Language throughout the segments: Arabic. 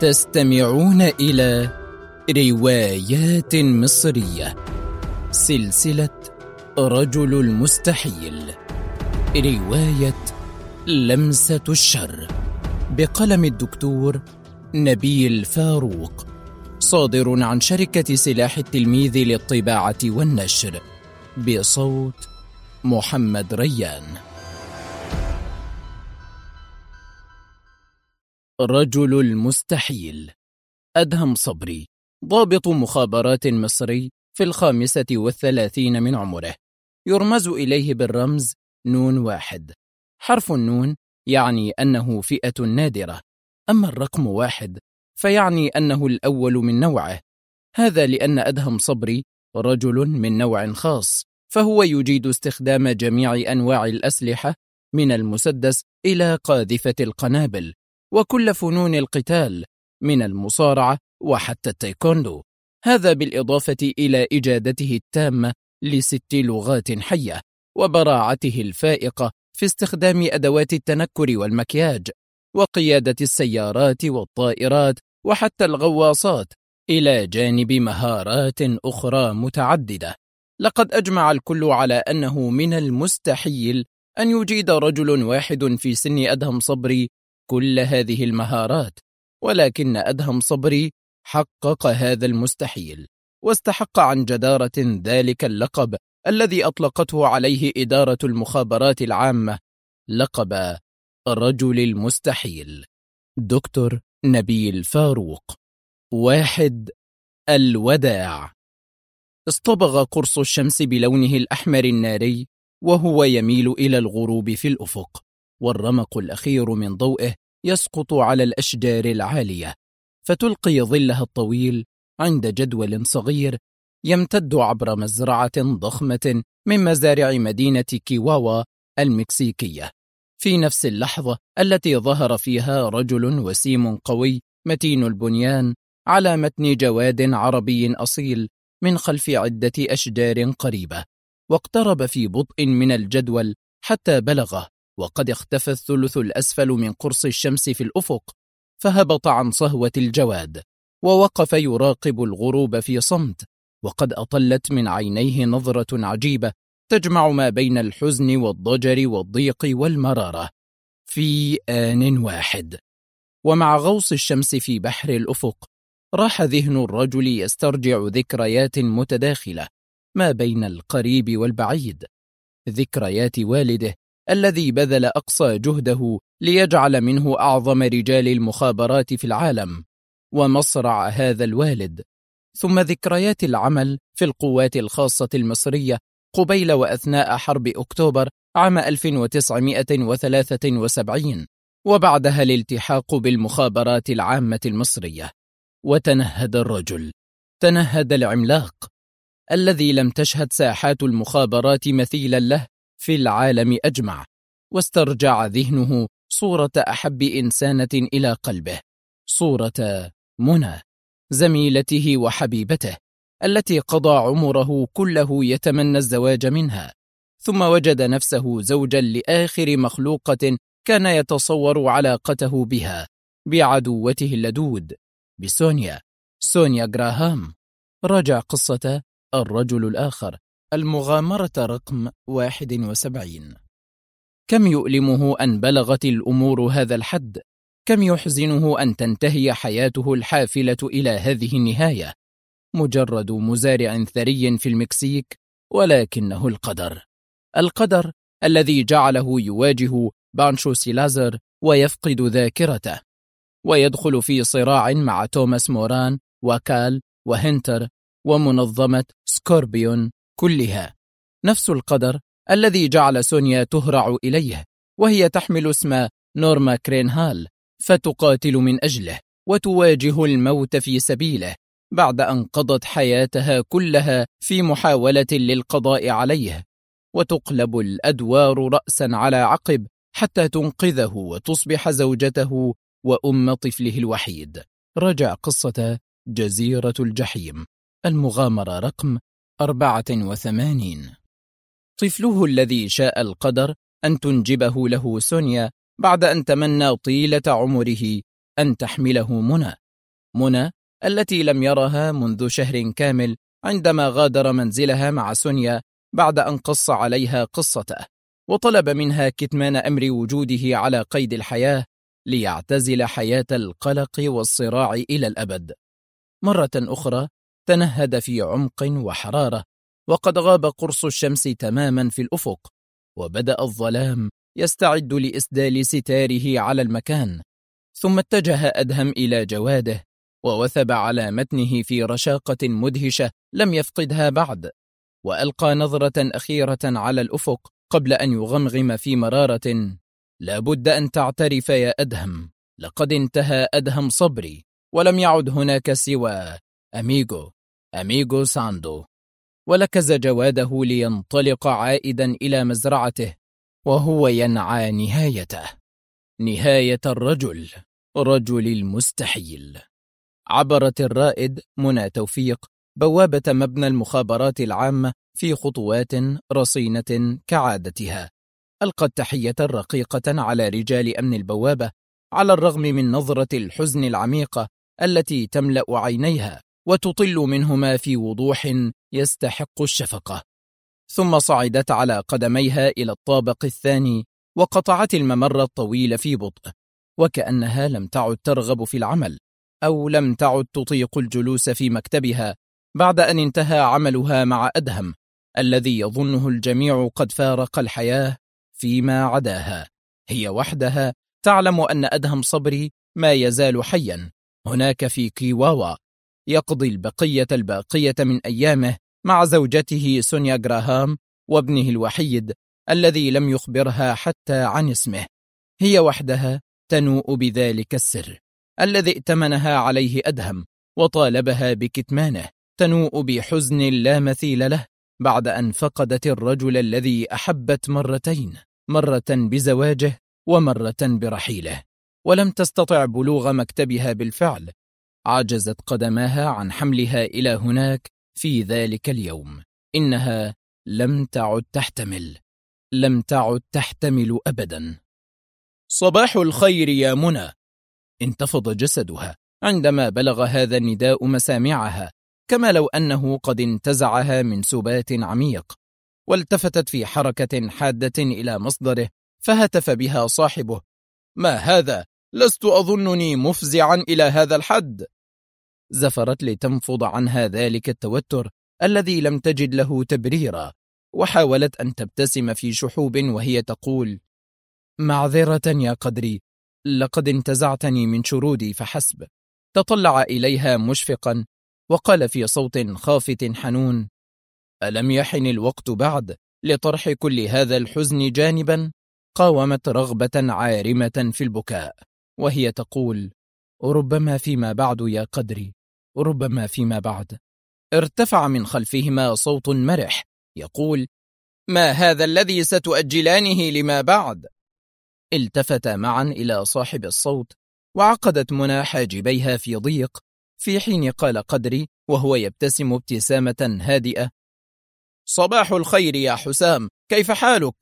تستمعون إلى روايات مصرية، سلسلة رجل المستحيل، رواية لمسة الشر، بقلم الدكتور نبيل فاروق، صادر عن شركة سلاح التلميذ للطباعة والنشر، بصوت محمد ريان. رجل المستحيل. أدهم صبري، ضابط مخابرات مصري في 35 من عمره، يرمز إليه بالرمز نون واحد. حرف النون يعني أنه فئة نادرة، أما الرقم 1 فيعني أنه الأول من نوعه. هذا لأن أدهم صبري رجل من نوع خاص، فهو يجيد استخدام جميع أنواع الأسلحة من المسدس إلى قاذفة القنابل، وكل فنون القتال من المصارعة وحتى التايكوندو. هذا بالإضافة إلى إجادته التامة ل6 لغات حية، وبراعته الفائقة في استخدام أدوات التنكر والمكياج، وقيادة السيارات والطائرات وحتى الغواصات، إلى جانب مهارات أخرى متعددة. لقد أجمع الكل على أنه من المستحيل أن يجيد رجل واحد في سن أدهم صبري كل هذه المهارات، ولكن أدهم صبري حقق هذا المستحيل، واستحق عن جدارة ذلك اللقب الذي أطلقته عليه إدارة المخابرات العامة، لقب رجل المستحيل. دكتور نبيل فاروق. 1. الوداع. اصطبغ قرص الشمس بلونه الأحمر الناري وهو يميل إلى الغروب في الأفق، والرمق الأخير من ضوئه يسقط على الأشجار العالية، فتلقي ظلها الطويل عند جدول صغير يمتد عبر مزرعة ضخمة من مزارع مدينة كيواوا المكسيكية، في نفس اللحظة التي ظهر فيها رجل وسيم قوي متين البنيان على متن جواد عربي أصيل من خلف عدة أشجار قريبة، واقترب في بطء من الجدول حتى بلغه، وقد اختفى الثلث الأسفل من قرص الشمس في الأفق، فهبط عن صهوة الجواد ووقف يراقب الغروب في صمت، وقد أطلت من عينيه نظرة عجيبة تجمع ما بين الحزن والضجر والضيق والمرارة في آن واحد. ومع غوص الشمس في بحر الأفق، راح ذهن الرجل يسترجع ذكريات متداخلة ما بين القريب والبعيد، ذكريات والده الذي بذل أقصى جهده ليجعل منه أعظم رجال المخابرات في العالم، ومصرع هذا الوالد، ثم ذكريات العمل في القوات الخاصة المصرية قبيل وأثناء حرب أكتوبر عام 1973، وبعدها الالتحاق بالمخابرات العامة المصرية. وتنهد الرجل، تنهد العملاق الذي لم تشهد ساحات المخابرات مثيلا له في العالم أجمع، واسترجع ذهنه صورة أحب إنسانة إلى قلبه، صورة منى، زميلته وحبيبته التي قضى عمره كله يتمنى الزواج منها، ثم وجد نفسه زوجا لآخر مخلوقة كان يتصور علاقته بها، بعدوته اللدود، بسونيا، سونيا غراهام. راجع قصة الرجل الآخر، المغامرة رقم 71. كم يؤلمه أن بلغت الأمور هذا الحد، كم يحزنه أن تنتهي حياته الحافلة إلى هذه النهاية. مجرد مزارع ثري في المكسيك، ولكنه القدر الذي جعله يواجه بانشو سيلازر ويفقد ذاكرته، ويدخل في صراع مع توماس موران وكال وهنتر ومنظمة سكوربيون كلها. نفس القدر الذي جعل سونيا تهرع إليه وهي تحمل اسم نورما كرينهال، فتقاتل من أجله وتواجه الموت في سبيله، بعد أن قضت حياتها كلها في محاولة للقضاء عليه، وتقلب الأدوار رأسا على عقب حتى تنقذه وتصبح زوجته وأم طفله الوحيد. رجع قصة جزيرة الجحيم، المغامرة رقم 84. طفله الذي شاء القدر أن تنجبه له سونيا بعد أن تمنى طيلة عمره أن تحمله منى، منى التي لم يرها منذ شهر كامل عندما غادر منزلها مع سونيا بعد أن قص عليها قصته، وطلب منها كتمان أمر وجوده على قيد الحياة ليعتزل حياة القلق والصراع إلى الأبد. مرة أخرى تنهد في عمق وحرارة، وقد غاب قرص الشمس تماما في الأفق، وبدأ الظلام يستعد لإسدال ستاره على المكان. ثم اتجه أدهم إلى جواده ووثب على متنه في رشاقة مدهشة لم يفقدها بعد، وألقى نظرة أخيرة على الأفق قبل أن يغمغم في مرارة: لا بد أن تعترف يا أدهم، لقد انتهى أدهم صبري، ولم يعد هناك سوى أميغو ساندو. ولكز جواده لينطلق عائدا إلى مزرعته، وهو ينعى نهاية رجل المستحيل. عبرت الرائد منى توفيق بوابة مبنى المخابرات العامة في خطوات رصينة كعادتها. ألقت تحية رقيقة على رجال أمن البوابة على الرغم من نظرة الحزن العميقة التي تملأ عينيها وتطل منهما في وضوح يستحق الشفقة. ثم صعدت على قدميها إلى الطابق الثاني وقطعت الممر الطويل في بطء، وكأنها لم تعد ترغب في العمل أو لم تعد تطيق الجلوس في مكتبها بعد أن انتهى عملها مع أدهم الذي يظنه الجميع قد فارق الحياة فيما عداها. هي وحدها تعلم أن أدهم صبري ما يزال حيا هناك في كيواوا، يقضي الباقية من أيامه مع زوجته سونيا غراهام وابنه الوحيد الذي لم يخبرها حتى عن اسمه. هي وحدها تنوء بذلك السر الذي ائتمنها عليه أدهم وطالبها بكتمانه، تنوء بحزن لا مثيل له بعد أن فقدت الرجل الذي أحبت مرتين، مرة بزواجه ومرة برحيله، ولم تستطع بلوغ مكتبها بالفعل. عجزت قدماها عن حملها إلى هناك في ذلك اليوم. إنها لم تعد تحتمل أبدا. صباح الخير يا منى. انتفض جسدها عندما بلغ هذا النداء مسامعها، كما لو أنه قد انتزعها من سبات عميق، والتفتت في حركة حادة إلى مصدره، فهتف بها صاحبه: ما هذا؟ لست أظنني مفزعا إلى هذا الحد. زفرت لتنفض عنها ذلك التوتر الذي لم تجد له تبريرا، وحاولت أن تبتسم في شحوب وهي تقول: معذرة يا قدري، لقد انتزعتني من شرودي فحسب. تطلع إليها مشفقا وقال في صوت خافت حنون: ألم يحن الوقت بعد لطرح كل هذا الحزن جانبا؟ قاومت رغبة عارمة في البكاء وهي تقول: ربما فيما بعد يا قدري، ربما فيما بعد. ارتفع من خلفهما صوت مرح يقول: ما هذا الذي ستؤجلانه لما بعد؟ التفتا معا إلى صاحب الصوت، وعقدت منى حاجبيها في ضيق، في حين قال قدري وهو يبتسم ابتسامة هادئة: صباح الخير يا حسام، كيف حالك؟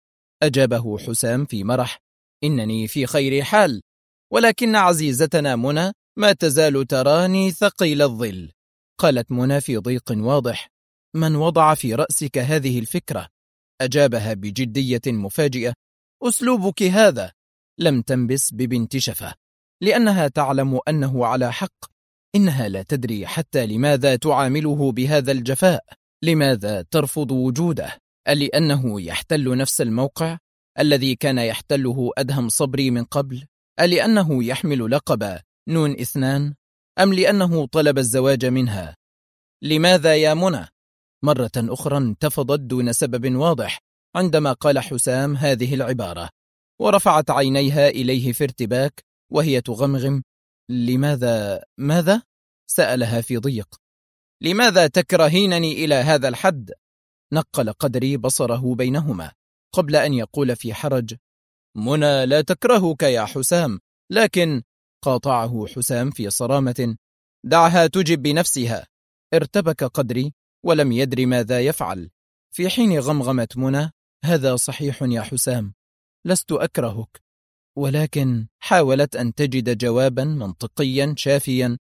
أجابه حسام في مرح: إنني في خير حال، ولكن عزيزتنا منى ما تزال تراني ثقيل الظل. قالت منى في ضيق واضح: من وضع في رأسك هذه الفكرة؟ أجابها بجدية مفاجئة: أسلوبك هذا. لم تنبس ببنت شفة، لأنها تعلم أنه على حق. إنها لا تدري حتى لماذا تعامله بهذا الجفاء، لماذا ترفض وجوده؟ ألأنه يحتل نفس الموقع الذي كان يحتله أدهم صبري من قبل؟ ألأنه يحمل لقب نون إثنان؟ أم لأنه طلب الزواج منها؟ لماذا يا منى؟ مرة أخرى انتفضت دون سبب واضح عندما قال حسام هذه العبارة، ورفعت عينيها إليه في ارتباك وهي تغمغم: لماذا؟ ماذا؟ سألها في ضيق: لماذا تكرهينني إلى هذا الحد؟ نقل قدري بصره بينهما قبل أن يقول في حرج: منى لا تكرهك يا حسام، لكن... قاطعه حسام في صرامة: دعها تجب بنفسها. ارتبك قدري ولم يدري ماذا يفعل، في حين غمغمت منى: هذا صحيح يا حسام، لست أكرهك. ولكن حاولت أن تجد جوابا منطقيا شافيا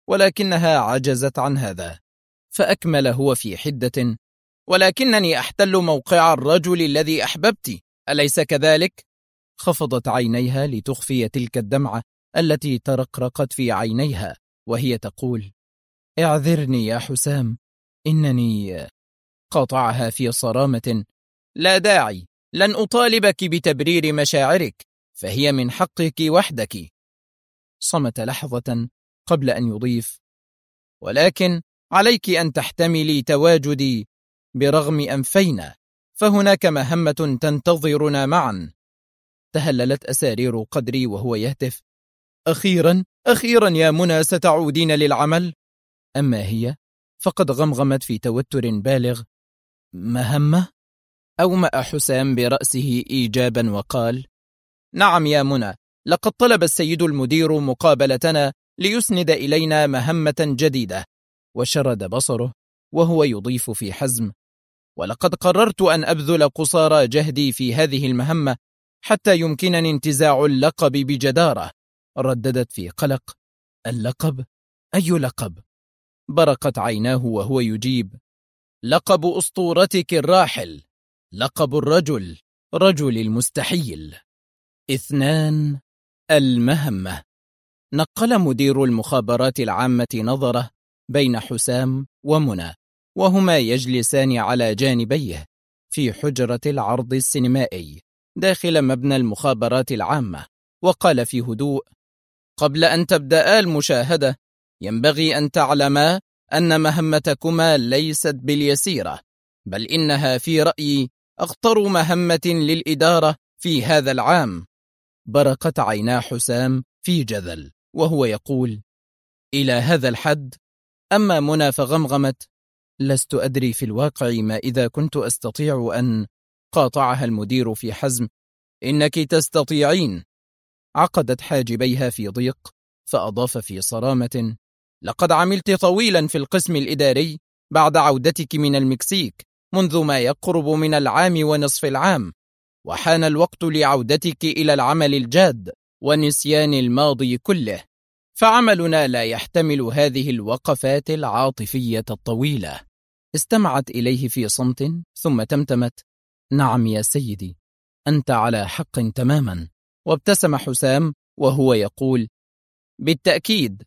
ولكنها عجزت عن هذا. فأكمل هو في حدة: ولكنني أحتل موقع الرجل الذي أحببت، أليس كذلك؟ خفضت عينيها لتخفي تلك الدمعة التي ترقرقت في عينيها وهي تقول: اعذرني يا حسام، إنني... قاطعها في صرامة: لا داعي، لن أطالبك بتبرير مشاعرك، فهي من حقك وحدك. صمت لحظة قبل أن يضيف: ولكن عليك أن تحتملي تواجدي برغم أنفينا، فهناك مهمة تنتظرنا معا. تهللت أسارير قدري وهو يهتف: أخيرا أخيرا يا منى ستعودين للعمل. أما هي فقد غمغمت في توتر بالغ: مهمة؟ أومأ حسام برأسه إيجابا وقال: نعم يا منى، لقد طلب السيد المدير مقابلتنا ليسند إلينا مهمة جديدة. وشرد بصره وهو يضيف في حزم: ولقد قررت أن أبذل قصارى جهدي في هذه المهمة حتى يمكنني انتزاع اللقب بجدارة. رددت في قلق: اللقب؟ أي لقب؟ برقت عيناه وهو يجيب: لقب أسطورتك الراحل، لقب الرجل، رجل المستحيل. 2. المهمة. نقل مدير المخابرات العامة نظره بين حسام ومنى وهما يجلسان على جانبيه في حجرة العرض السينمائي داخل مبنى المخابرات العامة، وقال في هدوء: قبل أن تبدأ المشاهدة ينبغي أن تعلما أن مهمتكما ليست باليسيرة، بل إنها في رأيي أخطر مهمة للإدارة في هذا العام. برقت عينا حسام في جذل وهو يقول: إلى هذا الحد؟ أما منى فغمغمت: لست أدري في الواقع ما إذا كنت أستطيع أن... قاطعها المدير في حزم: إنك تستطيعين. عقدت حاجبيها في ضيق فأضاف في صرامة: لقد عملت طويلا في القسم الإداري بعد عودتك من المكسيك منذ ما يقرب من العام ونصف العام، وحان الوقت لعودتك إلى العمل الجاد ونسيان الماضي كله، فعملنا لا يحتمل هذه الوقفات العاطفية الطويلة. استمعت إليه في صمت ثم تمتمت: نعم يا سيدي، أنت على حق تماما. وابتسم حسام وهو يقول: بالتأكيد.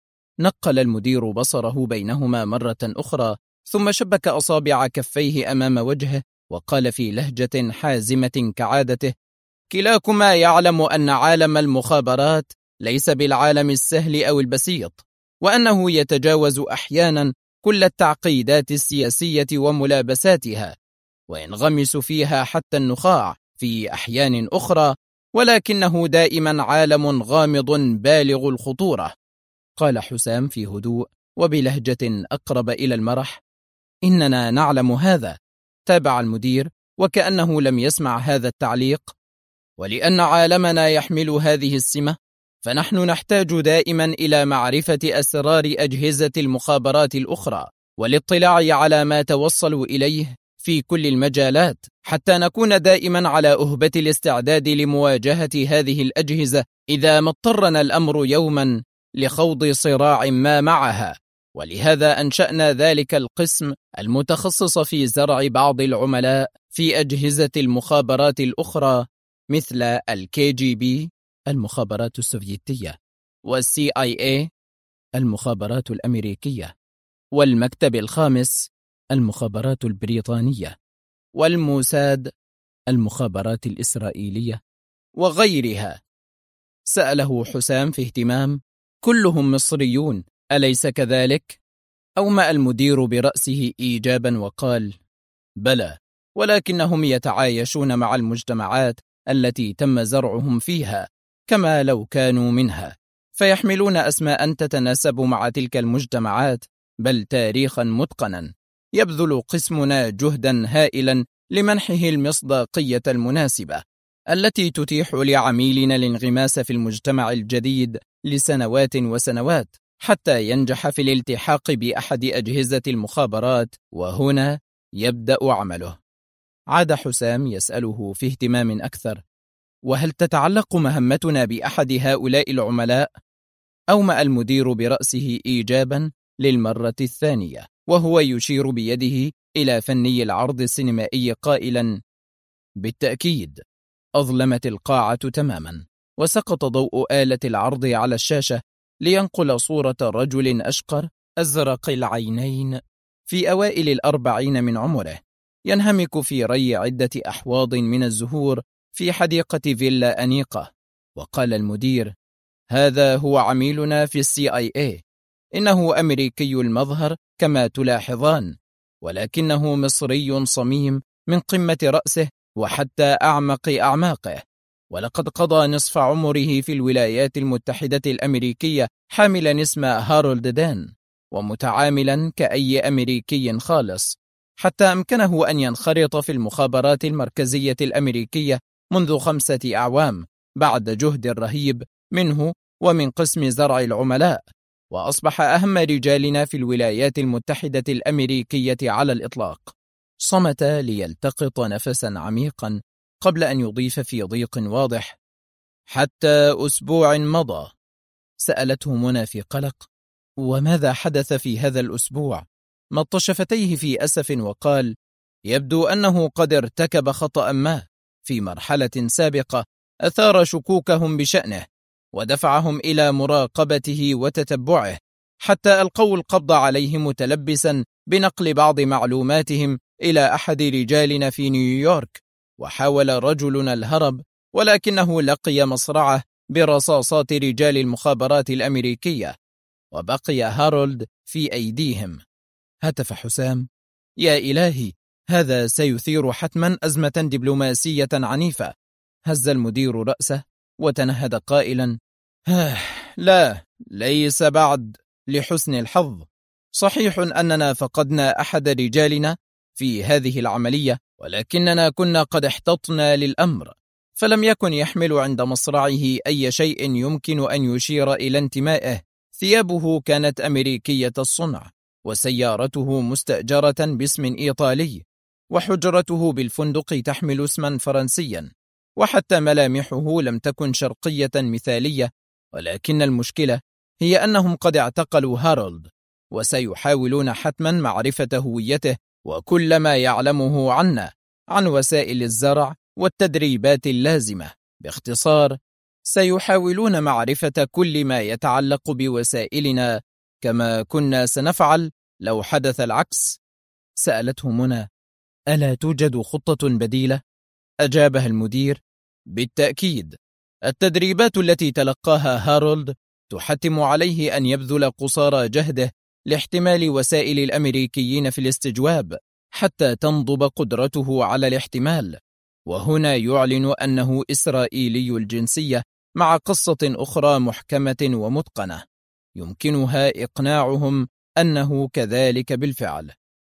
نقل المدير بصره بينهما مرة أخرى ثم شبك أصابع كفيه أمام وجهه وقال في لهجة حازمة كعادته: كلاكما يعلم أن عالم المخابرات ليس بالعالم السهل أو البسيط، وأنه يتجاوز أحيانا كل التعقيدات السياسية وملابساتها، وينغمس فيها حتى النخاع في أحيان أخرى، ولكنه دائما عالم غامض بالغ الخطورة. قال حسام في هدوء وبلهجة أقرب إلى المرح: إننا نعلم هذا. تابع المدير وكأنه لم يسمع هذا التعليق: ولأن عالمنا يحمل هذه السمة، فنحن نحتاج دائما إلى معرفة أسرار أجهزة المخابرات الأخرى والاطلاع على ما توصلوا إليه في كل المجالات، حتى نكون دائما على أهبة الاستعداد لمواجهة هذه الأجهزة إذا ما اضطرنا الأمر يوما لخوض صراع ما معها. ولهذا أنشأنا ذلك القسم المتخصص في زرع بعض العملاء في أجهزة المخابرات الأخرى مثل الKGB المخابرات السوفيتية، والCIA المخابرات الأمريكية، والمكتب الخامس المخابرات البريطانية، والموساد المخابرات الإسرائيلية، وغيرها. سأله حسام في اهتمام: كلهم مصريون أليس كذلك؟ أومأ المدير برأسه إيجابا وقال: بلى، ولكنهم يتعايشون مع المجتمعات التي تم زرعهم فيها كما لو كانوا منها، فيحملون أسماء تتناسب مع تلك المجتمعات، بل تاريخا متقنا. يبذل قسمنا جهدا هائلا لمنحه المصداقية المناسبة التي تتيح لعميلنا الانغماس في المجتمع الجديد لسنوات وسنوات حتى ينجح في الالتحاق بأحد أجهزة المخابرات، وهنا يبدأ عمله. عاد حسام يسأله في اهتمام أكثر: وهل تتعلق مهمتنا بأحد هؤلاء العملاء؟ أومأ المدير برأسه إيجابا للمرة الثانية، وهو يشير بيده إلى فني العرض السينمائي قائلا: بالتأكيد. أظلمت القاعة تماما، وسقط ضوء آلة العرض على الشاشة لينقل صورة رجل أشقر أزرق العينين في أوائل 40 من عمره، ينهمك في ري عدة أحواض من الزهور في حديقة فيلا أنيقة. وقال المدير: هذا هو عميلنا في CIA. إنه أمريكي المظهر كما تلاحظان، ولكنه مصري صميم من قمة رأسه وحتى أعمق أعماقه، ولقد قضى نصف عمره في الولايات المتحدة الأمريكية حاملا اسم هارولد دان، ومتعاملا كأي أمريكي خالص، حتى أمكنه أن ينخرط في المخابرات المركزية الأمريكية منذ 5 أعوام بعد جهد رهيب منه ومن قسم زرع العملاء، وأصبح أهم رجالنا في الولايات المتحدة الأمريكية على الإطلاق. صمت ليلتقط نفسا عميقا قبل أن يضيف في ضيق واضح: حتى أسبوع مضى. سألته منى في قلق: وماذا حدث في هذا الأسبوع؟ مط شفتيه في أسف وقال: يبدو أنه قد ارتكب خطأ ما في مرحلة سابقة أثار شكوكهم بشأنه، ودفعهم إلى مراقبته وتتبعه، حتى ألقوا القبض عليه متلبسا بنقل بعض معلوماتهم إلى أحد رجالنا في نيويورك. وحاول رجلنا الهرب، ولكنه لقي مصرعه برصاصات رجال المخابرات الأمريكية، وبقي هارولد في أيديهم. هتف حسام: يا إلهي، هذا سيثير حتما أزمة دبلوماسية عنيفة. هز المدير رأسه وتنهد قائلا: لا، ليس بعد. لحسن الحظ، صحيح أننا فقدنا أحد رجالنا في هذه العملية، ولكننا كنا قد احتطنا للأمر، فلم يكن يحمل عند مصرعه أي شيء يمكن أن يشير إلى انتمائه. ثيابه كانت أمريكية الصنع، وسيارته مستأجرة باسم إيطالي، وحجرته بالفندق تحمل اسما فرنسيا، وحتى ملامحه لم تكن شرقية مثالية. ولكن المشكلة هي أنهم قد اعتقلوا هارولد، وسيحاولون حتما معرفة هويته وكل ما يعلمه عنا عن وسائل الزرع والتدريبات اللازمة. باختصار، سيحاولون معرفة كل ما يتعلق بوسائلنا، كما كنا سنفعل لو حدث العكس. سألته منى: ألا توجد خطة بديلة؟ أجابها المدير: بالتأكيد. التدريبات التي تلقاها هارولد تحتم عليه أن يبذل قصارى جهده لاحتمال وسائل الأمريكيين في الاستجواب حتى تنضب قدرته على الاحتمال. وهنا يعلن أنه إسرائيلي الجنسية مع قصة أخرى محكمة ومتقنة يمكنها إقناعهم أنه كذلك بالفعل.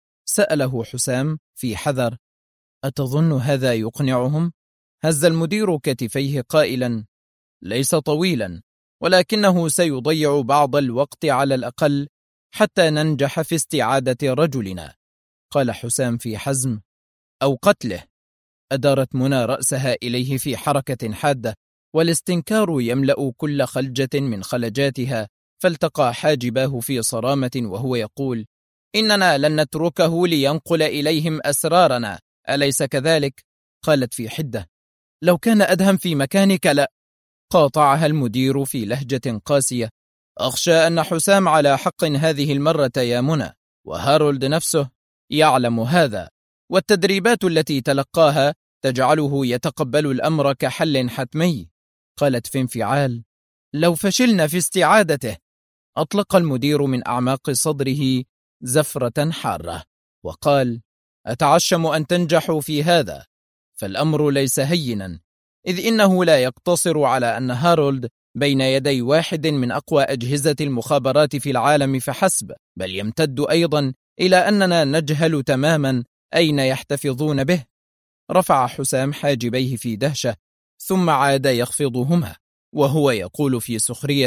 سأله حسام في حذر: أتظن هذا يقنعهم؟ هز المدير كتفيه قائلا: ليس طويلا، ولكنه سيضيع بعض الوقت على الأقل حتى ننجح في استعادة رجلنا. قال حسام في حزم: أو قتله. أدارت منى رأسها إليه في حركة حادة، والاستنكار يملأ كل خلجة من خلجاتها، فالتقى حاجباه في صرامة وهو يقول: إننا لن نتركه لينقل إليهم أسرارنا، أليس كذلك؟ قالت في حدة: لو كان أدهم في مكانك لا. قاطعها المدير في لهجة قاسية: أخشى أن حسام على حق هذه المرة يا منى، وهارولد نفسه يعلم هذا، والتدريبات التي تلقاها تجعله يتقبل الأمر كحل حتمي. قالت في انفعال: لو فشلنا في استعادته. أطلق المدير من أعماق صدره زفرة حارة وقال: أتعشم أن تنجحوا في هذا، فالأمر ليس هينا، إذ إنه لا يقتصر على أن هارولد بين يدي واحد من أقوى أجهزة المخابرات في العالم فحسب، بل يمتد أيضا إلى أننا نجهل تماما أين يحتفظون به. رفع حسام حاجبيه في دهشة، ثم عاد يخفضهما وهو يقول في سخرية: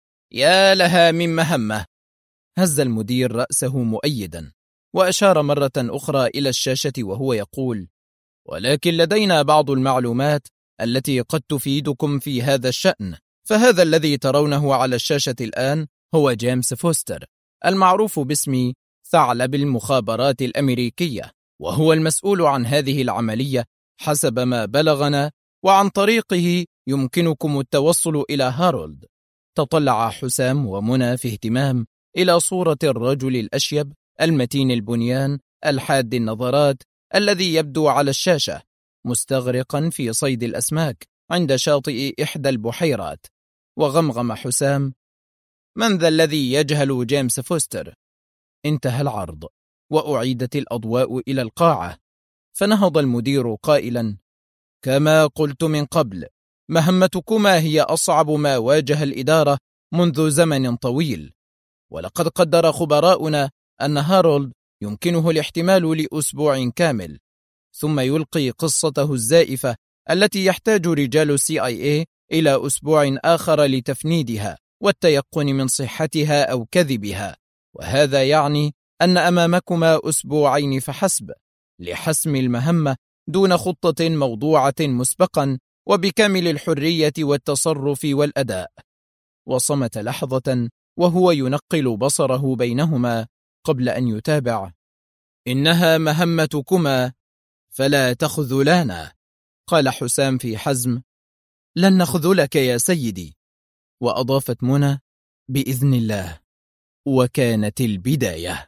يا لها من مهمة. هز المدير رأسه مؤيدا، وأشار مرة أخرى إلى الشاشة وهو يقول: ولكن لدينا بعض المعلومات التي قد تفيدكم في هذا الشأن. فهذا الذي ترونه على الشاشة الآن هو جيمس فوستر، المعروف باسم ثعلب المخابرات الأمريكية، وهو المسؤول عن هذه العملية حسب ما بلغنا، وعن طريقه يمكنكم التوصل إلى هارولد. تطلع حسام ومنى في اهتمام إلى صورة الرجل الأشيب المتين البنيان الحاد النظرات الذي يبدو على الشاشة مستغرقا في صيد الأسماك عند شاطئ إحدى البحيرات. وغمغم حسام: من ذا الذي يجهل جيمس فوستر؟ انتهى العرض وأعيدت الأضواء إلى القاعة، فنهض المدير قائلا: كما قلت من قبل، مهمتكما هي أصعب ما واجه الإدارة منذ زمن طويل، ولقد قدر خبراؤنا أن هارولد يمكنه الاحتمال لأسبوع كامل، ثم يلقي قصته الزائفة التي يحتاج رجال CIA إلى أسبوع آخر لتفنيدها والتيقن من صحتها أو كذبها، وهذا يعني أن أمامكما أسبوعين فحسب لحسم المهمة دون خطة موضوعة مسبقا وبكامل الحرية والتصرف والأداء. وصمت لحظة وهو ينقل بصره بينهما قبل أن يتابع: إنها مهمتكما فلا تخذلانا. قال حسام في حزم: لن نخذلك يا سيدي. وأضافت منى: بإذن الله. وكانت البداية.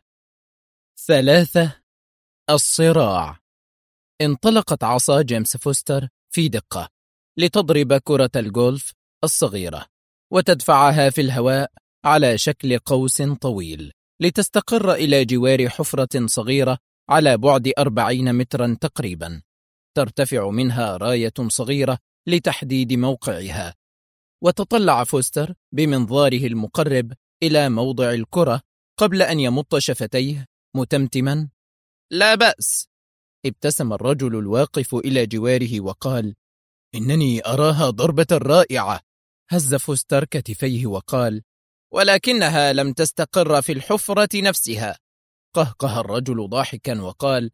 3. الصراع. انطلقت عصا جيمس فوستر في دقة لتضرب كرة الجولف الصغيرة وتدفعها في الهواء على شكل قوس طويل لتستقر إلى جوار حفرة صغيرة على بعد 40 مترا تقريبا، ترتفع منها راية صغيرة لتحديد موقعها. وتطلع فوستر بمنظاره المقرب إلى موضع الكرة قبل أن يمط شفتيه متمتما: لا بأس. ابتسم الرجل الواقف إلى جواره وقال: إنني أراها ضربة رائعة. هز فوستر كتفيه وقال: ولكنها لم تستقر في الحفرة نفسها. قهقه الرجل ضاحكا وقال: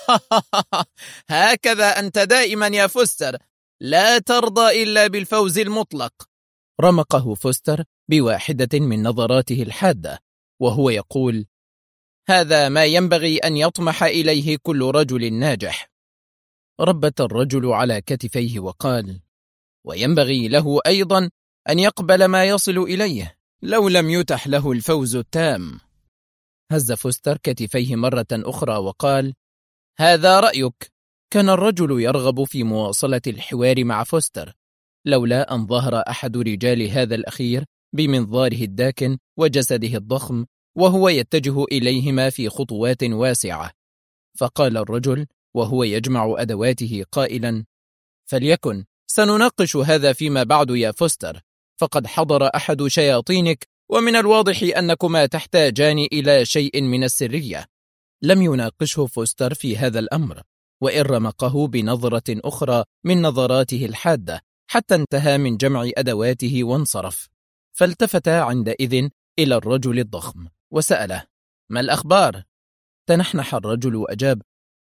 هكذا أنت دائما يا فوستر، لا ترضى إلا بالفوز المطلق. رمقه فوستر بواحدة من نظراته الحادة وهو يقول: هذا ما ينبغي أن يطمح إليه كل رجل ناجح. ربت الرجل على كتفيه وقال: وينبغي له أيضا أن يقبل ما يصل إليه لو لم يتح له الفوز التام. هز فوستر كتفيه مرة أخرى وقال: هذا رأيك. كان الرجل يرغب في مواصلة الحوار مع فوستر لولا أن ظهر أحد رجال هذا الأخير بمنظاره الداكن وجسده الضخم وهو يتجه إليهما في خطوات واسعة. فقال الرجل وهو يجمع أدواته قائلا: فليكن، سنناقش هذا فيما بعد يا فوستر، فقد حضر أحد شياطينك ومن الواضح أنكما تحتاجان إلى شيء من السرية. لم يناقشه فوستر في هذا الأمر، وإن رمقه بنظرة أخرى من نظراته الحادة حتى انتهى من جمع أدواته وانصرف. فالتفت عندئذ إلى الرجل الضخم وسأله: ما الأخبار؟ تنحنح الرجل وأجاب: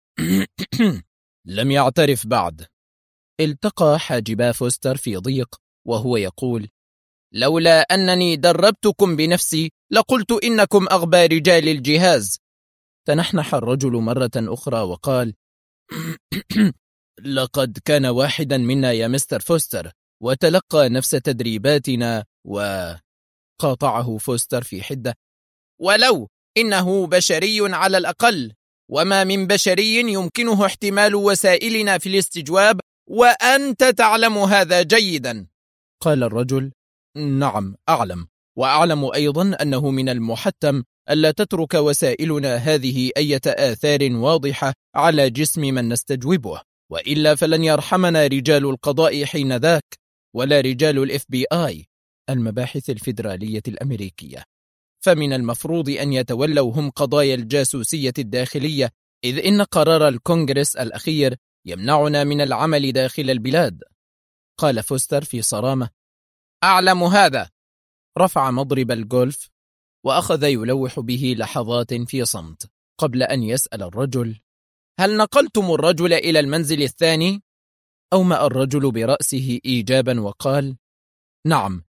لم يعترف بعد. التقى حاجبا فوستر في ضيق وهو يقول: لولا أنني دربتكم بنفسي لقلت إنكم أغبى رجال الجهاز. تنحنح الرجل مرة أخرى وقال: لقد كان واحدا منا يا مستر فوستر وتلقى نفس تدريباتنا. وقاطعه فوستر في حدة: ولو إنه بشري على الأقل، وما من بشري يمكنه احتمال وسائلنا في الاستجواب، وأنت تعلم هذا جيدا. قال الرجل: نعم أعلم، وأعلم أيضا أنه من المحتم ألا تترك وسائلنا هذه أي آثار واضحة على جسم من نستجوبه، وإلا فلن يرحمنا رجال القضاء حين ذاك، ولا رجال الFBI المباحث الفيدرالية الأمريكية، فمن المفروض أن يتولوا هم قضايا الجاسوسية الداخلية، إذ إن قرار الكونغرس الأخير يمنعنا من العمل داخل البلاد. قال فوستر في صرامة: أعلم هذا. رفع مضرب الجولف وأخذ يلوح به لحظات في صمت قبل أن يسأل الرجل: هل نقلتم الرجل إلى المنزل الثاني؟ أومأ الرجل برأسه إيجابا وقال: نعم،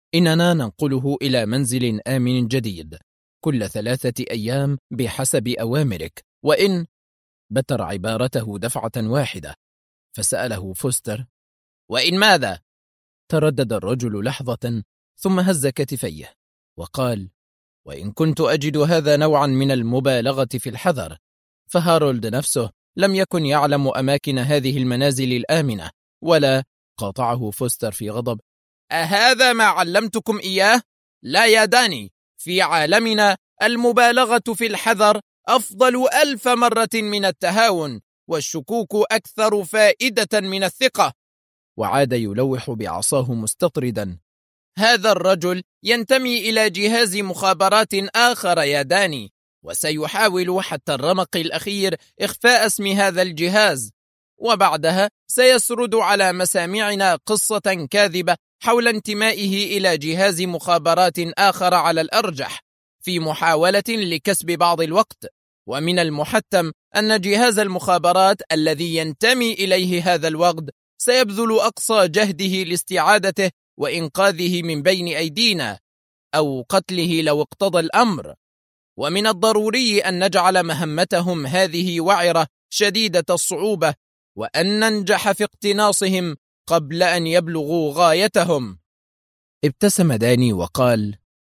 إننا ننقله إلى منزل آمن جديد كل 3 أيام بحسب أوامرك، وإن بتر عبارته دفعة واحدة. فسأله فوستر: وإن ماذا؟ تردد الرجل لحظة ثم هز كتفيه وقال: وإن كنت أجد هذا نوعا من المبالغة في الحذر، فهارولد نفسه لم يكن يعلم أماكن هذه المنازل الآمنة. ولا. قاطعه فوستر في غضب: أهذا ما علمتكم إياه؟ لا يا داني، في عالمنا المبالغة في الحذر أفضل 1000 مرة من التهاون، والشكوك أكثر فائدة من الثقة. وعاد يلوح بعصاه مستطردا: هذا الرجل ينتمي إلى جهاز مخابرات آخر يا داني، وسيحاول حتى الرمق الأخير إخفاء اسم هذا الجهاز، وبعدها سيسرد على مسامعنا قصة كاذبة حول انتمائه إلى جهاز مخابرات آخر على الأرجح، في محاولة لكسب بعض الوقت. ومن المحتم أن جهاز المخابرات الذي ينتمي إليه هذا الوغد سيبذل أقصى جهده لاستعادته وإنقاذه من بين أيدينا، أو قتله لو اقتضى الأمر. ومن الضروري أن نجعل مهمتهم هذه وعرة شديدة الصعوبة، وأن ننجح في اقتناصهم قبل أن يبلغوا غايتهم. ابتسم داني وقال: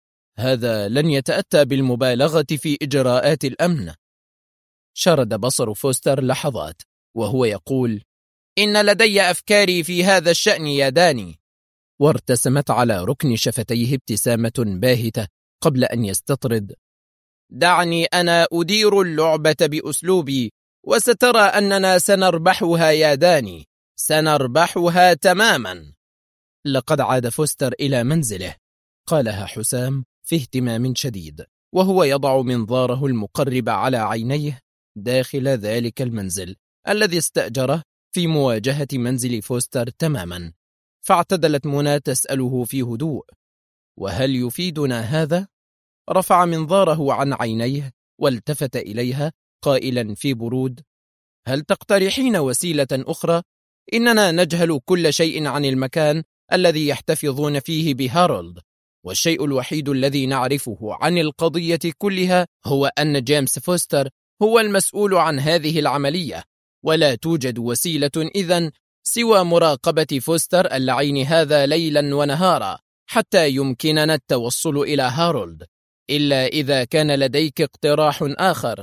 هذا لن يتأتى بالمبالغة في إجراءات الأمن. شرد بصر فوستر لحظات وهو يقول: إن لدي أفكاري في هذا الشأن يا داني. وارتسمت على ركن شفتيه ابتسامة باهتة قبل أن يستطرد: دعني أنا أدير اللعبة بأسلوبي، وسترى أننا سنربحها يا داني، سنربحها تماما. لقد عاد فوستر إلى منزله، قالها حسام في اهتمام شديد وهو يضع منظاره المقرب على عينيه داخل ذلك المنزل الذي استأجره في مواجهة منزل فوستر تماما. فاعتدلت منى تسأله في هدوء: وهل يفيدنا هذا؟ رفع منظاره عن عينيه والتفت إليها قائلا في برود: هل تقترحين وسيلة أخرى؟ إننا نجهل كل شيء عن المكان الذي يحتفظون فيه بهارولد، والشيء الوحيد الذي نعرفه عن القضية كلها هو أن جيمس فوستر هو المسؤول عن هذه العملية، ولا توجد وسيلة إذن سوى مراقبة فوستر اللعين هذا ليلا ونهارا حتى يمكننا التوصل إلى هارولد، إلا إذا كان لديك اقتراح آخر.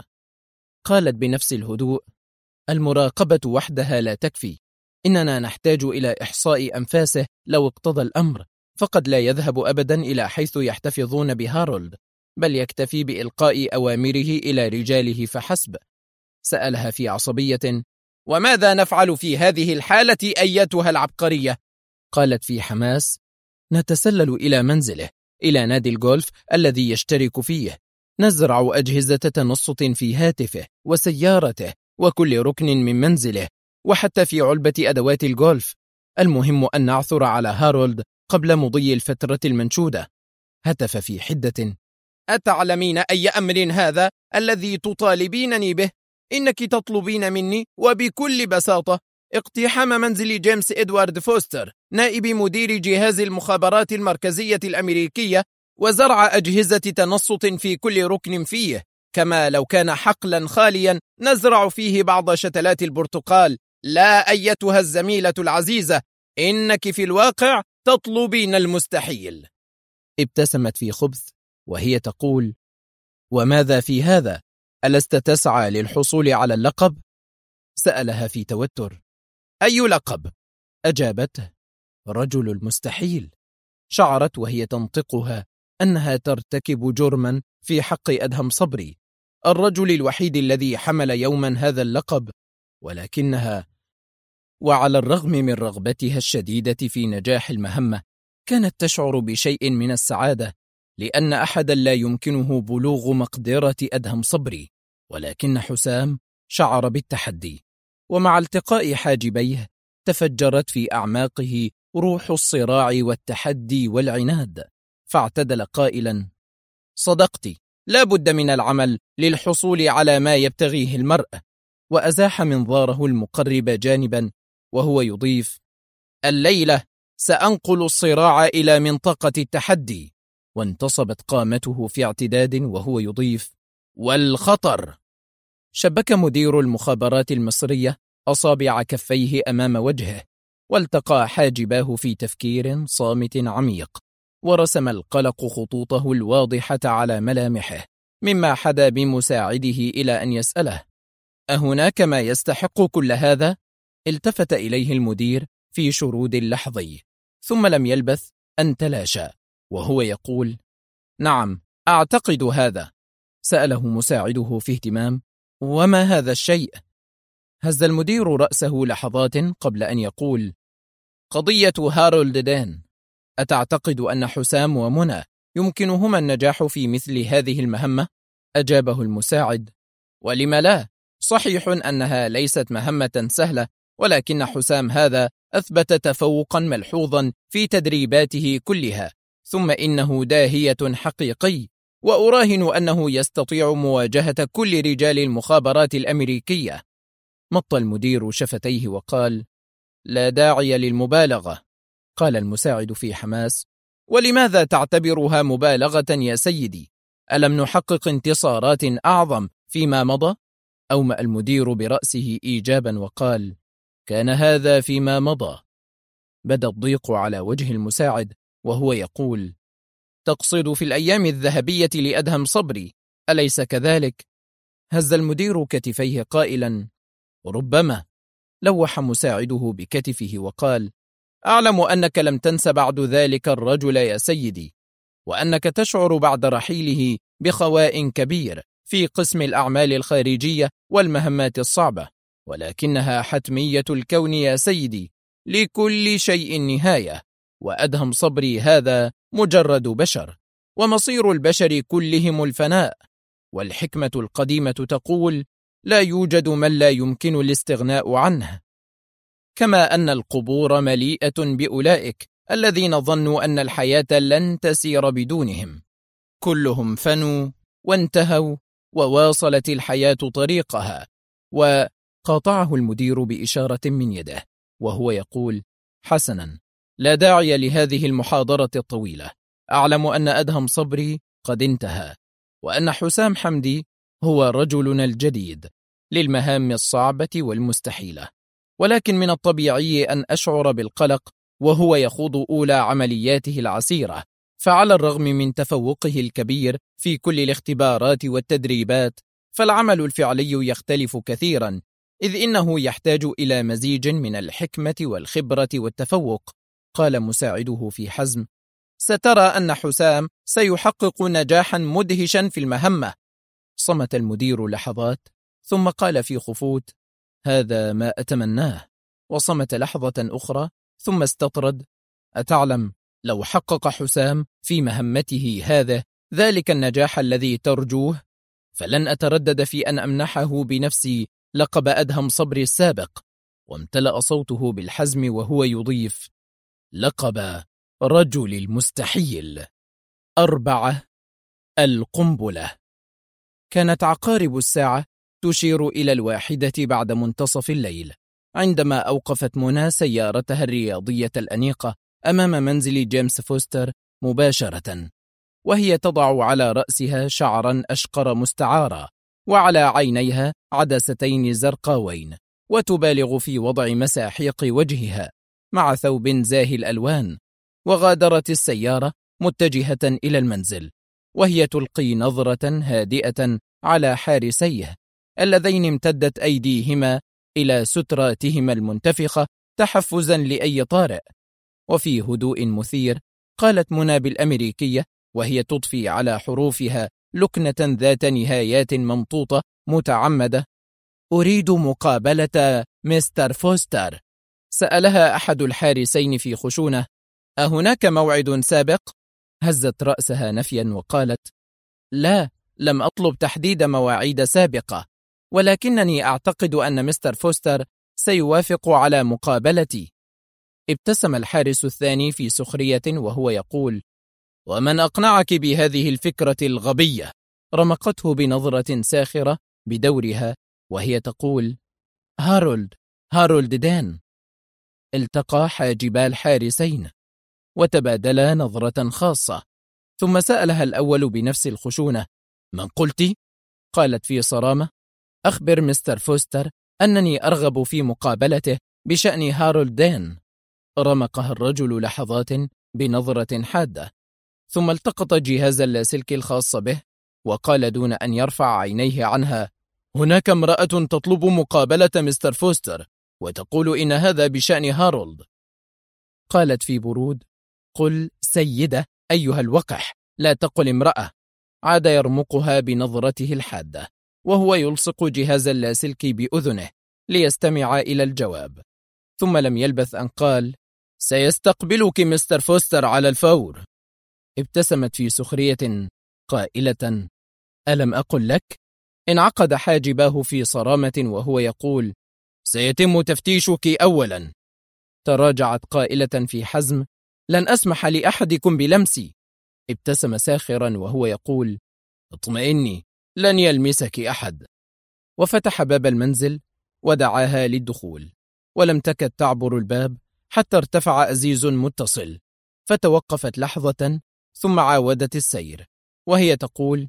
قالت بنفس الهدوء: المراقبة وحدها لا تكفي، إننا نحتاج إلى إحصاء أنفاسه لو اقتضى الأمر، فقد لا يذهب أبدا إلى حيث يحتفظون بهارولد، بل يكتفي بإلقاء أوامره إلى رجاله فحسب. سألها في عصبية: وماذا نفعل في هذه الحالة أيتها العبقرية؟ قالت في حماس: نتسلل إلى منزله، إلى نادي الجولف الذي يشترك فيه، نزرع أجهزة تنصت في هاتفه وسيارته وكل ركن من منزله، وحتى في علبة أدوات الجولف. المهم أن نعثر على هارولد قبل مضي الفترة المنشودة. هتف في حدة: أتعلمين أي أمر هذا الذي تطالبينني به؟ إنك تطلبين مني وبكل بساطة اقتحام منزل جيمس إدوارد فوستر نائب مدير جهاز المخابرات المركزية الأمريكية، وزرع أجهزة تنصت في كل ركن فيه، كما لو كان حقلا خاليا نزرع فيه بعض شتلات البرتقال. لا أيتها الزميلة العزيزة، إنك في الواقع تطلبين المستحيل. ابتسمت في خبث وهي تقول: وماذا في هذا؟ ألست تسعى للحصول على اللقب؟ سألها في توتر. أي لقب؟ أجابته: رجل المستحيل. شعرت وهي تنطقها أنها ترتكب جرما في حق أدهم صبري، الرجل الوحيد الذي حمل يوما هذا اللقب، ولكنها وعلى الرغم من رغبتها الشديدة في نجاح المهمة كانت تشعر بشيء من السعادة، لأن أحدا لا يمكنه بلوغ مقدرة أدهم صبري، ولكن حسام شعر بالتحدي، ومع التقاء حاجبيه تفجرت في أعماقه روح الصراع والتحدي والعناد، فاعتدل قائلا: صدقت، لا بد من العمل للحصول على ما يبتغيه المرء. وأزاح منظاره المقرب جانبا وهو يضيف: الليلة سأنقل الصراع إلى منطقة التحدي. وانتصبت قامته في اعتداد وهو يضيف: والخطر. شبك مدير المخابرات المصرية أصابع كفيه أمام وجهه، والتقى حاجباه في تفكير صامت عميق، ورسم القلق خطوطه الواضحة على ملامحه، مما حدا بمساعده إلى أن يسأله: أهناك ما يستحق كل هذا؟ التفت إليه المدير في شرود لحظي، ثم لم يلبث أن تلاشى وهو يقول: نعم، أعتقد هذا. سأله مساعده في اهتمام: وما هذا الشيء؟ هز المدير رأسه لحظات قبل أن يقول: قضية هارولد دين. أتعتقد أن حسام ومنى يمكنهما النجاح في مثل هذه المهمة؟ أجابه المساعد: ولم لا؟ صحيح أنها ليست مهمة سهلة، ولكن حسام هذا أثبت تفوقا ملحوظا في تدريباته كلها، ثم إنه داهية حقيقي، وأراهن أنه يستطيع مواجهة كل رجال المخابرات الأمريكية. مط المدير شفتيه وقال: لا داعي للمبالغة. قال المساعد في حماس: ولماذا تعتبرها مبالغة يا سيدي؟ ألم نحقق انتصارات أعظم فيما مضى؟ أومأ المدير برأسه إيجابا وقال: كان هذا فيما مضى. بدا الضيق على وجه المساعد وهو يقول: تقصد في الأيام الذهبية لأدهم صبري، أليس كذلك؟ هز المدير كتفيه قائلا: ربما. لوح مساعده بكتفه وقال: أعلم أنك لم تنس بعد ذلك الرجل يا سيدي، وأنك تشعر بعد رحيله بخواء كبير في قسم الأعمال الخارجية والمهمات الصعبة، ولكنها حتمية الكون يا سيدي، لكل شيء نهاية، وأدهم صبري هذا مجرد بشر، ومصير البشر كلهم الفناء، والحكمة القديمة تقول: لا يوجد من لا يمكن الاستغناء عنه، كما أن القبور مليئة بأولئك الذين ظنوا أن الحياة لن تسير بدونهم. كلهم فنوا وانتهوا، وواصلت الحياة طريقها. وقاطعه المدير بإشارة من يده وهو يقول: حسنا، لا داعي لهذه المحاضرة الطويلة. أعلم أن أدهم صبري قد انتهى، وأن حسام حمدي هو رجلنا الجديد للمهام الصعبة والمستحيلة، ولكن من الطبيعي أن أشعر بالقلق وهو يخوض أولى عملياته العسيرة، فعلى الرغم من تفوقه الكبير في كل الاختبارات والتدريبات، فالعمل الفعلي يختلف كثيرا، إذ إنه يحتاج إلى مزيج من الحكمة والخبرة والتفوق. قال مساعده في حزم: سترى أن حسام سيحقق نجاحا مدهشا في المهمة. صمت المدير لحظات ثم قال في خفوت: هذا ما أتمناه. وصمت لحظة أخرى ثم استطرد: أتعلم، لو حقق حسام في مهمته ذلك النجاح الذي ترجوه، فلن أتردد في أن أمنحه بنفسي لقب أدهم صبري السابق. وامتلأ صوته بالحزم وهو يضيف: لقب رجل المستحيل. 4. القنبلة. كانت عقارب الساعة تشير إلى 1 بعد منتصف الليل، عندما أوقفت منى سيارتها الرياضية الأنيقة أمام منزل جيمس فوستر مباشرة، وهي تضع على رأسها شعرا أشقر مستعارا، وعلى عينيها عدستين زرقاوين، وتبالغ في وضع مساحيق وجهها مع ثوب زاهي الألوان. وغادرت السيارة متجهة إلى المنزل، وهي تلقي نظرة هادئة على حارسيه اللذين امتدت أيديهما إلى ستراتهما المنتفخة تحفزا لأي طارئ. وفي هدوء مثير قالت منى بالأمريكية وهي تضفي على حروفها لكنة ذات نهايات ممطوطة متعمدة: أريد مقابلة مستر فوستر. سألها أحد الحارسين في خشونة: أهناك موعد سابق؟ هزت رأسها نفيا وقالت: لا، لم أطلب تحديد مواعيد سابقة، ولكنني أعتقد أن مستر فوستر سيوافق على مقابلتي. ابتسم الحارس الثاني في سخرية وهو يقول: ومن أقنعك بهذه الفكرة الغبية؟ رمقته بنظرة ساخرة بدورها وهي تقول: هارولد دين. التقى حاجبا الحارسين وتبادلا نظرة خاصة، ثم سألها الأول بنفس الخشونة: من قلت؟ قالت في صرامة: أخبر مستر فوستر أنني أرغب في مقابلته بشأن هارولد دين. رمقها الرجل لحظات بنظرة حادة، ثم التقط جهاز اللاسلكي الخاص به وقال دون أن يرفع عينيه عنها: هناك امرأة تطلب مقابلة مستر فوستر وتقول إن هذا بشأن هارولد. قالت في برود: قل سيدة أيها الوقح، لا تقل امرأة. عاد يرمقها بنظرته الحادة وهو يلصق جهاز اللاسلكي بأذنه ليستمع إلى الجواب، ثم لم يلبث أن قال: سيستقبلك مستر فوستر على الفور. ابتسمت في سخرية قائلة: ألم أقل لك؟ انعقد حاجباه في صرامة وهو يقول: سيتم تفتيشك أولا. تراجعت قائلة في حزم: لن أسمح لأحدكم بلمسي. ابتسم ساخرا وهو يقول: اطمئني، لن يلمسك أحد. وفتح باب المنزل ودعاها للدخول، ولم تكد تعبر الباب حتى ارتفع أزيز متصل، فتوقفت لحظة ثم عاودت السير وهي تقول: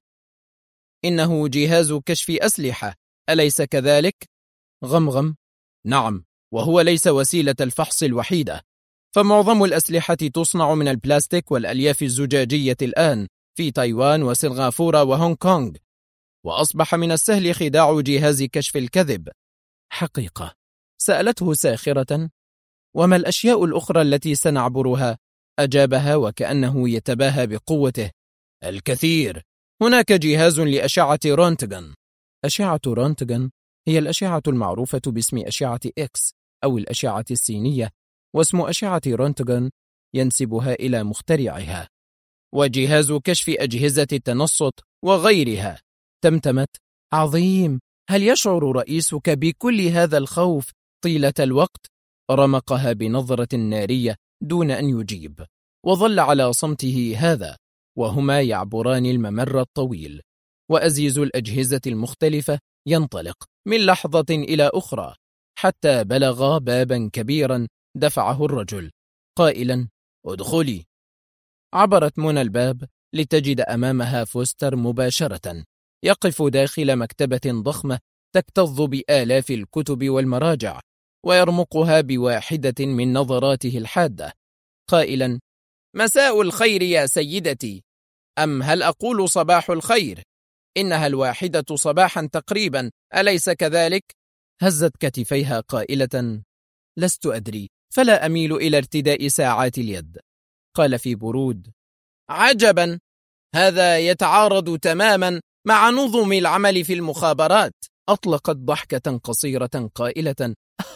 إنه جهاز كشف أسلحة، أليس كذلك؟ غمغم: نعم، وهو ليس وسيلة الفحص الوحيدة، فمعظم الأسلحة تصنع من البلاستيك والألياف الزجاجية الآن في تايوان وسنغافورة وهونغ كونغ، وأصبح من السهل خداع جهاز كشف الكذب. حقيقة. سألته ساخرة: وما الأشياء الأخرى التي سنعبرها؟ أجابها وكأنه يتباهى بقوته: الكثير، هناك جهاز لأشعة رونتغن. أشعة رونتغن هي الأشعة المعروفة باسم أشعة إكس أو الأشعة السينية، واسم أشعة رونتغن ينسبها إلى مخترعها. وجهاز كشف أجهزة التنصت وغيرها. تمتمت: عظيم، هل يشعر رئيسك بكل هذا الخوف طيلة الوقت؟ رمقها بنظرة نارية دون أن يجيب، وظل على صمته هذا وهما يعبران الممر الطويل، وأزيز الأجهزة المختلفة ينطلق من لحظة إلى أخرى حتى بلغ بابا كبيرا دفعه الرجل قائلا: ادخلي. عبرت منى الباب لتجد أمامها فوستر مباشرة يقف داخل مكتبة ضخمة تكتظ بآلاف الكتب والمراجع، ويرمقها بواحدة من نظراته الحادة قائلا: مساء الخير يا سيدتي، أم هل أقول صباح الخير؟ إنها الواحدة صباحا تقريبا، أليس كذلك؟ هزت كتفيها قائلة: لست أدري، فلا أميل إلى ارتداء ساعات اليد. قال في برود: عجبا، هذا يتعارض تماما مع نظم العمل في المخابرات. أطلقت ضحكة قصيرة قائلة: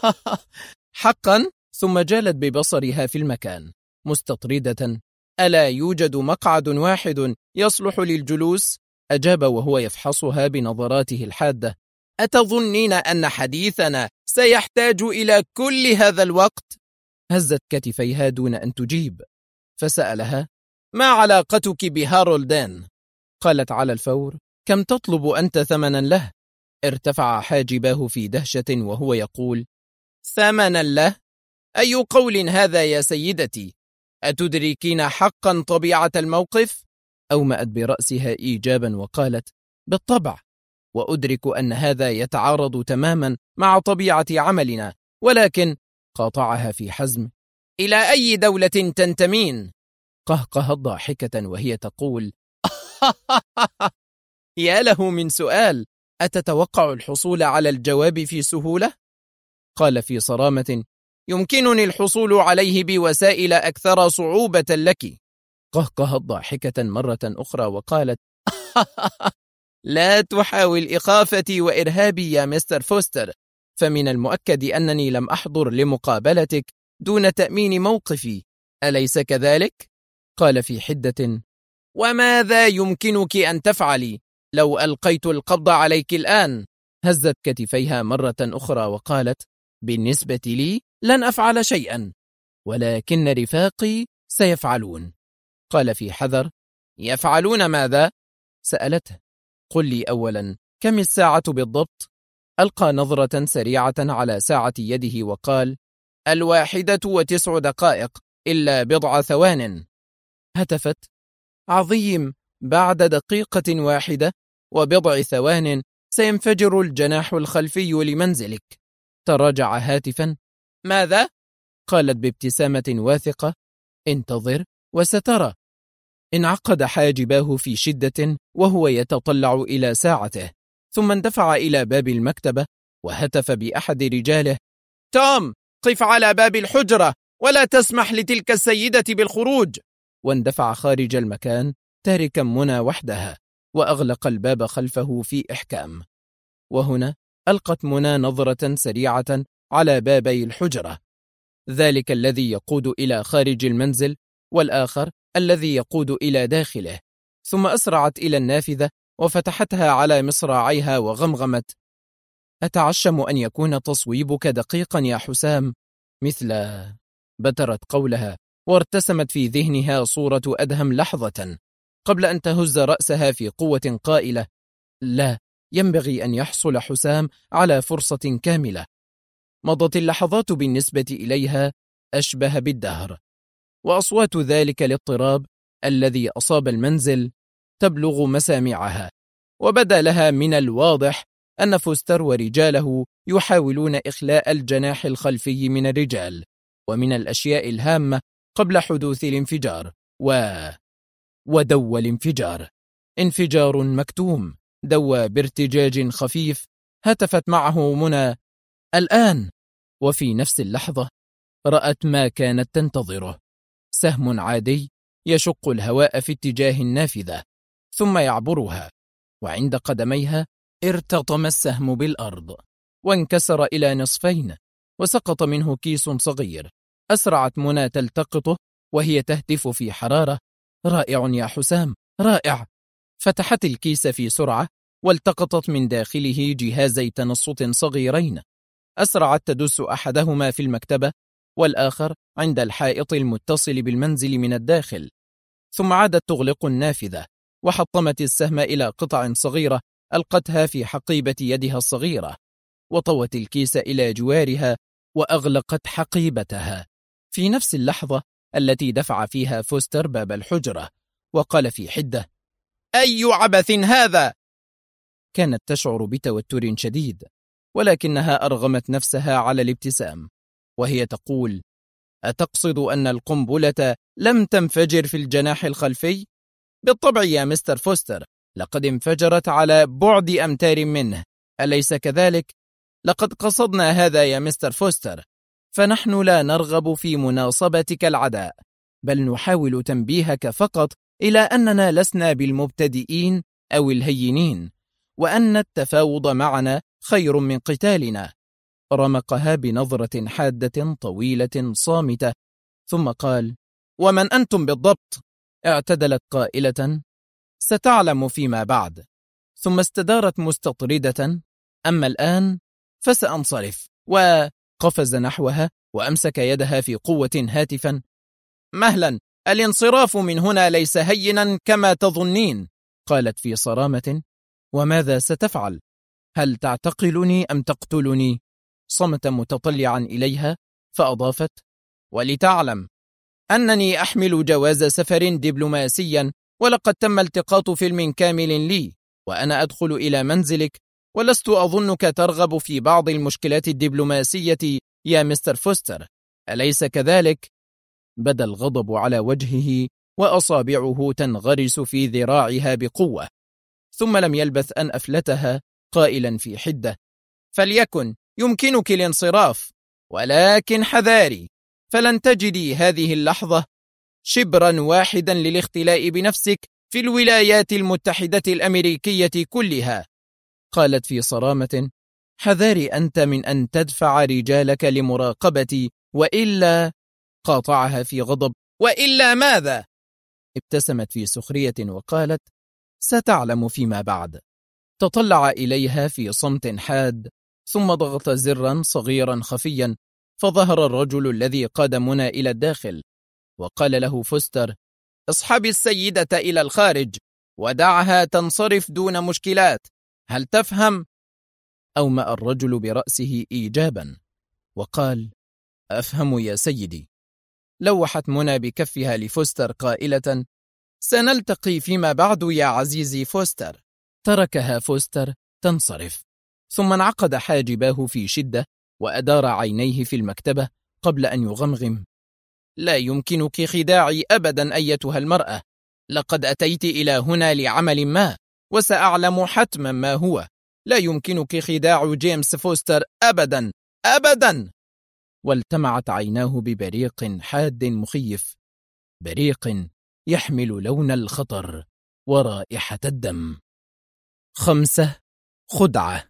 حقا؟ ثم جالت ببصرها في المكان مستطردة: ألا يوجد مقعد واحد يصلح للجلوس؟ أجاب وهو يفحصها بنظراته الحادة: أتظنين أن حديثنا سيحتاج إلى كل هذا الوقت؟ هزت كتفيها دون أن تجيب، فسألها: ما علاقتك بهارولدين؟ قالت على الفور: كم تطلب أنت ثمنا له؟ ارتفع حاجباه في دهشة وهو يقول: ثمنا له؟ أي قول هذا يا سيدتي؟ أتدركين حقا طبيعة الموقف؟ أومأت برأسها إيجابا وقالت: بالطبع، وأدرك أن هذا يتعارض تماما مع طبيعة عملنا، ولكن قاطعها في حزم: إلى أي دولة تنتمين؟ قهقهت ضاحكة وهي تقول: يا له من سؤال، أتتوقع الحصول على الجواب في سهولة؟ قال في صرامة: يمكنني الحصول عليه بوسائل أكثر صعوبة لك. قهقهت ضاحكة مرة أخرى وقالت: لا تحاول إخافتي وإرهابي يا مستر فوستر، فمن المؤكد أنني لم أحضر لمقابلتك دون تأمين موقفي، أليس كذلك؟ قال في حدة: وماذا يمكنك أن تفعلي لو ألقيت القبض عليك الآن؟ هزت كتفيها مرة أخرى وقالت: بالنسبة لي لن أفعل شيئا، ولكن رفاقي سيفعلون. قال في حذر: يفعلون ماذا؟ سألته: قل لي أولا، كم الساعة بالضبط؟ ألقى نظرة سريعة على ساعة يده وقال: 1:09 إلا بضع ثوان. هتفت: عظيم، بعد دقيقة واحدة وبضع ثوان سينفجر الجناح الخلفي لمنزلك. تراجع هاتفا: ماذا؟ قالت بابتسامة واثقة: انتظر وسترى. انعقد حاجباه في شدة وهو يتطلع إلى ساعته، ثم اندفع إلى باب المكتبة وهتف بأحد رجاله: توم، قف على باب الحجرة ولا تسمح لتلك السيدة بالخروج. واندفع خارج المكان تاركا منى وحدها، وأغلق الباب خلفه في إحكام. وهنا ألقت منى نظرة سريعة على بابي الحجرة، ذلك الذي يقود إلى خارج المنزل والآخر الذي يقود إلى داخله، ثم أسرعت إلى النافذة وفتحتها على مصراعيها وغمغمت: أتعشم أن يكون تصويبك دقيقا يا حسام، مثل... بترت قولها، وارتسمت في ذهنها صورة أدهم لحظة قبل أن تهز رأسها في قوة قائلة: لا، ينبغي أن يحصل حسام على فرصة كاملة. مضت اللحظات بالنسبة إليها أشبه بالدهر، وأصوات ذلك الاضطراب الذي أصاب المنزل تبلغ مسامعها، وبدا لها من الواضح أن فوستر ورجاله يحاولون إخلاء الجناح الخلفي من الرجال ومن الأشياء الهامة قبل حدوث الانفجار. ودوى الانفجار، انفجار مكتوم دوى بارتجاج خفيف. هتفت معه منى: الآن. وفي نفس اللحظة رأت ما كانت تنتظره: سهم عادي يشق الهواء في اتجاه النافذة ثم يعبرها، وعند قدميها ارتطم السهم بالأرض وانكسر إلى نصفين وسقط منه كيس صغير. أسرعت منى تلتقطه وهي تهتف في حرارة: رائع يا حسام، رائع. فتحت الكيس في سرعة والتقطت من داخله جهازي تنصت صغيرين. أسرعت تدس أحدهما في المكتبة والآخر عند الحائط المتصل بالمنزل من الداخل، ثم عادت تغلق النافذة وحطمت السهم إلى قطع صغيرة ألقتها في حقيبة يدها الصغيرة، وطوت الكيس إلى جوارها وأغلقت حقيبتها في نفس اللحظة التي دفع فيها فوستر باب الحجرة وقال في حدة: أي عبث هذا؟ كانت تشعر بتوتر شديد، ولكنها أرغمت نفسها على الابتسام وهي تقول: أتقصد أن القنبلة لم تنفجر في الجناح الخلفي؟ بالطبع يا مستر فوستر، لقد انفجرت على بعد أمتار منه، أليس كذلك؟ لقد قصدنا هذا يا مستر فوستر، فنحن لا نرغب في مناصبتك العداء، بل نحاول تنبيهك فقط إلى أننا لسنا بالمبتدئين أو الهينين، وأن التفاوض معنا خير من قتالنا. رمقها بنظرة حادة طويلة صامتة، ثم قال: ومن أنتم بالضبط؟ اعتدلت قائلة: ستعلم فيما بعد. ثم استدارت مستطردة: أما الآن فسأنصرف. وقفز نحوها وأمسك يدها في قوة هاتفا: مهلا، الانصراف من هنا ليس هينا كما تظنين. قالت في صرامة: وماذا ستفعل؟ هل تعتقلني أم تقتلني؟ صمت متطلعا إليها، فأضافت: ولتعلم أنني أحمل جواز سفر دبلوماسيا، ولقد تم التقاط فيلم كامل لي وأنا أدخل إلى منزلك، ولست أظنك ترغب في بعض المشكلات الدبلوماسية يا مستر فوستر، أليس كذلك؟ بدا الغضب على وجهه وأصابعه تنغرس في ذراعها بقوة، ثم لم يلبث أن أفلتها قائلا في حدة: فليكن، يمكنك الانصراف، ولكن حذاري، فلن تجدي هذه اللحظة شبرا واحدا للاختلاء بنفسك في الولايات المتحدة الأمريكية كلها. قالت في صرامة: حذاري أنت من أن تدفع رجالك لمراقبتي، وإلا... قاطعها في غضب: وإلا ماذا؟ ابتسمت في سخرية وقالت: ستعلم فيما بعد. تطلع إليها في صمت حاد، ثم ضغط زرا صغيرا خفيا، فظهر الرجل الذي قاد منى إلى الداخل، وقال له فوستر: اصحبي السيدة إلى الخارج ودعها تنصرف دون مشكلات، هل تفهم؟ أومأ الرجل برأسه إيجابا وقال: أفهم يا سيدي. لوحت منى بكفها لفوستر قائلة: سنلتقي فيما بعد يا عزيزي فوستر. تركها فوستر تنصرف، ثم انعقد حاجباه في شدة وأدار عينيه في المكتبة قبل أن يغمغم: لا يمكنك خداعي أبدا أيتها المرأة، لقد أتيت إلى هنا لعمل ما وسأعلم حتما ما هو. لا يمكنك خداع جيمس فوستر أبدا أبدا. والتمعت عيناه ببريق حاد مخيف، بريق يحمل لون الخطر ورائحة الدم. 5. خدعة.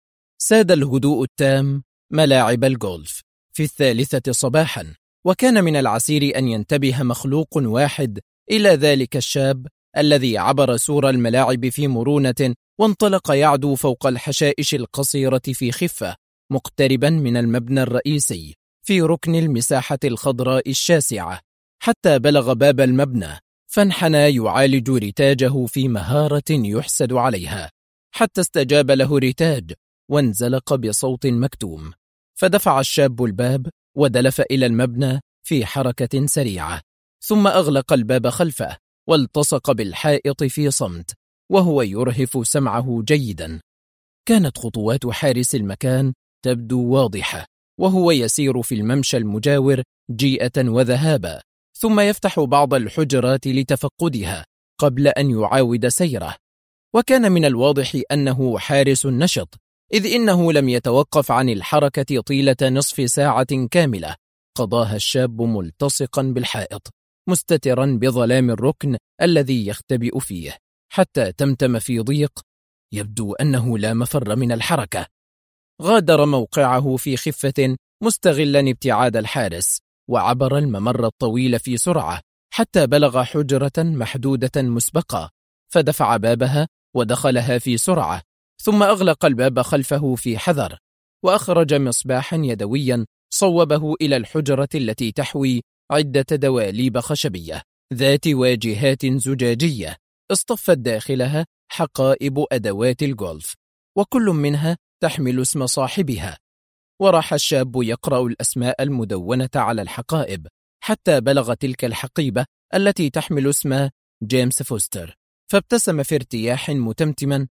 ساد الهدوء التام ملاعب الجولف في 3 صباحا، وكان من العسير أن ينتبه مخلوق واحد إلى ذلك الشاب الذي عبر سور الملاعب في مرونة وانطلق يعدو فوق الحشائش القصيرة في خفة، مقتربا من المبنى الرئيسي في ركن المساحة الخضراء الشاسعة، حتى بلغ باب المبنى فانحنى يعالج رتاجه في مهارة يحسد عليها، حتى استجاب له رتاج وانزلق بصوت مكتوم. فدفع الشاب الباب ودلف إلى المبنى في حركة سريعة، ثم أغلق الباب خلفه والتصق بالحائط في صمت وهو يرهف سمعه جيدا. كانت خطوات حارس المكان تبدو واضحة وهو يسير في الممشى المجاور جيئة وذهابا، ثم يفتح بعض الحجرات لتفقدها قبل أن يعاود سيره. وكان من الواضح أنه حارس نشط، إذ إنه لم يتوقف عن الحركة طيلة نصف ساعة كاملة قضاها الشاب ملتصقا بالحائط مستترا بظلام الركن الذي يختبئ فيه، حتى تمتم في ضيق. يبدو أنه لا مفر من الحركة. غادر موقعه في خفة مستغلا ابتعاد الحارس، وعبر الممر الطويل في سرعة حتى بلغ حجرة محدودة مسبقة، فدفع بابها ودخلها في سرعة، ثم أغلق الباب خلفه في حذر، وأخرج مصباحا يدويا صوبه إلى الحجرة التي تحوي عدة دواليب خشبية ذات واجهات زجاجية اصطفت داخلها حقائب أدوات الجولف، وكل منها تحمل اسم صاحبها. وراح الشاب يقرأ الأسماء المدونة على الحقائب حتى بلغ تلك الحقيبة التي تحمل اسم جيمس فوستر، فابتسم في ارتياح متمتما: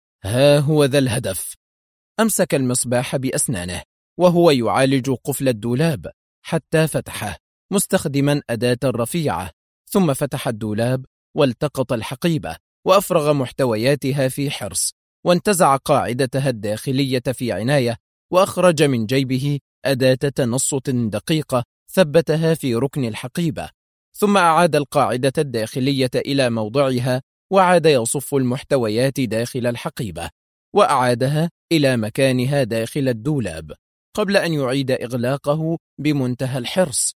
ها هو ذا الهدف. أمسك المصباح بأسنانه وهو يعالج قفل الدولاب حتى فتحه مستخدما أداة رفيعة، ثم فتح الدولاب والتقط الحقيبة وأفرغ محتوياتها في حرص، وانتزع قاعدتها الداخلية في عناية، وأخرج من جيبه أداة تنصت دقيقة ثبتها في ركن الحقيبة، ثم أعاد القاعدة الداخلية إلى موضعها، وعاد يصف المحتويات داخل الحقيبة وأعادها إلى مكانها داخل الدولاب قبل أن يعيد إغلاقه بمنتهى الحرص.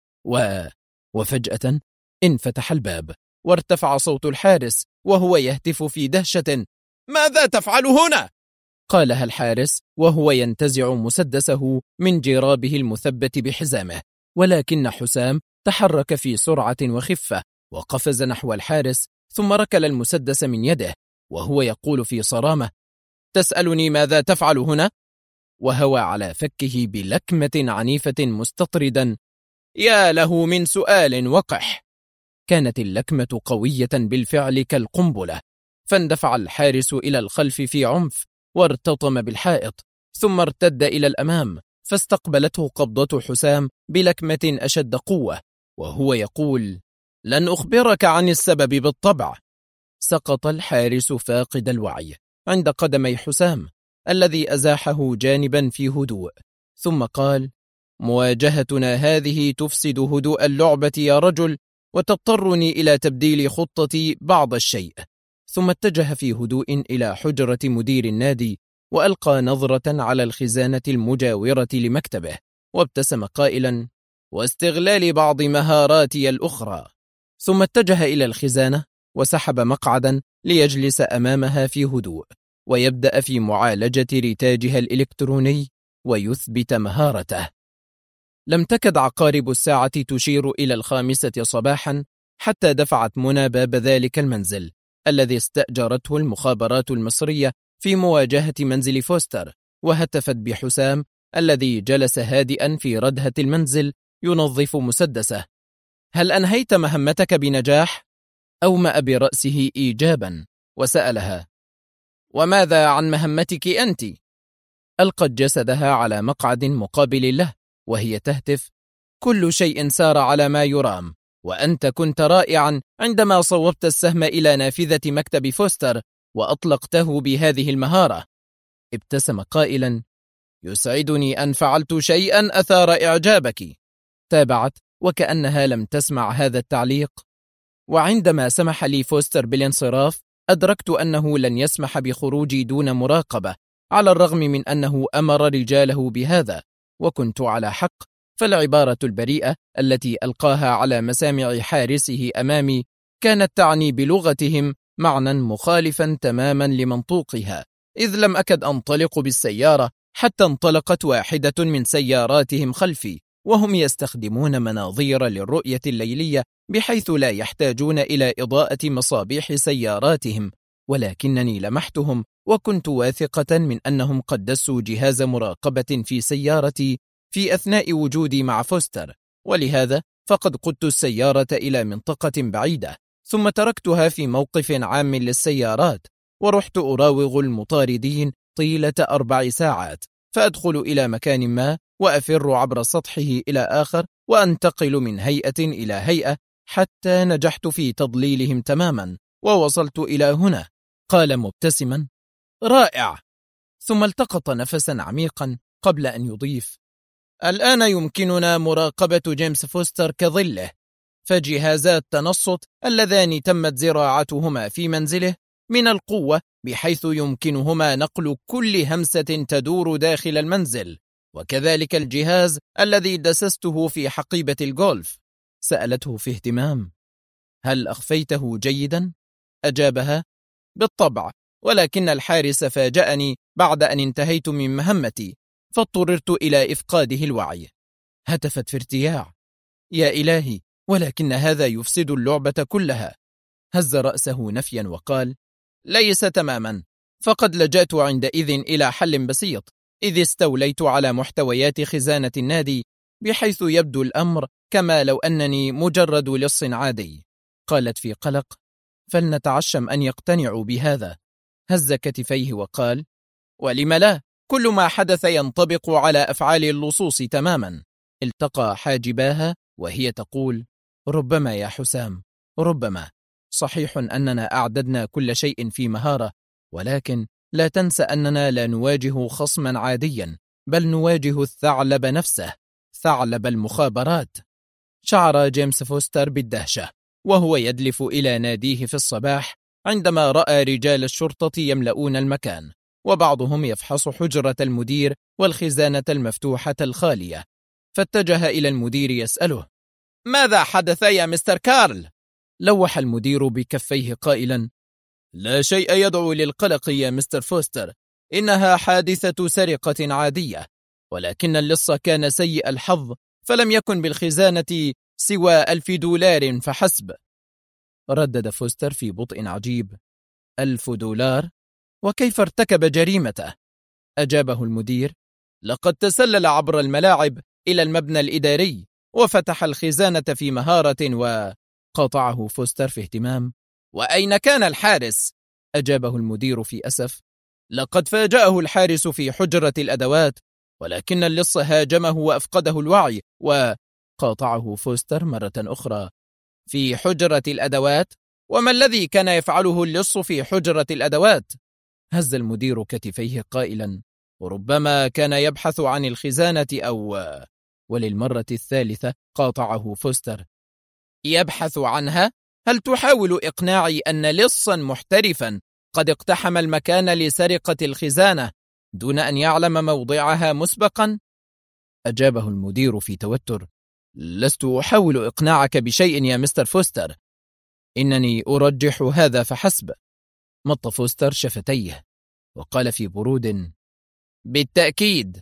وفجأة انفتح الباب وارتفع صوت الحارس وهو يهتف في دهشة: ماذا تفعل هنا؟ قالها الحارس وهو ينتزع مسدسه من جرابه المثبت بحزامه، ولكن حسام تحرك في سرعة وخفة وقفز نحو الحارس، ثم ركل المسدس من يده وهو يقول في صرامة: تسألني ماذا تفعل هنا؟ وهوى على فكه بلكمة عنيفة مستطردا: يا له من سؤال وقح. كانت اللكمة قوية بالفعل كالقنبلة، فاندفع الحارس إلى الخلف في عنف وارتطم بالحائط، ثم ارتد إلى الأمام فاستقبلته قبضة حسام بلكمة أشد قوة وهو يقول: لن أخبرك عن السبب بالطبع. سقط الحارس فاقد الوعي عند قدمي حسام الذي أزاحه جانبا في هدوء، ثم قال: مواجهتنا هذه تفسد هدوء اللعبة يا رجل، وتضطرني إلى تبديل خطتي بعض الشيء. ثم اتجه في هدوء إلى حجرة مدير النادي وألقى نظرة على الخزانة المجاورة لمكتبه، وابتسم قائلا: واستغلال بعض مهاراتي الأخرى. ثم اتجه إلى الخزانة وسحب مقعدا ليجلس أمامها في هدوء ويبدأ في معالجة رتاجها الإلكتروني ويثبت مهارته. لم تكد عقارب الساعة تشير إلى 5 صباحا حتى دفعت منى باب ذلك المنزل الذي استأجرته المخابرات المصرية في مواجهة منزل فوستر، وهتفت بحسام الذي جلس هادئا في ردهة المنزل ينظف مسدسه. هل أنهيت مهمتك بنجاح؟ أومأ برأسه إيجابا وسألها: وماذا عن مهمتك أنت؟ ألقت جسدها على مقعد مقابل له وهي تهتف: كل شيء سار على ما يرام، وأنت كنت رائعا عندما صوبت السهم إلى نافذة مكتب فوستر وأطلقته بهذه المهارة. ابتسم قائلا: يسعدني أن فعلت شيئا أثار إعجابك. تابعت وكأنها لم تسمع هذا التعليق: وعندما سمح لي فوستر بالانصراف أدركت أنه لن يسمح بخروجي دون مراقبة، على الرغم من أنه أمر رجاله بهذا، وكنت على حق، فالعبارة البريئة التي ألقاها على مسامع حارسه أمامي كانت تعني بلغتهم معنى مخالفا تماما لمنطوقها، إذ لم أكد أنطلق بالسيارة حتى انطلقت واحدة من سياراتهم خلفي، وهم يستخدمون مناظير للرؤية الليلية بحيث لا يحتاجون إلى إضاءة مصابيح سياراتهم، ولكنني لمحتهم وكنت واثقة من أنهم قد دسوا جهاز مراقبة في سيارتي في أثناء وجودي مع فوستر، ولهذا فقد قدت السيارة إلى منطقة بعيدة، ثم تركتها في موقف عام للسيارات، ورحت أراوغ المطاردين طيلة 4 ساعات، فأدخل إلى مكان ما وأفر عبر سطحه إلى آخر وأنتقل من هيئة إلى هيئة حتى نجحت في تضليلهم تماما ووصلت إلى هنا. قال مبتسما: رائع. ثم التقط نفسا عميقا قبل أن يضيف: الآن يمكننا مراقبة جيمس فوستر كظله، فجهازات تنصت اللذان تمت زراعتهما في منزله من القوة بحيث يمكنهما نقل كل همسة تدور داخل المنزل، وكذلك الجهاز الذي دسسته في حقيبة الجولف. سألته في اهتمام: هل أخفيته جيدا؟ أجابها: بالطبع، ولكن الحارس فاجأني بعد أن انتهيت من مهمتي، فاضطررت إلى إفقاده الوعي. هتفت في ارتياع: يا إلهي، ولكن هذا يفسد اللعبة كلها. هز رأسه نفيا وقال: ليس تماما، فقد لجأت عندئذ إلى حل بسيط، إذ استوليت على محتويات خزانة النادي، بحيث يبدو الأمر كما لو أنني مجرد لص عادي. قالت في قلق: فلنتعشم أن يقتنعوا بهذا. هز كتفيه وقال: ولم لا؟ كل ما حدث ينطبق على أفعال اللصوص تماما. التقى حاجباها وهي تقول: ربما يا حسام، ربما. صحيح أننا أعددنا كل شيء في مهارة، ولكن لا تنسى أننا لا نواجه خصما عاديا، بل نواجه الثعلب نفسه، ثعلب المخابرات. شعر جيمس فوستر بالدهشة وهو يدلف إلى ناديه في الصباح عندما رأى رجال الشرطة يملؤون المكان، وبعضهم يفحص حجرة المدير والخزانة المفتوحة الخالية، فاتجه إلى المدير يسأله: ماذا حدث يا مستر كارل؟ لوح المدير بكفيه قائلا: لا شيء يدعو للقلق يا مستر فوستر، إنها حادثة سرقة عادية، ولكن اللص كان سيء الحظ، فلم يكن بالخزانة سوى $1000 فحسب. ردد فوستر في بطء عجيب: $1000؟ وكيف ارتكب جريمته؟ أجابه المدير: لقد تسلل عبر الملاعب إلى المبنى الإداري وفتح الخزانة في مهارة قاطعه فوستر في اهتمام: وأين كان الحارس؟ أجابه المدير في أسف: لقد فاجأه الحارس في حجرة الأدوات، ولكن اللص هاجمه وأفقده الوعي. وقاطعه فوستر مرة أخرى: في حجرة الأدوات؟ وما الذي كان يفعله اللص في حجرة الأدوات؟ هز المدير كتفيه قائلا: وربما كان يبحث عن الخزانة أو... وللمرة الثالثة قاطعه فوستر: يبحث عنها؟ هل تحاول إقناعي أن لصا محترفا قد اقتحم المكان لسرقة الخزانة دون أن يعلم موضعها مسبقا؟ أجابه المدير في توتر: لست أحاول إقناعك بشيء يا مستر فوستر، إنني أرجح هذا فحسب. مط فوستر شفتيه وقال في برود: بالتأكيد.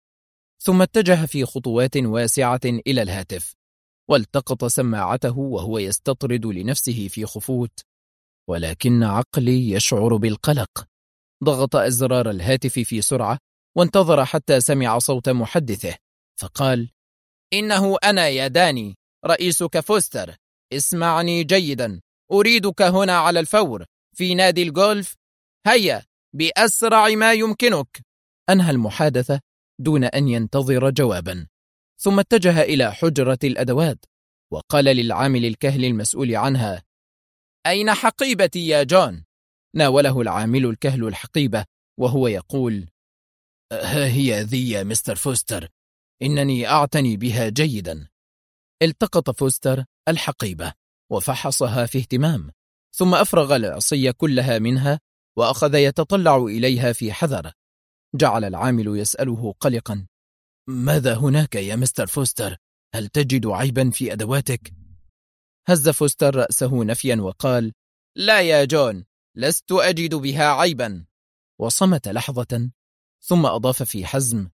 ثم اتجه في خطوات واسعة إلى الهاتف والتقط سماعته وهو يستطرد لنفسه في خفوت: ولكن عقلي يشعر بالقلق. ضغط أزرار الهاتف في سرعة وانتظر حتى سمع صوت محدثه، فقال: إنه أنا يا داني، رئيسك فوستر. اسمعني جيدا، أريدك هنا على الفور في نادي الجولف. هيا بأسرع ما يمكنك. أنهى المحادثة دون أن ينتظر جوابا، ثم اتجه إلى حجرة الأدوات وقال للعامل الكهل المسؤول عنها: أين حقيبتي يا جون؟ ناوله العامل الكهل الحقيبة وهو يقول: ها هي ذي يا مستر فوستر، إنني أعتني بها جيدا. التقط فوستر الحقيبة وفحصها في اهتمام، ثم أفرغ العصي كلها منها وأخذ يتطلع إليها في حذر. جعل العامل يسأله قلقا: ماذا هناك يا مستر فوستر؟ هل تجد عيبا في أدواتك؟ هز فوستر رأسه نفيا وقال: لا يا جون، لست أجد بها عيبا. وصمت لحظة ثم أضاف في حزم: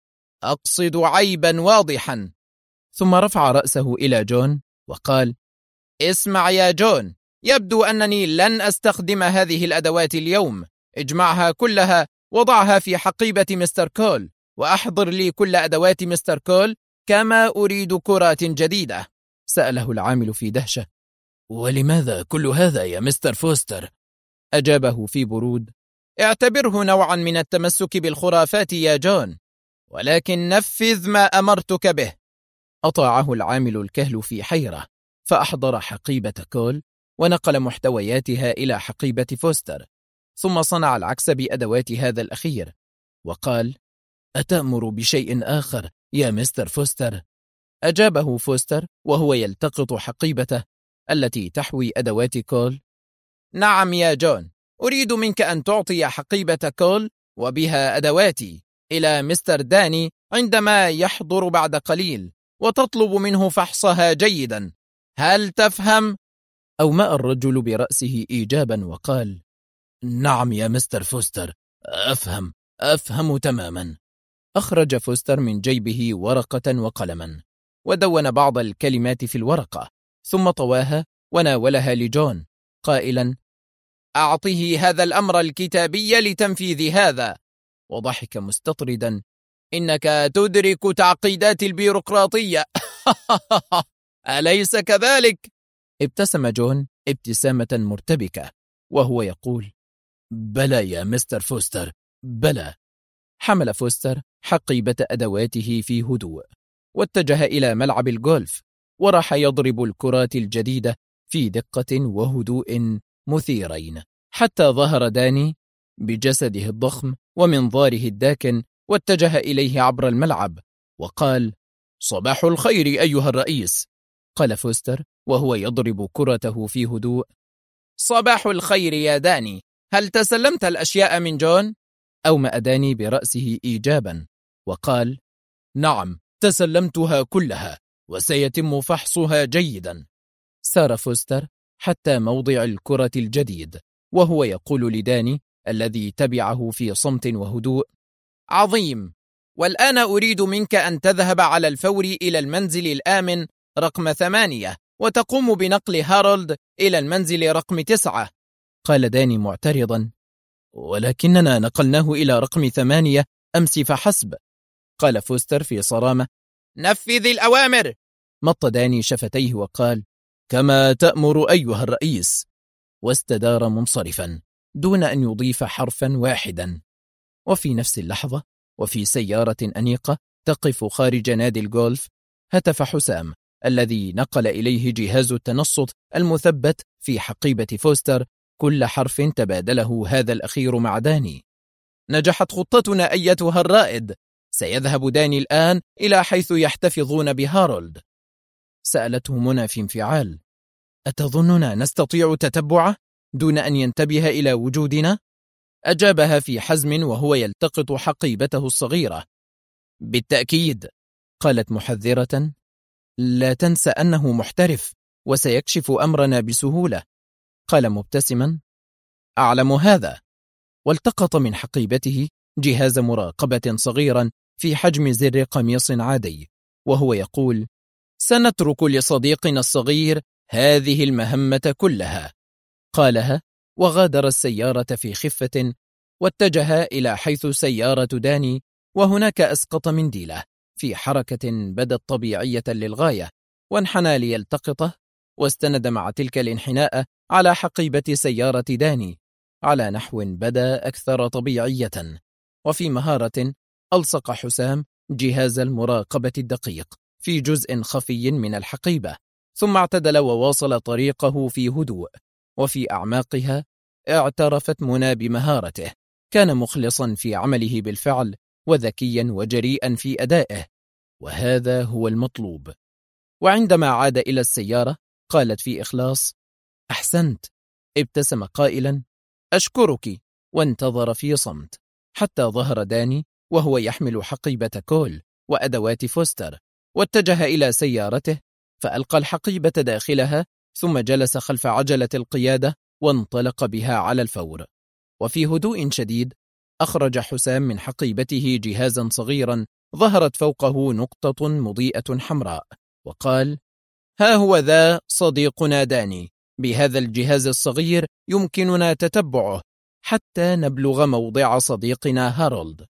أقصد عيبا واضحا. ثم رفع رأسه إلى جون وقال: اسمع يا جون، يبدو أنني لن أستخدم هذه الأدوات اليوم. اجمعها كلها وضعها في حقيبة مستر كول، وأحضر لي كل أدوات مستر كول كما أريد كرات جديدة. سأله العامل في دهشة: ولماذا كل هذا يا مستر فوستر؟ أجابه في برود: اعتبره نوعا من التمسك بالخرافات يا جون، ولكن نفذ ما أمرتك به. أطاعه العامل الكهل في حيرة، فأحضر حقيبة كول ونقل محتوياتها إلى حقيبة فوستر، ثم صنع العكس بأدوات هذا الأخير وقال: أتأمر بشيء آخر يا مستر فوستر؟ أجابه فوستر وهو يلتقط حقيبته التي تحوي أدوات كول: نعم يا جون، أريد منك أن تعطي حقيبة كول وبها أدواتي إلى مستر داني عندما يحضر بعد قليل، وتطلب منه فحصها جيدا. هل تفهم؟ أومأ الرجل برأسه إيجابا وقال: نعم يا مستر فوستر، أفهم تماما. أخرج فوستر من جيبه ورقة وقلما ودون بعض الكلمات في الورقة، ثم طواها وناولها لجون قائلا: أعطه هذا الأمر الكتابي لتنفيذ هذا. وضحك مستطردا: إنك تدرك تعقيدات البيروقراطية. أليس كذلك؟ ابتسم جون ابتسامة مرتبكة وهو يقول: بلى يا مستر فوستر، بلى. حمل فوستر حقيبة أدواته في هدوء واتجه إلى ملعب الجولف، وراح يضرب الكرات الجديدة في دقة وهدوء مثيرين، حتى ظهر داني بجسده الضخم ومنظاره الداكن، واتجه إليه عبر الملعب وقال: صباح الخير أيها الرئيس. قال فوستر وهو يضرب كرته في هدوء: صباح الخير يا داني، هل تسلمت الأشياء من جون؟ أومأ داني برأسه إيجابا وقال: نعم، تسلمتها كلها وسيتم فحصها جيدا. سار فوستر حتى موضع الكرة الجديد وهو يقول لداني الذي تبعه في صمت وهدوء: عظيم، والآن أريد منك أن تذهب على الفور إلى المنزل الآمن رقم 8 وتقوم بنقل هارولد إلى المنزل رقم 9. قال داني معترضا: ولكننا نقلناه إلى رقم 8 أمس فحسب. قال فوستر في صرامة: نفذ الأوامر. مط داني شفتيه وقال: كما تأمر أيها الرئيس، واستدار منصرفا دون أن يضيف حرفا واحدا. وفي نفس اللحظة وفي سيارة أنيقة تقف خارج نادي الجولف، هتف حسام الذي نقل إليه جهاز التنصت المثبت في حقيبة فوستر كل حرف تبادله هذا الأخير مع داني. نجحت خطتنا أيتها الرائد، سيذهب داني الآن إلى حيث يحتفظون بهارولد. سألته منى في انفعال: أتظننا نستطيع تتبعه دون أن ينتبه إلى وجودنا؟ أجابها في حزم وهو يلتقط حقيبته الصغيرة: بالتأكيد. قالت محذرة: لا تنسى أنه محترف وسيكشف أمرنا بسهولة. قال مبتسما: أعلم هذا. والتقط من حقيبته جهاز مراقبة صغيرا في حجم زر قميص عادي وهو يقول: سنترك لصديقنا الصغير هذه المهمة كلها. قالها وغادر السيارة في خفة واتجه إلى حيث سيارة داني، وهناك أسقط منديله في حركة بدت طبيعية للغاية، وانحنى ليلتقطه، واستند مع تلك الانحناء على حقيبة سيارة داني على نحو بدا أكثر طبيعية. وفي مهارة ألصق حسام جهاز المراقبة الدقيق في جزء خفي من الحقيبة، ثم اعتدل وواصل طريقه في هدوء. وفي أعماقها اعترفت منى بمهارته، كان مخلصا في عمله بالفعل، وذكيا وجريئا في أدائه، وهذا هو المطلوب. وعندما عاد إلى السيارة قالت في إخلاص: أحسنت. ابتسم قائلا: أشكرك، وانتظر في صمت حتى ظهر داني وهو يحمل حقيبة كول وأدوات فوستر، واتجه إلى سيارته فألقى الحقيبة داخلها، ثم جلس خلف عجلة القيادة وانطلق بها على الفور. وفي هدوء شديد أخرج حسام من حقيبته جهازا صغيرا ظهرت فوقه نقطة مضيئة حمراء، وقال: ها هو ذا صديقنا داني، بهذا الجهاز الصغير يمكننا تتبعه حتى نبلغ موضع صديقنا هارولد.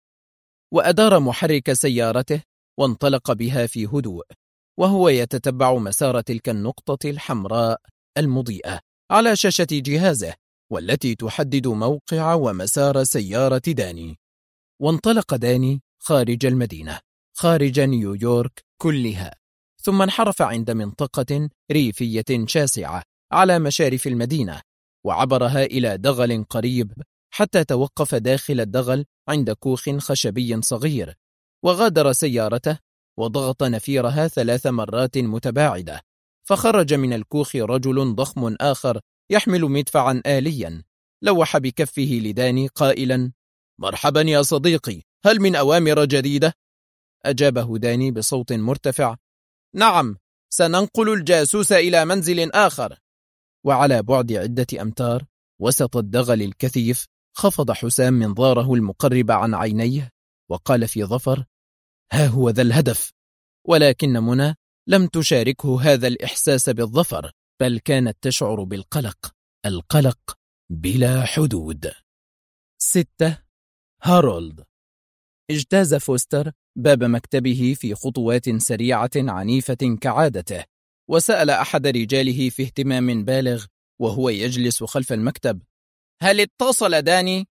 وأدار محرك سيارته وانطلق بها في هدوء، وهو يتتبع مسار تلك النقطة الحمراء المضيئة على شاشة جهازه، والتي تحدد موقع ومسار سيارة داني. وانطلق داني خارج المدينة، خارج نيويورك كلها، ثم انحرف عند منطقة ريفية شاسعة على مشارف المدينة، وعبرها إلى دغل قريب حتى توقف داخل الدغل عند كوخ خشبي صغير، وغادر سيارته وضغط نفيرها 3 مرات متباعدة. فخرج من الكوخ رجل ضخم آخر يحمل مدفعا آليا، لوح بكفه لداني قائلا: مرحبا يا صديقي، هل من أوامر جديدة؟ أجابه داني بصوت مرتفع: نعم، سننقل الجاسوس إلى منزل آخر. وعلى بعد عدة أمتار وسط الدغل الكثيف خفض حسام منظاره المقرب عن عينيه وقال في ظفر: ها هو ذا الهدف. ولكن منى لم تشاركه هذا الإحساس بالظفر، بل كانت تشعر بالقلق، القلق بلا حدود. 6. هارولد. اجتاز فوستر باب مكتبه في خطوات سريعة عنيفة كعادته، وسأل أحد رجاله في اهتمام بالغ وهو يجلس خلف المكتب: هل اتصل داني؟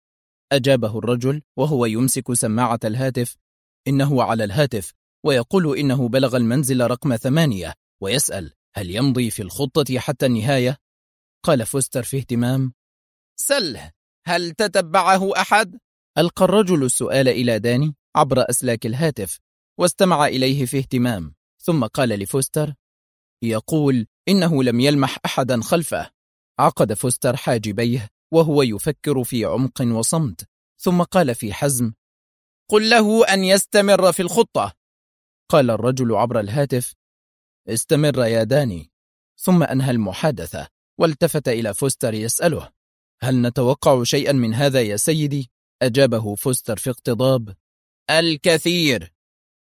أجابه الرجل وهو يمسك سماعة الهاتف: إنه على الهاتف، ويقول إنه بلغ المنزل رقم 8، ويسأل هل يمضي في الخطة حتى النهاية. قال فوستر في اهتمام: سله، هل تتبعه أحد؟ ألقى الرجل السؤال إلى داني عبر أسلاك الهاتف، واستمع إليه في اهتمام، ثم قال لفوستر: يقول إنه لم يلمح أحدا خلفه. عقد فوستر حاجبيه وهو يفكر في عمق وصمت، ثم قال في حزم: قل له أن يستمر في الخطة. قال الرجل عبر الهاتف: استمر يا داني. ثم أنهى المحادثة والتفت إلى فوستر يسأله: هل نتوقع شيئا من هذا يا سيدي؟ أجابه فوستر في اقتضاب: الكثير.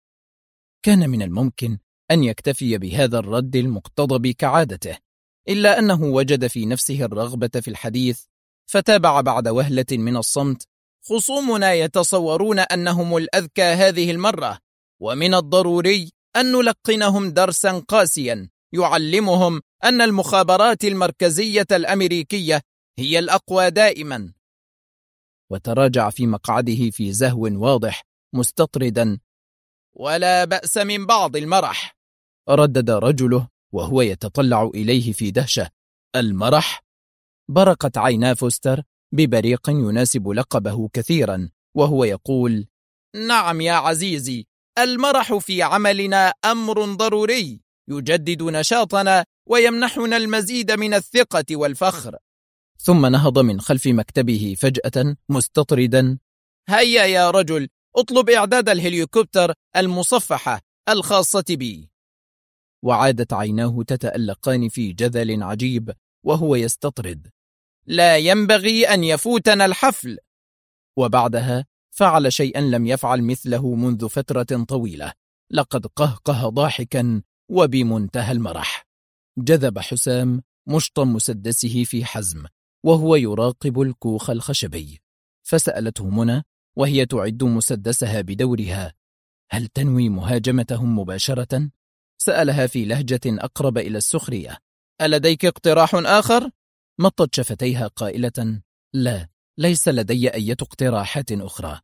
كان من الممكن أن يكتفي بهذا الرد المقتضب كعادته، إلا أنه وجد في نفسه الرغبة في الحديث، فتابع بعد وهلة من الصمت: خصومنا يتصورون أنهم الأذكى هذه المرة، ومن الضروري أن نلقنهم درسا قاسيا يعلمهم أن المخابرات المركزية الأمريكية هي الأقوى دائما. وتراجع في مقعده في زهو واضح مستطردا: ولا بأس من بعض المرح. ردد رجله وهو يتطلع إليه في دهشة: المرح؟ برقت عينا فوستر ببريق يناسب لقبه كثيرا وهو يقول: نعم يا عزيزي، المرح في عملنا أمر ضروري يجدد نشاطنا ويمنحنا المزيد من الثقة والفخر. ثم نهض من خلف مكتبه فجأة مستطردا: هيا يا رجل، اطلب إعداد الهليكوبتر المصفحة الخاصة بي. وعادت عيناه تتألقان في جذل عجيب وهو يستطرد: لا ينبغي أن يفوتنا الحفل. وبعدها فعل شيئا لم يفعل مثله منذ فترة طويلة، لقد قهقه ضاحكا وبمنتهى المرح. جذب حسام مشط مسدسه في حزم وهو يراقب الكوخ الخشبي، فسألته منى وهي تعد مسدسها بدورها: هل تنوي مهاجمتهم مباشرة؟ سألها في لهجة أقرب إلى السخرية. ألديك اقتراح آخر؟ مطت شفتيها قائلة: لا، ليس لدي أي اقتراحات أخرى.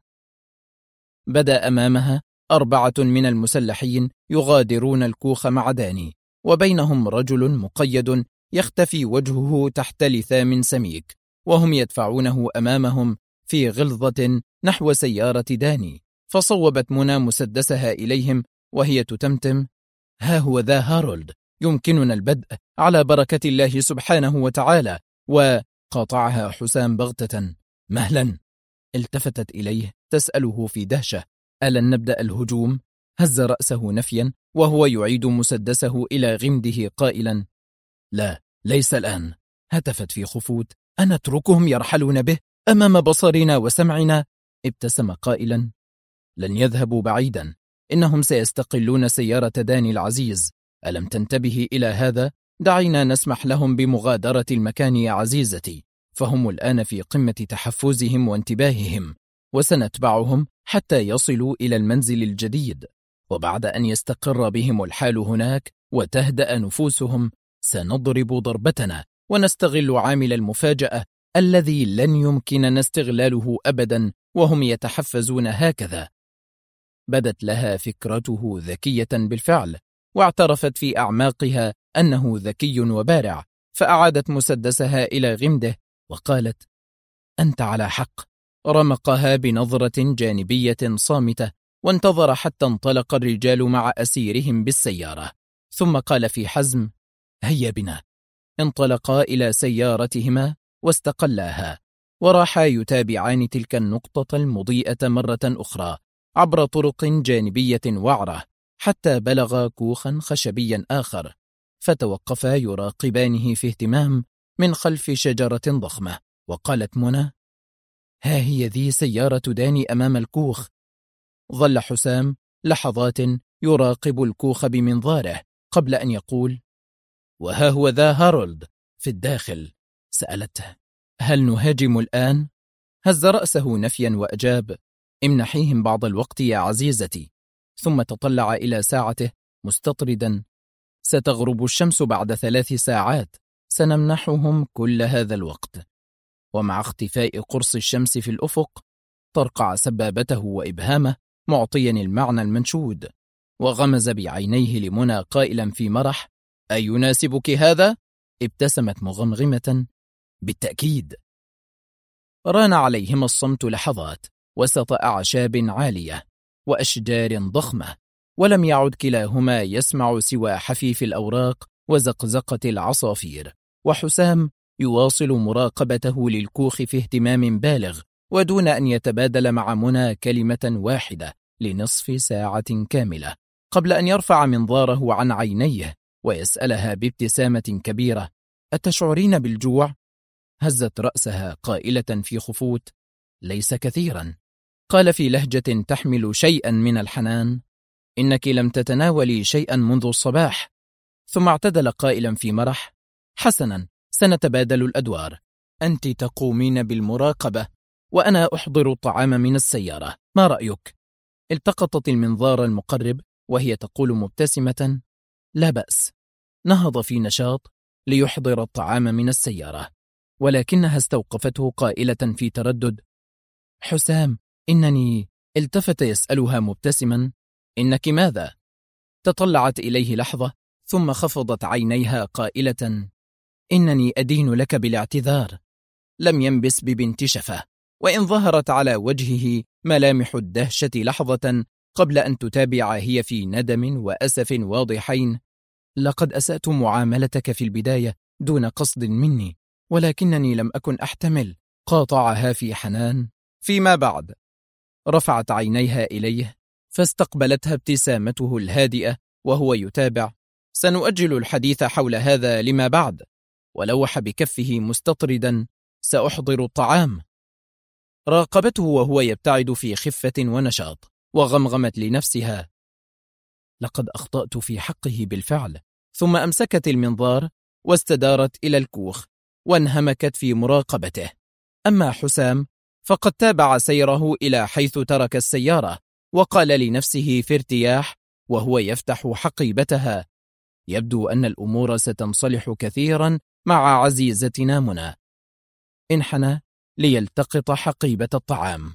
بدأ أمامها 4 من المسلحين يغادرون الكوخ مع داني، وبينهم رجل مقيد يختفي وجهه تحت لثام سميك، وهم يدفعونه أمامهم في غلظة نحو سيارة داني. فصوبت منى مسدسها إليهم وهي تتمتم: ها هو ذا هارولد، يمكننا البدء على بركة الله سبحانه وتعالى. وقاطعها حسام بغتة: مهلا. التفتت إليه تسأله في دهشة: ألن نبدأ الهجوم؟ هز رأسه نفيا وهو يعيد مسدسه إلى غمده قائلا: لا، ليس الآن. هتفت في خفوت: أنا اتركهم يرحلون به أمام بصرنا وسمعنا. ابتسم قائلا: لن يذهبوا بعيدا، إنهم سيستقلون سيارة داني العزيز. ألم تنتبهي إلى هذا؟ دعينا نسمح لهم بمغادرة المكان يا عزيزتي، فهم الآن في قمة تحفزهم وانتباههم، وسنتبعهم حتى يصلوا إلى المنزل الجديد، وبعد أن يستقر بهم الحال هناك وتهدأ نفوسهم سنضرب ضربتنا ونستغل عامل المفاجأة الذي لن يمكننا استغلاله أبدا وهم يتحفزون هكذا. بدت لها فكرته ذكية بالفعل، واعترفت في أعماقها أنه ذكي وبارع، فأعادت مسدسها إلى غمده وقالت: أنت على حق. رمقها بنظرة جانبية صامتة وانتظر حتى انطلق الرجال مع أسيرهم بالسيارة، ثم قال في حزم: هيا بنا. انطلقا إلى سيارتهما واستقلاها، وراحا يتابعان تلك النقطة المضيئة مرة أخرى عبر طرق جانبية وعرة حتى بلغا كوخا خشبيا آخر، فتوقفا يراقبانه في اهتمام من خلف شجرة ضخمة. وقالت منى: ها هي ذي سيارة داني أمام الكوخ. ظل حسام لحظات يراقب الكوخ بمنظاره قبل أن يقول: وها هو ذا هارولد في الداخل. سألته: هل نهاجم الآن؟ هز رأسه نفيا وأجاب: امنحيهم بعض الوقت يا عزيزتي. ثم تطلع إلى ساعته مستطردا: ستغرب الشمس بعد 3 ساعات، سنمنحهم كل هذا الوقت. ومع اختفاء قرص الشمس في الأفق طرقع سبابته وإبهامه معطيا المعنى المنشود، وغمز بعينيه لمنى قائلا في مرح: أيناسبك هذا؟ ابتسمت مغمغمة: بالتأكيد. ران عليهما الصمت لحظات وسط أعشاب عالية وأشجار ضخمة، ولم يعد كلاهما يسمع سوى حفيف الأوراق وزقزقة العصافير، وحسام يواصل مراقبته للكوخ في اهتمام بالغ ودون أن يتبادل مع منى كلمة واحدة لنصف ساعة كاملة، قبل أن يرفع منظاره عن عينيه ويسألها بابتسامة كبيرة: أتشعرين بالجوع؟ هزت رأسها قائلة في خفوت: ليس كثيرا. قال في لهجة تحمل شيئا من الحنان: إنك لم تتناولي شيئا منذ الصباح. ثم اعتدل قائلا في مرح: حسنا، سنتبادل الأدوار، أنت تقومين بالمراقبة وأنا أحضر الطعام من السيارة، ما رأيك؟ التقطت المنظار المقرب وهي تقول مبتسمة: لا بأس. نهض في نشاط ليحضر الطعام من السيارة، ولكنها استوقفته قائلة في تردد: حسام، إنني. التفت يسألها مبتسما: إنك ماذا؟ تطلعت إليه لحظة ثم خفضت عينيها قائلة: إنني أدين لك بالاعتذار. لم ينبس ببنت شفة، وإن ظهرت على وجهه ملامح الدهشة لحظة قبل أن تتابع هي في ندم وأسف واضحين: لقد أسأت معاملتك في البداية دون قصد مني، ولكنني لم أكن أحتمل. قاطعها في حنان: فيما بعد. رفعت عينيها إليه فاستقبلتها ابتسامته الهادئة وهو يتابع: سنؤجل الحديث حول هذا لما بعد. ولوح بكفه مستطردا: سأحضر الطعام. راقبته وهو يبتعد في خفة ونشاط، وغمغمت لنفسها: لقد أخطأت في حقه بالفعل. ثم أمسكت المنظار واستدارت إلى الكوخ وانهمكت في مراقبته. أما حسام فقد تابع سيره إلى حيث ترك السيارة، وقال لنفسه في ارتياح وهو يفتح حقيبتها: يبدو أن الأمور ستنصلح كثيرا مع عزيزتنا منى. انحنى ليلتقط حقيبة الطعام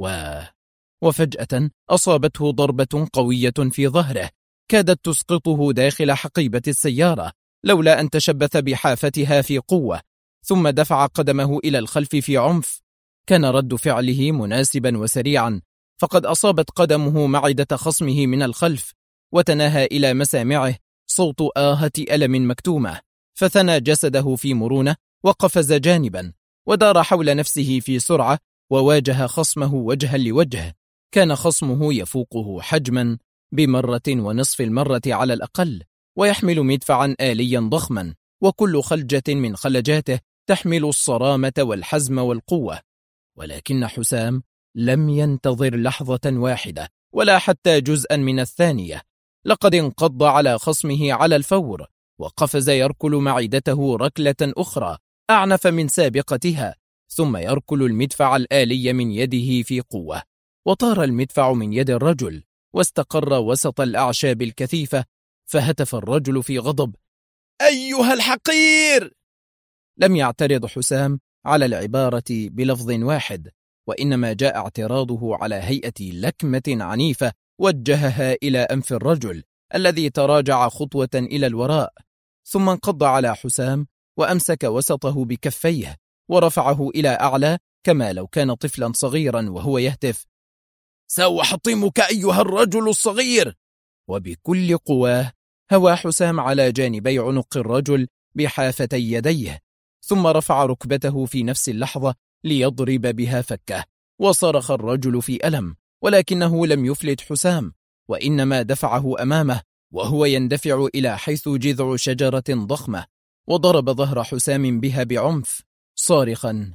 وفجأة أصابته ضربة قوية في ظهره كادت تسقطه داخل حقيبة السيارة، لولا أن تشبث بحافتها في قوة، ثم دفع قدمه إلى الخلف في عنف. كان رد فعله مناسبا وسريعا، فقد أصابت قدمه معدة خصمه من الخلف، وتناهى إلى مسامعه صوت آهة ألم مكتومة، فثنى جسده في مرونة وقفز جانبا ودار حول نفسه في سرعة وواجه خصمه وجها لوجه. كان خصمه يفوقه حجما بمرة ونصف المرة على الأقل، ويحمل مدفعا آليا ضخما، وكل خلجة من خلجاته تحمل الصرامة والحزم والقوة. ولكن حسام لم ينتظر لحظة واحدة ولا حتى جزءا من الثانية، لقد انقض على خصمه على الفور، وقفز يركل معدته ركلة أخرى أعنف من سابقتها، ثم يركل المدفع الآلي من يده في قوة. وطار المدفع من يد الرجل واستقر وسط الأعشاب الكثيفة، فهتف الرجل في غضب: أيها الحقير! لم يعترض حسام على العبارة بلفظ واحد، وإنما جاء اعتراضه على هيئة لكمة عنيفة وجهها إلى أنف الرجل الذي تراجع خطوة إلى الوراء، ثم انقض على حسام وأمسك وسطه بكفيه ورفعه إلى أعلى كما لو كان طفلا صغيرا وهو يهتف: سأحطمك أيها الرجل الصغير! وبكل قواه هوى حسام على جانبي عنق الرجل بحافتي يديه، ثم رفع ركبته في نفس اللحظة ليضرب بها فكه، وصرخ الرجل في ألم، ولكنه لم يفلت حسام، وإنما دفعه أمامه وهو يندفع إلى حيث جذع شجرة ضخمة، وضرب ظهر حسام بها بعنف صارخا: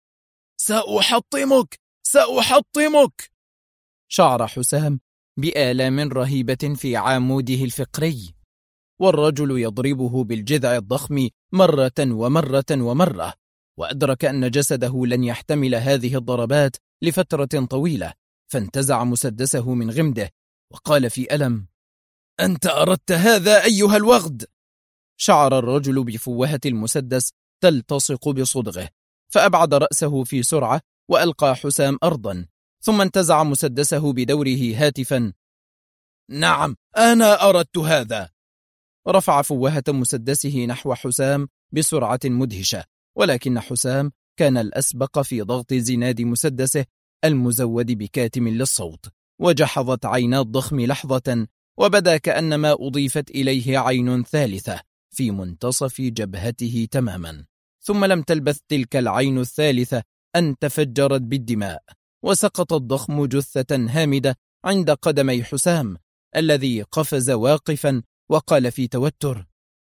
سأحطمك! سأحطمك! شعر حسام بآلام رهيبة في عموده الفقري، والرجل يضربه بالجذع الضخم مرة ومرة ومرة، وأدرك أن جسده لن يحتمل هذه الضربات لفترة طويلة، فانتزع مسدسه من غمده وقال في ألم: أنت أردت هذا أيها الوغد! شعر الرجل بفوهة المسدس تلتصق بصدغه، فأبعد رأسه في سرعة وألقى حسام أرضا، ثم انتزع مسدسه بدوره هاتفا: نعم، أنا أردت هذا! رفع فوهة مسدسه نحو حسام بسرعة مدهشة، ولكن حسام كان الأسبق في ضغط زناد مسدسه المزود بكاتم للصوت، وجحظت عينا الضخم لحظة، وبدا كأنما أضيفت إليه عين ثالثة في منتصف جبهته تماما، ثم لم تلبث تلك العين الثالثة أن تفجرت بالدماء، وسقط الضخم جثة هامدة عند قدمي حسام الذي قفز واقفا وقال في توتر: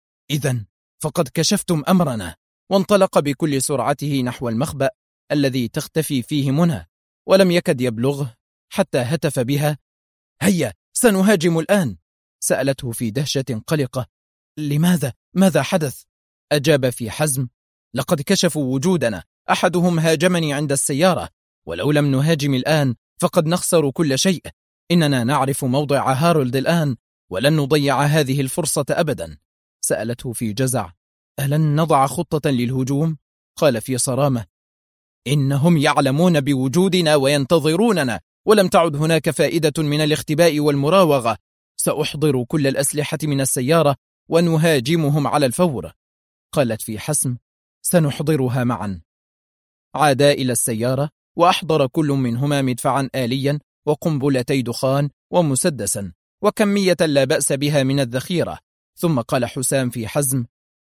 إذن فقد كشفتم أمرنا. وانطلق بكل سرعته نحو المخبأ الذي تختفي فيه منى، ولم يكد يبلغه حتى هتف بها: هيا سنهاجم الآن! سألته في دهشة قلقة: لماذا؟ ماذا حدث؟ أجاب في حزم: لقد كشفوا وجودنا، أحدهم هاجمني عند السيارة، ولو لم نهاجم الآن فقد نخسر كل شيء. إننا نعرف موضع هارولد الآن ولن نضيع هذه الفرصة أبدا. سألته في جزع: ألن نضع خطة للهجوم؟ قال في صرامة: إنهم يعلمون بوجودنا وينتظروننا، ولم تعد هناك فائدة من الاختباء والمراوغة. سأحضر كل الأسلحة من السيارة ونهاجمهم على الفور. قالت في حسم: سنحضرها معا. عادا إلى السيارة وأحضر كل منهما مدفعا آليا وقنبلتي دخان ومسدسا وكمية لا بأس بها من الذخيرة. ثم قال حسام في حزم: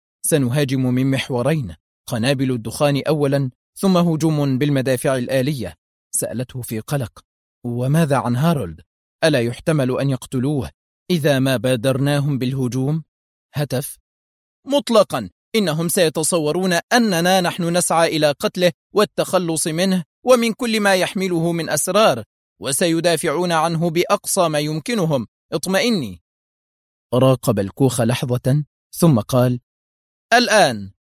سنهاجم من محورين، قنابل الدخان أولا ثم هجوم بالمدافع الآلية. سألته في قلق: وماذا عن هارولد؟ ألا يحتمل أن يقتلوه إذا ما بادرناهم بالهجوم؟ هتف: مطلقا، إنهم سيتصورون أننا نحن نسعى إلى قتله والتخلص منه ومن كل ما يحمله من أسرار، وسيدافعون عنه بأقصى ما يمكنهم. اطمئني. راقب الكوخ لحظة ثم قال: الآن.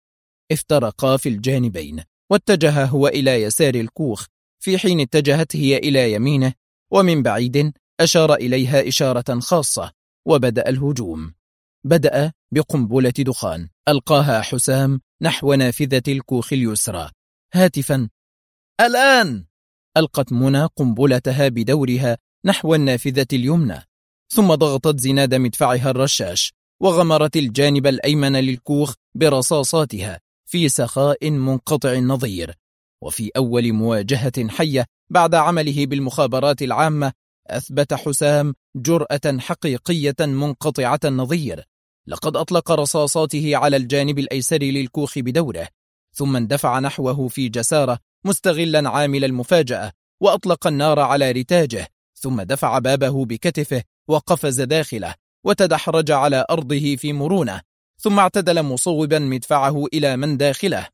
افترقا في الجانبين، واتجه هو إلى يسار الكوخ، في حين اتجهت هي إلى يمينه، ومن بعيد أشار إليها إشارة خاصة، وبدأ الهجوم. بدأ بقنبلة دخان ألقاها حسام نحو نافذة الكوخ اليسرى هاتفا: الآن! ألقت منى قنبلتها بدورها نحو النافذة اليمنى، ثم ضغطت زناد مدفعها الرشاش وغمرت الجانب الأيمن للكوخ برصاصاتها في سخاء منقطع النظير. وفي أول مواجهة حية بعد عمله بالمخابرات العامة أثبت حسام جرأة حقيقية منقطعة النظير. لقد أطلق رصاصاته على الجانب الأيسر للكوخ بدوره، ثم اندفع نحوه في جسارة مستغلا عامل المفاجأة، وأطلق النار على رتاجه، ثم دفع بابه بكتفه وقفز داخله وتدحرج على أرضه في مرونة، ثم اعتدل مصوبا مدفعه إلى من داخله.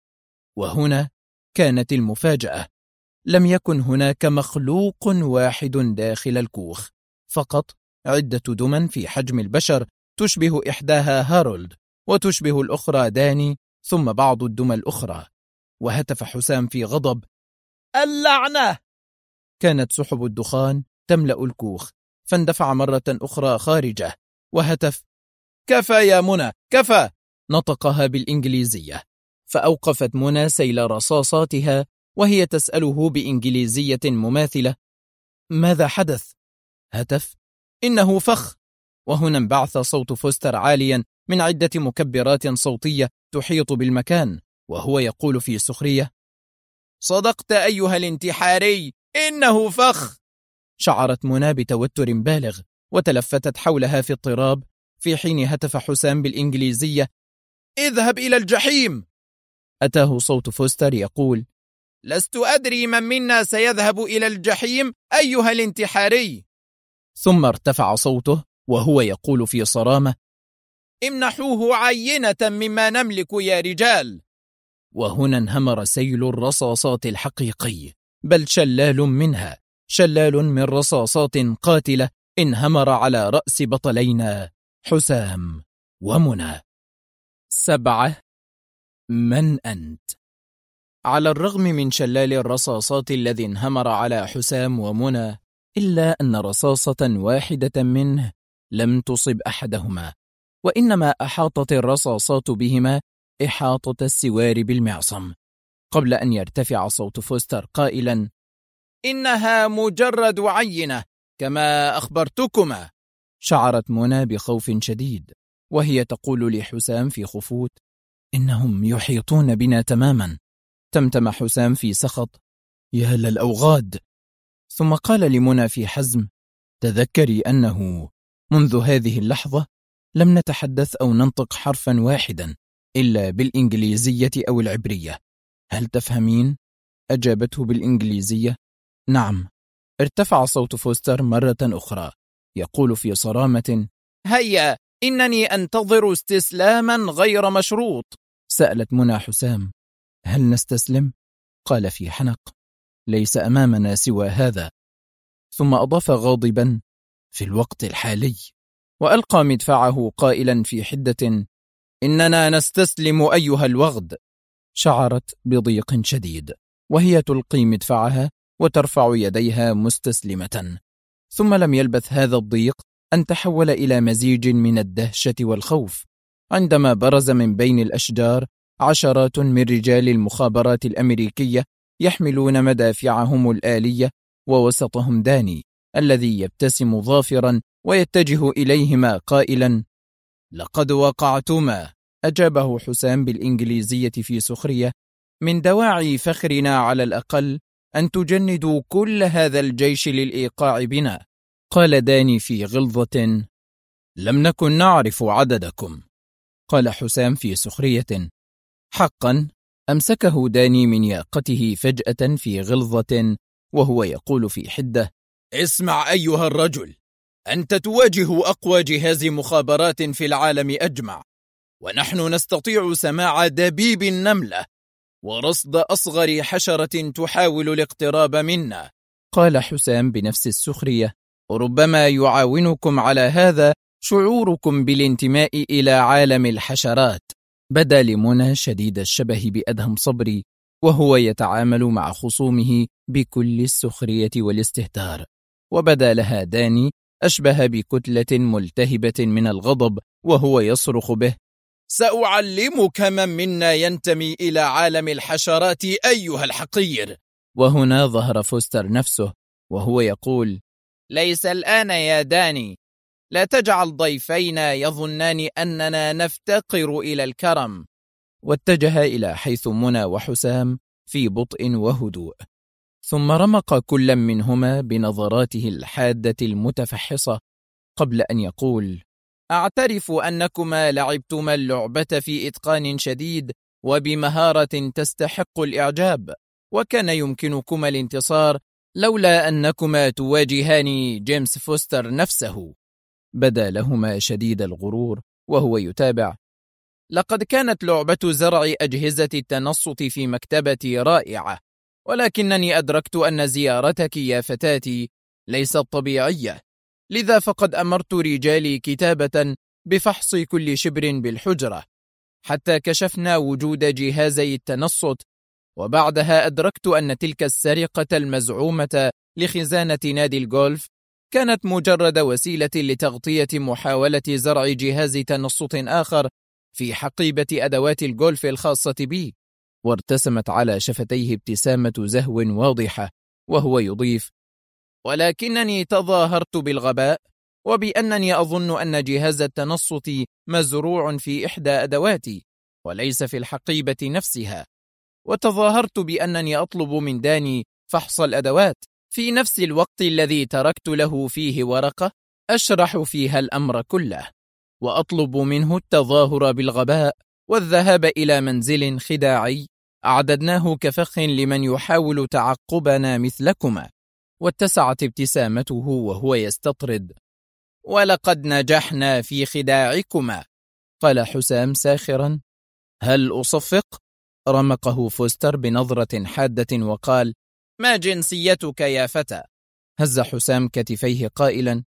وهنا كانت المفاجأة: لم يكن هناك مخلوق واحد داخل الكوخ، فقط عدة دمى في حجم البشر، تشبه إحداها هارولد وتشبه الأخرى داني، ثم بعض الدمى الأخرى. وهتف حسام في غضب: اللعنة! كانت سحب الدخان تملأ الكوخ، فاندفع مرة أخرى خارجه وهتف: كفى يا منى، كفى! نطقها بالإنجليزية، فأوقفت منى سيل رصاصاتها وهي تسأله بإنجليزية مماثلة: ماذا حدث؟ هتف: إنه فخ. وهنا انبعث صوت فوستر عاليا من عدة مكبرات صوتية تحيط بالمكان، وهو يقول في سخرية: صدقت أيها الانتحاري، إنه فخ. شعرت منى بتوتر بالغ وتلفتت حولها في اضطراب، في حين هتف حسام بالإنجليزية: اذهب إلى الجحيم. أتاه صوت فوستر يقول: لست أدري من منا سيذهب إلى الجحيم أيها الانتحاري. ثم ارتفع صوته وهو يقول في صرامة: امنحوه عينة مما نملك يا رجال. وهنا انهمر سيل الرصاصات الحقيقي، بل شلال منها، شلال من رصاصات قاتلة انهمر على رأس بطلينا حسام ومنى. 7. من أنت؟ على الرغم من شلال الرصاصات الذي انهمر على حسام ومنى، إلا أن رصاصة واحدة منه لم تصب أحدهما، وإنما أحاطت الرصاصات بهما إحاطة السوار بالمعصم، قبل أن يرتفع صوت فوستر قائلا: إنها مجرد عينة كما أخبرتكما. شعرت منى بخوف شديد وهي تقول لحسام في خفوت: إنهم يحيطون بنا تماما. تمتم حسام في سخط: يا للأوغاد. ثم قال لمنى في حزم: تذكري أنه منذ هذه اللحظة لم نتحدث أو ننطق حرفا واحدا إلا بالإنجليزية أو العبرية، هل تفهمين؟ أجابته بالإنجليزية: نعم. ارتفع صوت فوستر مرة أخرى يقول في صرامة: هيا، إنني أنتظر استسلاما غير مشروط. سألت منى حسام: هل نستسلم؟ قال في حنق: ليس أمامنا سوى هذا. ثم أضاف غاضبا: في الوقت الحالي، وألقى مدفعه قائلا في حدة: إننا نستسلم أيها الوغد. شعرت بضيق شديد وهي تلقي مدفعها وترفع يديها مستسلمة، ثم لم يلبث هذا الضيق أن تحول إلى مزيج من الدهشة والخوف، عندما برز من بين الأشجار عشرات من رجال المخابرات الأمريكية يحملون مدافعهم الآلية، ووسطهم داني الذي يبتسم ظافرا ويتجه إليهما قائلا: لقد وقعتما. أجابه حسام بالإنجليزية في سخرية: من دواعي فخرنا على الأقل أن تجندوا كل هذا الجيش للإيقاع بنا. قال داني في غلظة: لم نكن نعرف عددكم. قال حسام في سخرية: حقا. أمسكه داني من ياقته فجأة في غلظة وهو يقول في حدة: اسمع أيها الرجل، أنت تواجه أقوى جهاز مخابرات في العالم أجمع، ونحن نستطيع سماع دبيب النملة ورصد أصغر حشرة تحاول الاقتراب منا. قال حسام بنفس السخرية: وربما يعاونكم على هذا شعوركم بالانتماء إلى عالم الحشرات. بدا لمنى شديد الشبه بأدهم صبري وهو يتعامل مع خصومه بكل السخرية والاستهتار، وبدا لها داني أشبه بكتلة ملتهبة من الغضب وهو يصرخ به: سأعلمك من منا ينتمي إلى عالم الحشرات أيها الحقير. وهنا ظهر فوستر نفسه وهو يقول: ليس الآن يا داني، لا تجعل ضيفينا يظنان أننا نفتقر إلى الكرم. واتجه إلى حيث منى وحسام في بطء وهدوء، ثم رمق كل منهما بنظراته الحادة المتفحصة قبل أن يقول: أعترف أنكما لعبتما اللعبة في إتقان شديد وبمهارة تستحق الإعجاب، وكان يمكنكما الانتصار لولا أنكما تواجهان جيمس فوستر نفسه. بدا لهما شديد الغرور وهو يتابع: لقد كانت لعبة زرع أجهزة التنصت في مكتبتي رائعة، ولكنني أدركت أن زيارتك يا فتاتي ليست طبيعية، لذا فقد أمرت رجالي كتابة بفحص كل شبر بالحجرة حتى كشفنا وجود جهازي التنصت، وبعدها أدركت أن تلك السرقة المزعومة لخزانة نادي الجولف كانت مجرد وسيلة لتغطية محاولة زرع جهاز تنصت آخر في حقيبة أدوات الجولف الخاصة بي. وارتسمت على شفتيه ابتسامة زهو واضحة وهو يضيف: ولكنني تظاهرت بالغباء وبأنني أظن أن جهاز التنصت مزروع في إحدى أدواتي وليس في الحقيبة نفسها، وتظاهرت بأنني أطلب من داني فحص الأدوات في نفس الوقت الذي تركت له فيه ورقة أشرح فيها الأمر كله، وأطلب منه التظاهر بالغباء والذهاب إلى منزل خداعي أعددناه كفخ لمن يحاول تعقبنا مثلكما. واتسعت ابتسامته وهو يستطرد: ولقد نجحنا في خداعكما. قال حسام ساخرا: هل أصفق؟ رمقه فوستر بنظرة حادة وقال: ما جنسيتك يا فتى؟ هز حسام كتفيه قائلا: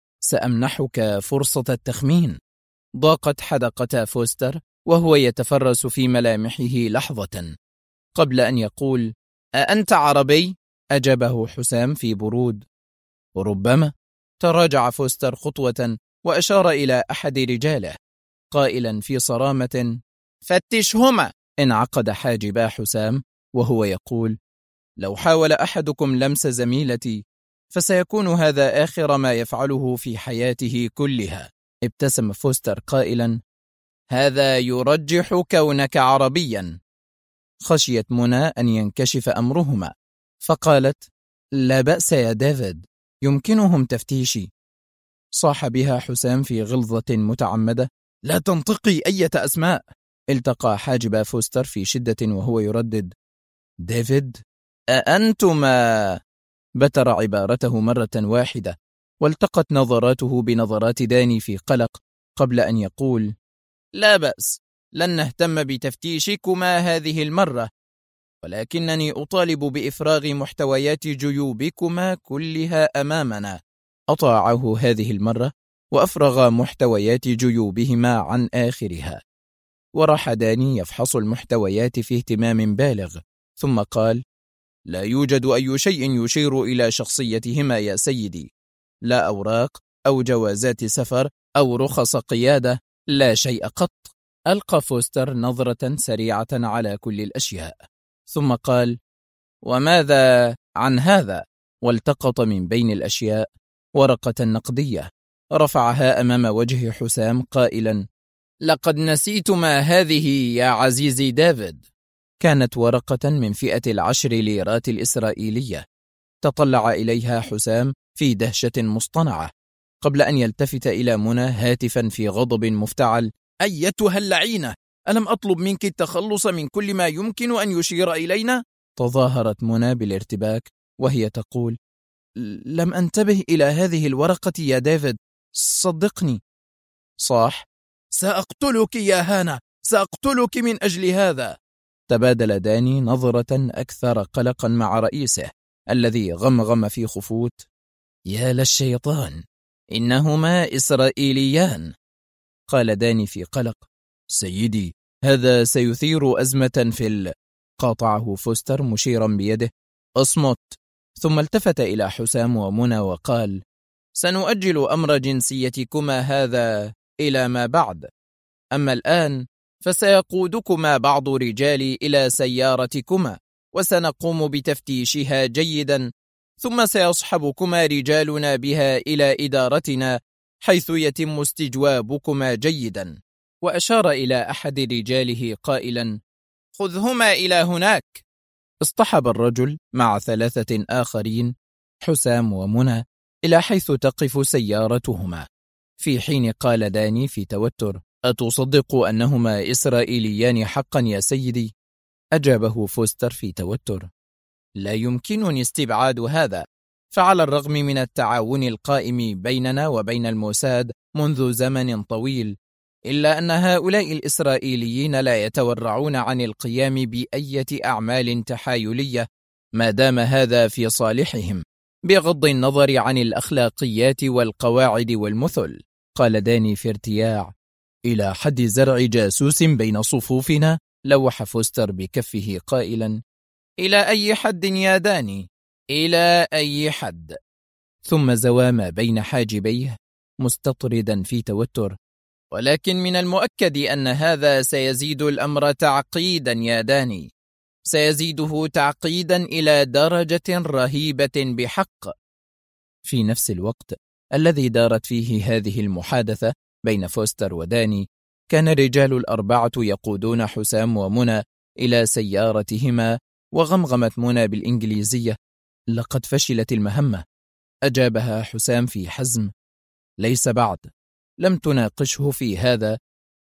سأمنحك فرصة التخمين. ضاقت حدقة فوستر وهو يتفرس في ملامحه لحظة قبل أن يقول: أأنت عربي؟ أجابه حسام في برود. ربما. تراجع فوستر خطوة وأشار إلى أحد رجاله قائلا في صرامة: فتشهما. انعقد حاجبا حسام وهو يقول: لو حاول أحدكم لمس زميلتي فسيكون هذا آخر ما يفعله في حياته كلها. ابتسم فوستر قائلا: هذا يرجح كونك عربيا. خشيت منى أن ينكشف أمرهما فقالت: لا بأس يا ديفيد، يمكنهم تفتيشي. صاح بها حسام في غلظة متعمدة: لا تنطقي أي أسماء. التقى حاجب فوستر في شدة وهو يردد: ديفيد؟ أأنتما؟ بتر عبارته مرة واحدة، والتقت نظراته بنظرات داني في قلق قبل أن يقول: لا بأس، لن نهتم بتفتيشكما هذه المرة، ولكنني أطالب بإفراغ محتويات جيوبكما كلها أمامنا. أطاعه هذه المرة وأفرغ محتويات جيوبهما عن آخرها، وراح داني يفحص المحتويات في اهتمام بالغ، ثم قال: لا يوجد أي شيء يشير إلى شخصيتهما يا سيدي، لا أوراق أو جوازات سفر أو رخص قيادة، لا شيء قط. ألقى فوستر نظرة سريعة على كل الأشياء ثم قال: وماذا عن هذا؟ والتقط من بين الأشياء ورقة نقدية، رفعها أمام وجه حسام قائلا: لقد نسيت ما هذه يا عزيزي ديفيد. كانت ورقة من فئة 10 ليرات الإسرائيلية. تطلع إليها حسام في دهشة مصطنعة قبل أن يلتفت إلى منى هاتفا في غضب مفتعل: أيتها اللعينة، ألم أطلب منك التخلص من كل ما يمكن أن يشير إلينا؟ تظاهرت منى بالارتباك وهي تقول: لم أنتبه إلى هذه الورقة يا ديفيد، صدقني. صاح: سأقتلك يا هانا، سأقتلك من أجل هذا. تبادل داني نظرة أكثر قلقا مع رئيسه الذي غمغم في خفوت: يا للشيطان، إنهما إسرائيليان. قال داني في قلق: سيدي، هذا سيثير أزمة قاطعه فوستر مشيرا بيده: اصمت. ثم التفت إلى حسام ومنى وقال: سنؤجل أمر جنسيتكما هذا إلى ما بعد، أما الآن فسيقودكما بعض رجالي إلى سيارتكما وسنقوم بتفتيشها جيدا، ثم سيصحبكما رجالنا بها إلى إدارتنا حيث يتم استجوابكما جيدا. وأشار إلى أحد رجاله قائلا: خذهما إلى هناك. اصطحب الرجل مع 3 آخرين حسام ومنى إلى حيث تقف سيارتهما، في حين قال داني في توتر: أتصدق أنهما إسرائيليان حقا يا سيدي؟ أجابه فوستر في توتر: لا يمكنني استبعاد هذا، فعلى الرغم من التعاون القائم بيننا وبين الموساد منذ زمن طويل، إلا أن هؤلاء الإسرائيليين لا يتورعون عن القيام بأية أعمال تحايلية ما دام هذا في صالحهم، بغض النظر عن الأخلاقيات والقواعد والمثل. قال داني في ارتياع: إلى حد زرع جاسوس بين صفوفنا؟ لوح فوستر بكفه قائلا: إلى أي حد يا داني؟ إلى أي حد؟ ثم زوى ما بين حاجبيه مستطردا في توتر: ولكن من المؤكد أن هذا سيزيد الأمر تعقيدا يا داني، سيزيده تعقيدا إلى درجة رهيبة بحق. في نفس الوقت الذي دارت فيه هذه المحادثة بين فوستر وداني، كان رجال ال4 يقودون حسام ومنى إلى سيارتهما، وغمغمت منى بالإنجليزية: لقد فشلت المهمة. أجابها حسام في حزم: ليس بعد. لم تناقشه في هذا،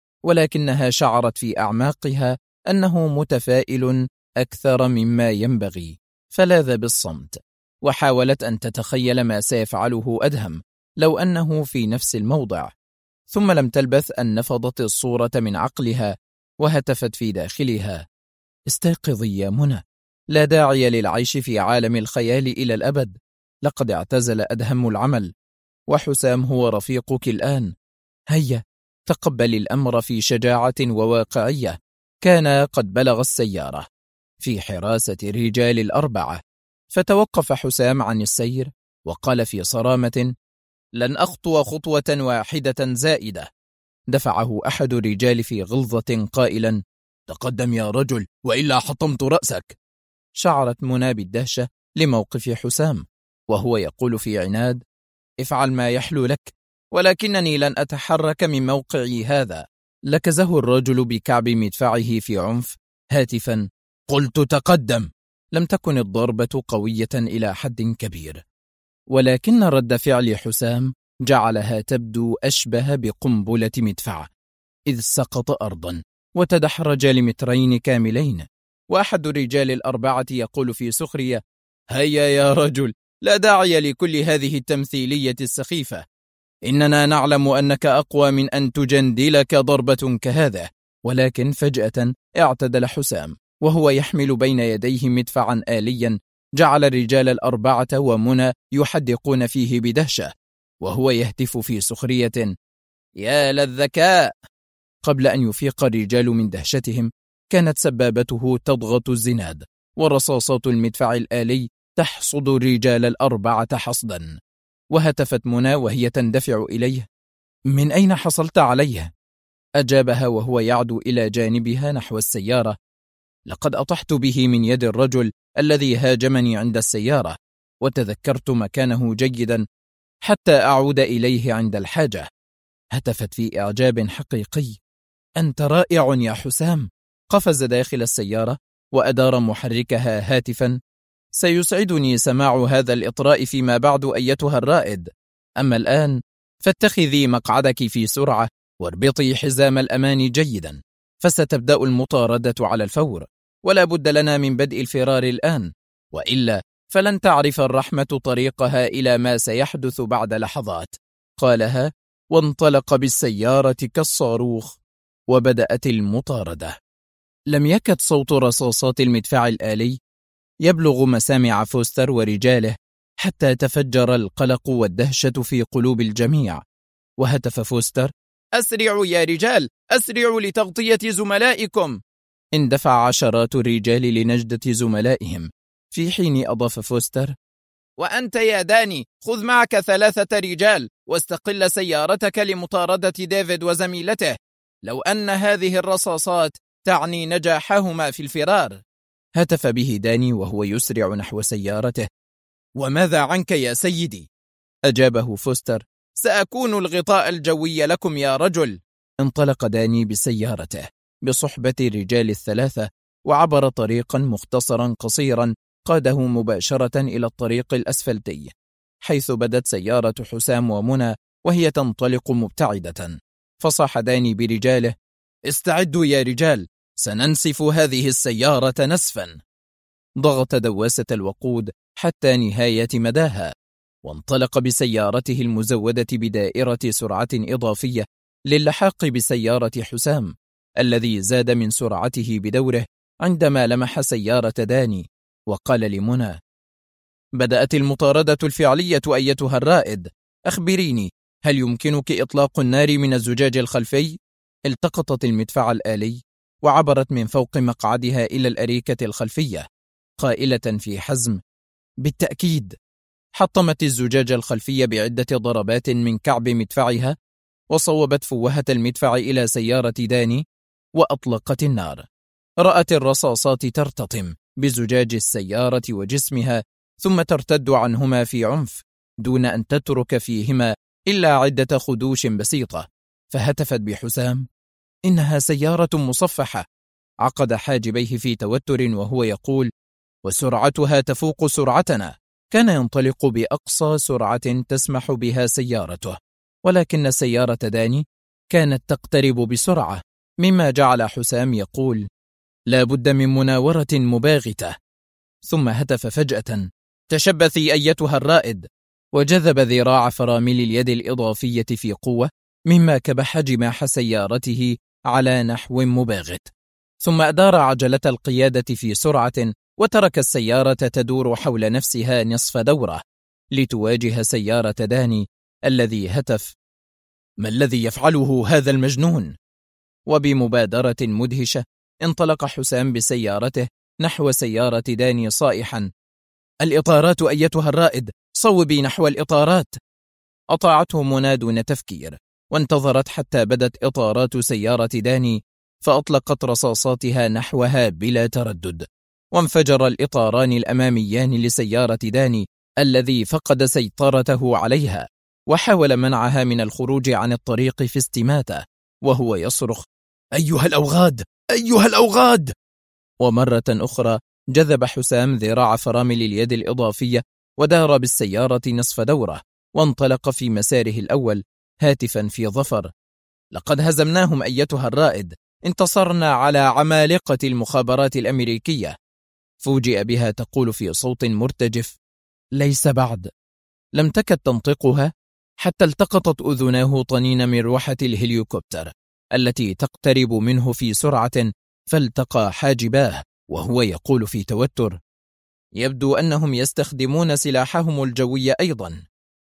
ولكنها شعرت في أعماقها أنه متفائل أكثر مما ينبغي، فلاذ بالصمت، وحاولت أن تتخيل ما سيفعله أدهم لو أنه في نفس الموضع. ثم لم تلبث أن نفضت الصورة من عقلها، وهتفت في داخلها: استيقظي يا منى، لا داعي للعيش في عالم الخيال إلى الأبد، لقد اعتزل أدهم العمل، وحسام هو رفيقك الآن. هيا تقبل الأمر في شجاعة وواقعية. كان قد بلغ السيارة في حراسة رجال ال4، فتوقف حسام عن السير وقال في صرامة: لن أخطو خطوة واحدة زائدة. دفعه أحد الرجال في غلظة قائلا: تقدم يا رجل وإلا حطمت رأسك. شعرت منى بالدهشة لموقف حسام وهو يقول في عناد: افعل ما يحلو لك، ولكنني لن أتحرك من موقعي هذا. لكزه الرجل بكعب مدفعه في عنف هاتفا: قلت تقدم. لم تكن الضربة قوية إلى حد كبير، ولكن رد فعل حسام جعلها تبدو أشبه بقنبلة مدفع، إذ سقط أرضا وتدحرج لمترين كاملين. وأحد الرجال ال4 يقول في سخرية: هيا يا رجل، لا داعي لكل هذه التمثيلية السخيفة، إننا نعلم أنك أقوى من أن تجندلك ضربة كهذا. ولكن فجأة اعتدل حسام وهو يحمل بين يديه مدفعا آليا، جعل الرجال ال4 ومنى يحدقون فيه بدهشة، وهو يهتف في سخرية: يا للذكاء. قبل أن يفيق الرجال من دهشتهم، كانت سبابته تضغط الزناد، ورصاصات المدفع الآلي تحصد الرجال ال4 حصدا. وهتفت منى وهي تندفع إليه: من أين حصلت عليه؟ أجابها وهو يعدو إلى جانبها نحو السيارة: لقد أطحت به من يد الرجل الذي هاجمني عند السيارة، وتذكرت مكانه جيدا حتى أعود إليه عند الحاجة. هتفت في إعجاب حقيقي: أنت رائع يا حسام. قفز داخل السيارة وأدار محركها هاتفا: سيسعدني سماع هذا الإطراء فيما بعد أيتها الرائد، أما الآن فاتخذي مقعدك في سرعة واربطي حزام الأمان جيدا، فستبدأ المطاردة على الفور، ولا بد لنا من بدء الفرار الآن، وإلا فلن تعرف الرحمة طريقها إلى ما سيحدث بعد لحظات. قالها وانطلق بالسيارة كالصاروخ، وبدأت المطاردة. لم يكد صوت رصاصات المدفع الآلي يبلغ مسامع فوستر ورجاله حتى تفجر القلق والدهشة في قلوب الجميع. وهتف فوستر: أسرعوا يا رجال، أسرعوا لتغطية زملائكم. اندفع عشرات الرجال لنجدة زملائهم، في حين أضاف فوستر: وأنت يا داني خذ معك 3 رجال واستقل سيارتك لمطاردة ديفيد وزميلته، لو أن هذه الرصاصات تعني نجاحهما في الفرار. هتف به داني وهو يسرع نحو سيارته. وماذا عنك يا سيدي؟ أجابه فوستر. سأكون الغطاء الجوي لكم يا رجل. انطلق داني بسيارته بصحبة الرجال 3 وعبر طريقا مختصرا قصيرا قاده مباشرة إلى الطريق الأسفلتي، حيث بدت سيارة حسام ومنى وهي تنطلق مبتعدة. فصاح داني برجاله: استعدوا يا رجال، سننسف هذه السيارة نسفا. ضغط دواسة الوقود حتى نهاية مداها، وانطلق بسيارته المزودة بدائرة سرعة إضافية للحاق بسيارة حسام، الذي زاد من سرعته بدوره عندما لمح سيارة داني، وقال لمنى: بدأت المطاردة الفعلية أيتها الرائد، أخبريني، هل يمكنك إطلاق النار من الزجاج الخلفي؟ التقطت المدفع الآلي وعبرت من فوق مقعدها إلى الأريكة الخلفية، قائلة في حزم: بالتأكيد. حطمت الزجاج الخلفي بعدة ضربات من كعب مدفعها، وصوبت فوهة المدفع إلى سيارة داني وأطلقت النار. رأت الرصاصات ترتطم بزجاج السيارة وجسمها، ثم ترتد عنهما في عنف دون أن تترك فيهما إلا عدة خدوش بسيطة، فهتفت بحسام: إنها سيارة مصفحة. عقد حاجبيه في توتر وهو يقول: وسرعتها تفوق سرعتنا. كان ينطلق بأقصى سرعة تسمح بها سيارته، ولكن سيارة داني كانت تقترب بسرعة، مما جعل حسام يقول: لا بد من مناورة مباغتة. ثم هتف فجأة: تشبثي أيتها الرائد، وجذب ذراع فرامل اليد الإضافية في قوة، مما كبح جماح سيارته على نحو مباغت. ثم أدار عجلة القيادة في سرعة، وترك السيارة تدور حول نفسها نصف دورة لتواجه سيارة داني، الذي هتف: ما الذي يفعله هذا المجنون؟ وبمبادرة مدهشة انطلق حسام بسيارته نحو سيارة داني صائحا: الإطارات أيتها الرائد، صوبي نحو الإطارات. أطاعته منى دون تفكير، وانتظرت حتى بدت إطارات سيارة داني، فأطلقت رصاصاتها نحوها بلا تردد، وانفجر الإطاران الأماميان لسيارة داني الذي فقد سيطرته عليها، وحاول منعها من الخروج عن الطريق في استماتة وهو يصرخ: أيها الأوغاد، أيها الأوغاد. ومرة أخرى جذب حسام ذراع فرامل اليد الإضافية ودار بالسيارة نصف دورة، وانطلق في مساره الأول هاتفا في ظفر: لقد هزمناهم أيتها الرائد، انتصرنا على عمالقة المخابرات الأمريكية. فوجئ بها تقول في صوت مرتجف: ليس بعد. لم تكد تنطقها حتى التقطت أذناه طنين مروحة الهليكوبتر التي تقترب منه في سرعة، فالتقى حاجباه وهو يقول في توتر: يبدو أنهم يستخدمون سلاحهم الجوي أيضا.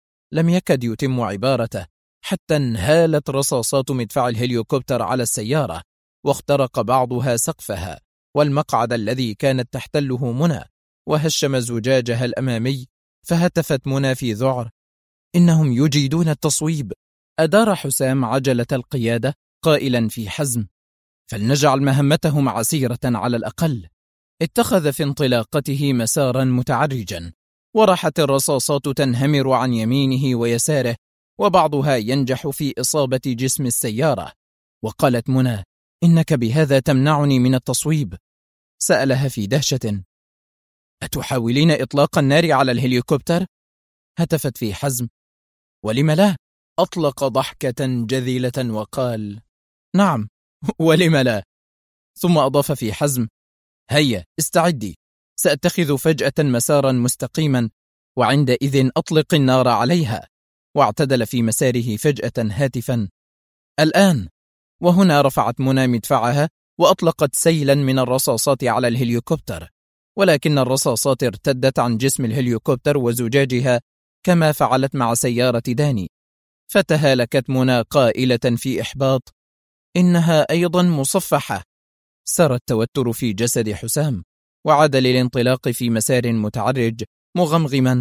لم يكد يتم عبارته حتى انهالت رصاصات مدفع الهليكوبتر على السيارة، واخترق بعضها سقفها والمقعد الذي كانت تحتله منى، وهشم زجاجها الأمامي. فهتفت منى في ذعر: إنهم يجيدون التصويب. أدار حسام عجلة القيادة قائلا في حزم: فلنجعل مهمتهم عسيرة على الأقل. اتخذ في انطلاقته مسارا متعرجا، ورحت الرصاصات تنهمر عن يمينه ويساره، وبعضها ينجح في إصابة جسم السيارة. وقالت منى: إنك بهذا تمنعني من التصويب. سألها في دهشة: أتحاولين إطلاق النار على الهليكوبتر؟ هتفت في حزم: ولم لا؟ أطلق ضحكة جذلة وقال: نعم، ولم لا؟ ثم أضاف في حزم: هيا استعدي، سأتخذ فجأة مسارا مستقيما، وعندئذ أطلق النار عليها. واعتدل في مساره فجأة هاتفا: الآن. وهنا رفعت منى مدفعها وأطلقت سيلا من الرصاصات على الهليكوبتر، ولكن الرصاصات ارتدت عن جسم الهليكوبتر وزجاجها كما فعلت مع سيارة داني، فتهالكت منى قائلة في إحباط: إنها أيضا مصفحة. سر التوتر في جسد حسام، وعاد للانطلاق في مسار متعرج مغمغما: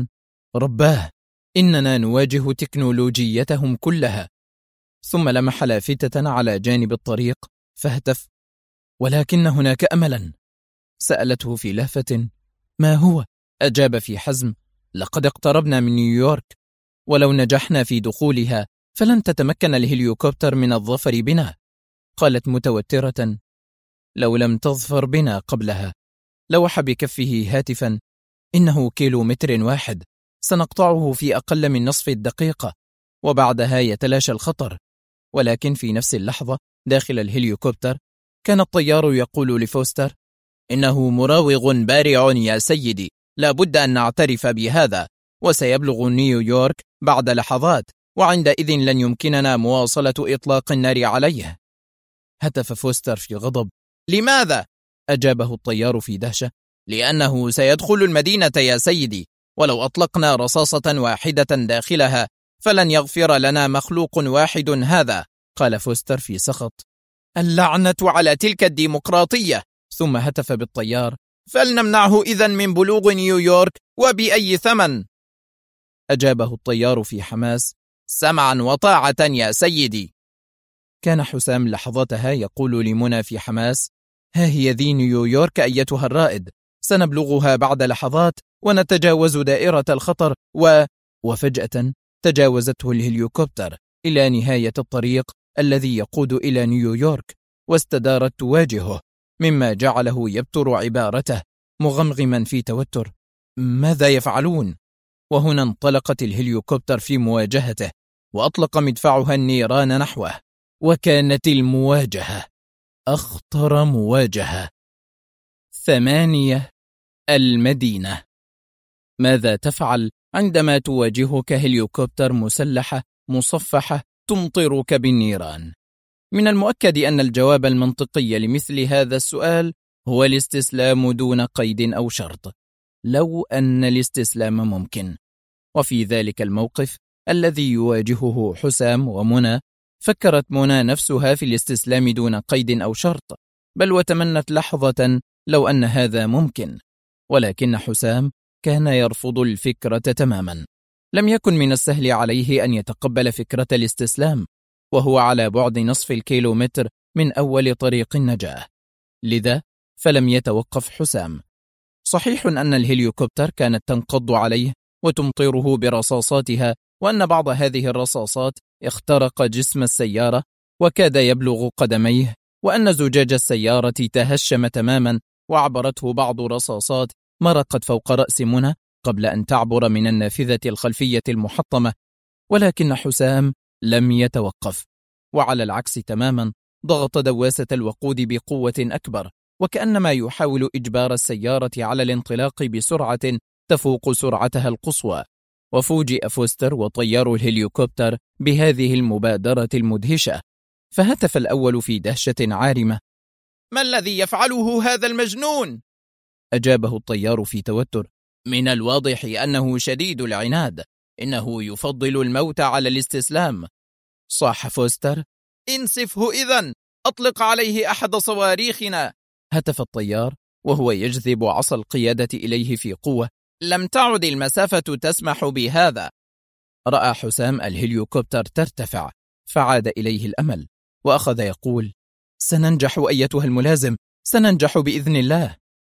رباه، إننا نواجه تكنولوجيتهم كلها. ثم لمح لافتة على جانب الطريق فهتف: ولكن هناك أملا. سألته في لهفة: ما هو؟ أجاب في حزم: لقد اقتربنا من نيويورك، ولو نجحنا في دخولها فلن تتمكن الهليكوبتر من الظفر بنا. قالت متوترة: لو لم تظفر بنا قبلها. لوح بكفه هاتفا: إنه كيلومتر واحد، سنقطعه في أقل من نصف الدقيقة، وبعدها يتلاشى الخطر. ولكن في نفس اللحظة داخل الهليكوبتر كان الطيار يقول لفوستر: إنه مراوغ بارع يا سيدي، لا بد أن نعترف بهذا، وسيبلغ نيويورك بعد لحظات، وعندئذ لن يمكننا مواصلة إطلاق النار عليه. هتف فوستر في غضب: لماذا؟ أجابه الطيار في دهشة: لأنه سيدخل المدينة يا سيدي، ولو أطلقنا رصاصة واحدة داخلها فلن يغفر لنا مخلوق واحد هذا. قال فوستر في سخط: اللعنة على تلك الديمقراطية. ثم هتف بالطيار: فلنمنعه إذن من بلوغ نيويورك وبأي ثمن. أجابه الطيار في حماس: سمعا وطاعة يا سيدي. كان حسام لحظتها يقول لمنى في حماس: ها هي ذي نيويورك أيتها الرائد، سنبلغها بعد لحظات ونتجاوز دائرة الخطر. وفجأة تجاوزته الهليكوبتر إلى نهاية الطريق الذي يقود إلى نيويورك، واستدارت تواجهه، مما جعله يبتر عبارته مغمغما في توتر: ماذا يفعلون؟ وهنا انطلقت الهليكوبتر في مواجهته، وأطلق مدفعها النيران نحوه، وكانت المواجهة أخطر مواجهة. 8. المدينة. ماذا تفعل عندما تواجهك هليكوبتر مسلحة مصفحة تمطرك بالنيران؟ من المؤكد أن الجواب المنطقي لمثل هذا السؤال هو الاستسلام دون قيد أو شرط، لو أن الاستسلام ممكن. وفي ذلك الموقف الذي يواجهه حسام ومنى، فكرت منى نفسها في الاستسلام دون قيد أو شرط، بل وتمنت لحظة لو أن هذا ممكن. ولكن حسام كان يرفض الفكرة تماما. لم يكن من السهل عليه أن يتقبل فكرة الاستسلام، وهو على بعد نصف الكيلومتر من أول طريق النجاة. لذا فلم يتوقف حسام. صحيح أن الهليكوبتر كانت تنقض عليه وتمطره برصاصاتها، وأن بعض هذه الرصاصات اخترق جسم السيارة وكاد يبلغ قدميه، وأن زجاج السيارة تهشم تماما، وعبرته بعض رصاصات مرقت فوق رأس منى قبل أن تعبر من النافذة الخلفية المحطمة. ولكن حسام لم يتوقف، وعلى العكس تماما ضغط دواسة الوقود بقوة أكبر، وكأنما يحاول إجبار السيارة على الانطلاق بسرعة تفوق سرعتها القصوى. وفوجئ فوستر وطيار الهليكوبتر بهذه المبادرة المدهشة، فهتف الأول في دهشة عارمة: ما الذي يفعله هذا المجنون؟ أجابه الطيار في توتر: من الواضح أنه شديد العناد، إنه يفضل الموت على الاستسلام. صاح فوستر: انسفه إذن، أطلق عليه أحد صواريخنا. هتف الطيار وهو يجذب عصا القيادة إليه في قوة: لم تعد المسافة تسمح بهذا. رأى حسام الهليكوبتر ترتفع، فعاد إليه الأمل، وأخذ يقول: سننجح أيتها الملازم، سننجح بإذن الله.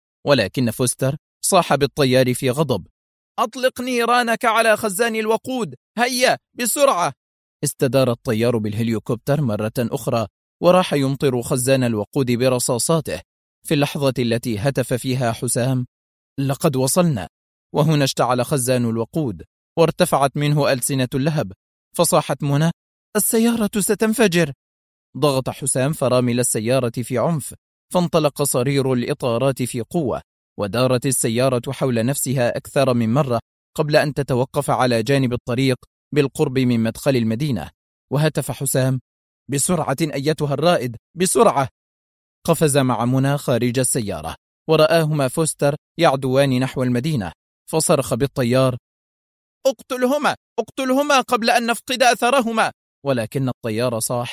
ولكن فوستر صاح بالطيار في غضب: أطلق نيرانك على خزان الوقود، هيا بسرعة. استدار الطيار بالهليكوبتر مرة أخرى، وراح يمطر خزان الوقود برصاصاته. في اللحظة التي هتف فيها حسام: لقد وصلنا. وهنا اشتعل خزان الوقود، وارتفعت منه ألسنة اللهب، فصاحت منى: السيارة ستنفجر. ضغط حسام فرامل السيارة في عنف، فانطلق صرير الإطارات في قوة، ودارت السيارة حول نفسها أكثر من مرة قبل أن تتوقف على جانب الطريق بالقرب من مدخل المدينة. وهتف حسام: بسرعة أيتها الرائد، بسرعة. قفز مع منى خارج السيارة، ورآهما فوستر يعدوان نحو المدينة، فصرخ بالطيار: اقتلهما، اقتلهما قبل أن نفقد أثرهما. ولكن الطيار صاح: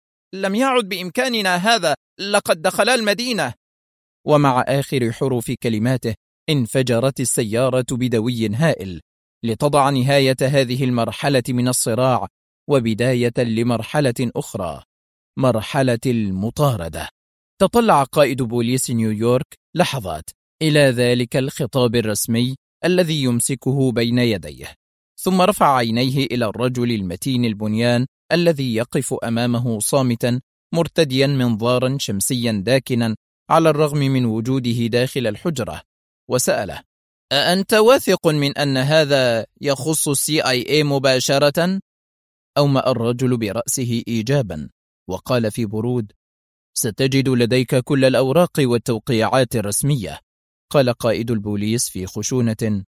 لم يعد بإمكاننا هذا، لقد دخلا المدينة. ومع آخر حروف كلماته انفجرت السيارة بدوي هائل، لتضع نهاية هذه المرحلة من الصراع وبداية لمرحلة أخرى، مرحلة المطاردة. تطلع قائد بوليس نيويورك لحظات إلى ذلك الخطاب الرسمي الذي يمسكه بين يديه، ثم رفع عينيه إلى الرجل المتين البنيان الذي يقف أمامه صامتا مرتديا منظارا شمسيا داكنا على الرغم من وجوده داخل الحجرة، وسأله: أأنت واثق من أن هذا يخص CIA مباشرة؟ أومأ الرجل برأسه إيجابا وقال في برود: ستجد لديك كل الأوراق والتوقيعات الرسمية. قال قائد البوليس في خشونة: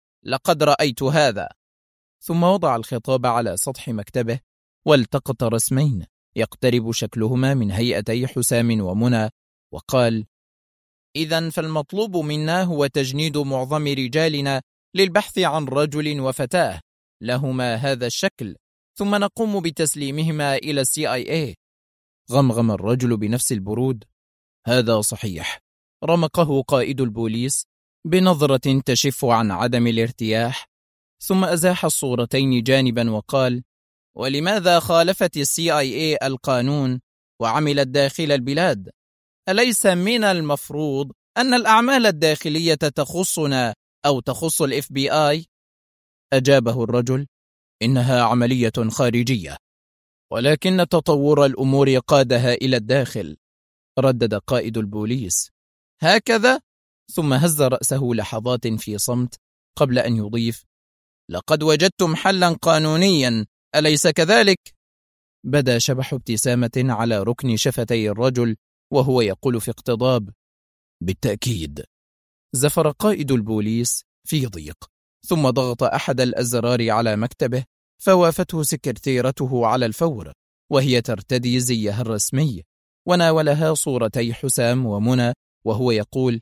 لقد رأيت هذا. ثم وضع الخطاب على سطح مكتبه والتقط رسمين يقترب شكلهما من هيئتي حسام ومنى، وقال: إذن فالمطلوب منا هو تجنيد معظم رجالنا للبحث عن رجل وفتاة لهما هذا الشكل، ثم نقوم بتسليمهما إلى CIA. غمغم الرجل بنفس البرود: هذا صحيح. رمقه قائد البوليس بنظرة تشف عن عدم الارتياح، ثم أزاح الصورتين جانبا وقال: ولماذا خالفت CIA القانون وعملت داخل البلاد؟ أليس من المفروض أن الأعمال الداخلية تخصنا أو تخص FBI؟ أجابه الرجل: إنها عملية خارجية، ولكن تطور الأمور قادها إلى الداخل. ردد قائد البوليس: هكذا؟ ثم هز رأسه لحظات في صمت قبل أن يضيف: لقد وجدتم حلا قانونيا، أليس كذلك؟ بدا شبح ابتسامة على ركن شفتي الرجل وهو يقول في اقتضاب: بالتأكيد. زفر قائد البوليس في ضيق، ثم ضغط أحد الأزرار على مكتبه، فوافته سكرتيرته على الفور وهي ترتدي زيها الرسمي، وناولها صورتي حسام ومنى وهو يقول: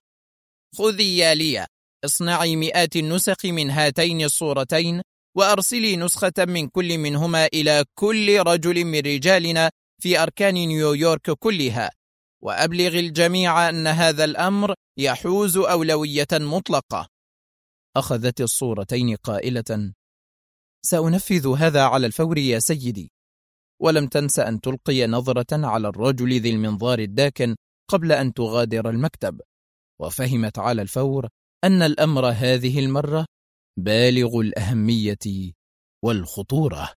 خذي يا ليا، اصنعي 100 النسخ من هاتين الصورتين وأرسلي نسخة من كل منهما إلى كل رجل من رجالنا في أركان نيويورك كلها، وأبلغ الجميع أن هذا الأمر يحوز أولوية مطلقة. أخذت الصورتين قائلة: سأنفذ هذا على الفور يا سيدي. ولم تنس أن تلقي نظرة على الرجل ذي المنظار الداكن قبل أن تغادر المكتب، وفهمت على الفور أن الأمر هذه المرة بالغ الأهمية والخطورة.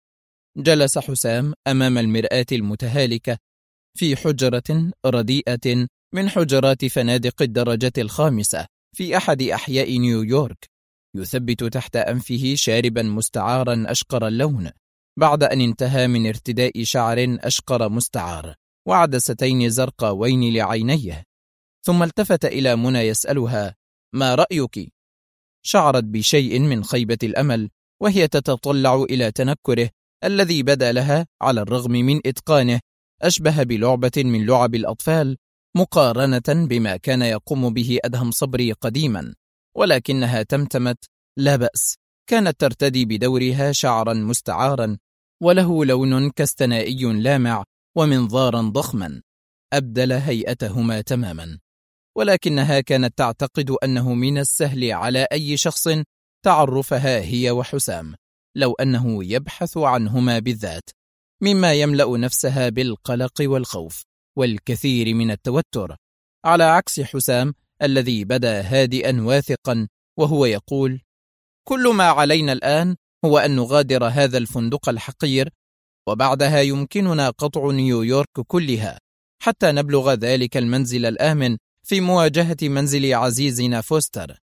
جلس حسام أمام المرآة المتهالكة في حجرة رديئة من حجرات فنادق الدرجة الخامسة في أحد أحياء نيويورك، يثبت تحت أنفه شاربا مستعارا أشقر اللون بعد أن انتهى من ارتداء شعر أشقر مستعار وعدستين زرقاوين لعينيه. ثم التفت إلى منى يسألها: ما رأيك؟ شعرت بشيء من خيبة الأمل وهي تتطلع إلى تنكره الذي بدا لها على الرغم من إتقانه أشبه بلعبة من لعب الأطفال مقارنة بما كان يقوم به أدهم صبري قديما، ولكنها تمتمت: لا بأس. كانت ترتدي بدورها شعرا مستعارا وله لون كستنائي لامع ومنظارا ضخما أبدل هيئتهما تماما، ولكنها كانت تعتقد أنه من السهل على أي شخص تعرفها هي وحسام لو أنه يبحث عنهما بالذات، مما يملأ نفسها بالقلق والخوف والكثير من التوتر، على عكس حسام الذي بدا هادئا واثقا وهو يقول: كل ما علينا الآن هو أن نغادر هذا الفندق الحقير، وبعدها يمكننا قطع نيويورك كلها حتى نبلغ ذلك المنزل الآمن في مواجهة منزل عزيزنا فوستر.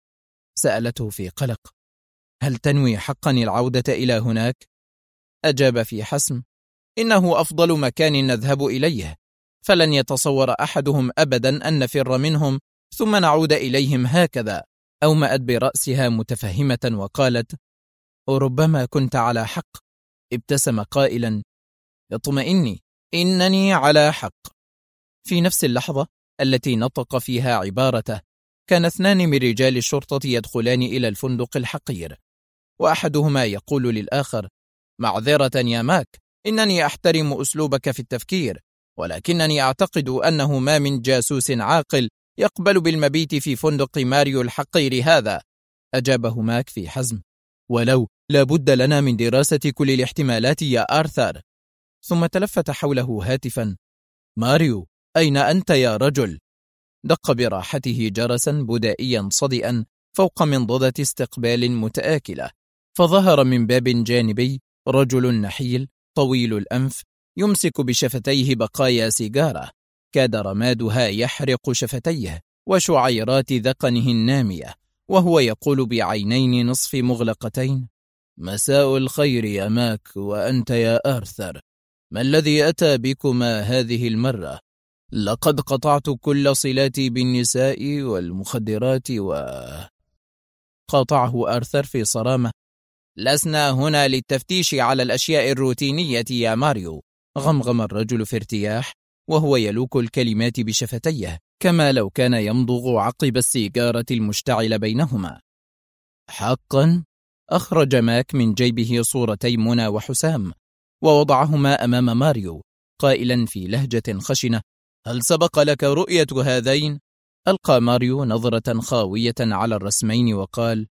سألته في قلق: هل تنوي حقا العودة إلى هناك؟ أجاب في حسم: إنه أفضل مكان نذهب إليه، فلن يتصور أحدهم أبدا أن نفر منهم ثم نعود إليهم هكذا. أومأت برأسها متفهمة وقالت: ربما كنت على حق. ابتسم قائلا: اطمئني، إنني على حق. في نفس اللحظة التي نطق فيها عبارته كان 2 من رجال الشرطة يدخلان إلى الفندق الحقير، وأحدهما يقول للآخر: معذرة يا ماك، إنني أحترم أسلوبك في التفكير، ولكنني أعتقد أنه ما من جاسوس عاقل يقبل بالمبيت في فندق ماريو الحقير هذا. أجابه ماك في حزم: ولو لابد لنا من دراسة كل الاحتمالات يا آرثر. ثم تلفت حوله هاتفا: ماريو، أين أنت يا رجل؟ دق براحته جرسا بدائيا صدئا فوق منضدة استقبال متآكلة، فظهر من باب جانبي رجل نحيل طويل الأنف يمسك بشفتيه بقايا سيجارة كاد رمادها يحرق شفتيه وشعيرات ذقنه النامية، وهو يقول بعينين نصف مغلقتين: مساء الخير يا ماك، وأنت يا آرثر، ما الذي أتى بكما هذه المرة؟ لقد قطعت كل صلاتي بالنساء والمخدرات قاطعه آرثر في صرامة: لسنا هنا للتفتيش على الأشياء الروتينية يا ماريو. غمغم الرجل في ارتياح وهو يلوك الكلمات بشفتيه كما لو كان يمضغ عقب السيجارة المشتعل بينهما. حقا؟ أخرج ماك من جيبه صورتي منى وحسام ووضعهما أمام ماريو قائلا في لهجة خشنة: هل سبق لك رؤية هذين؟ ألقى ماريو نظرة خاوية على الرسمين وقال: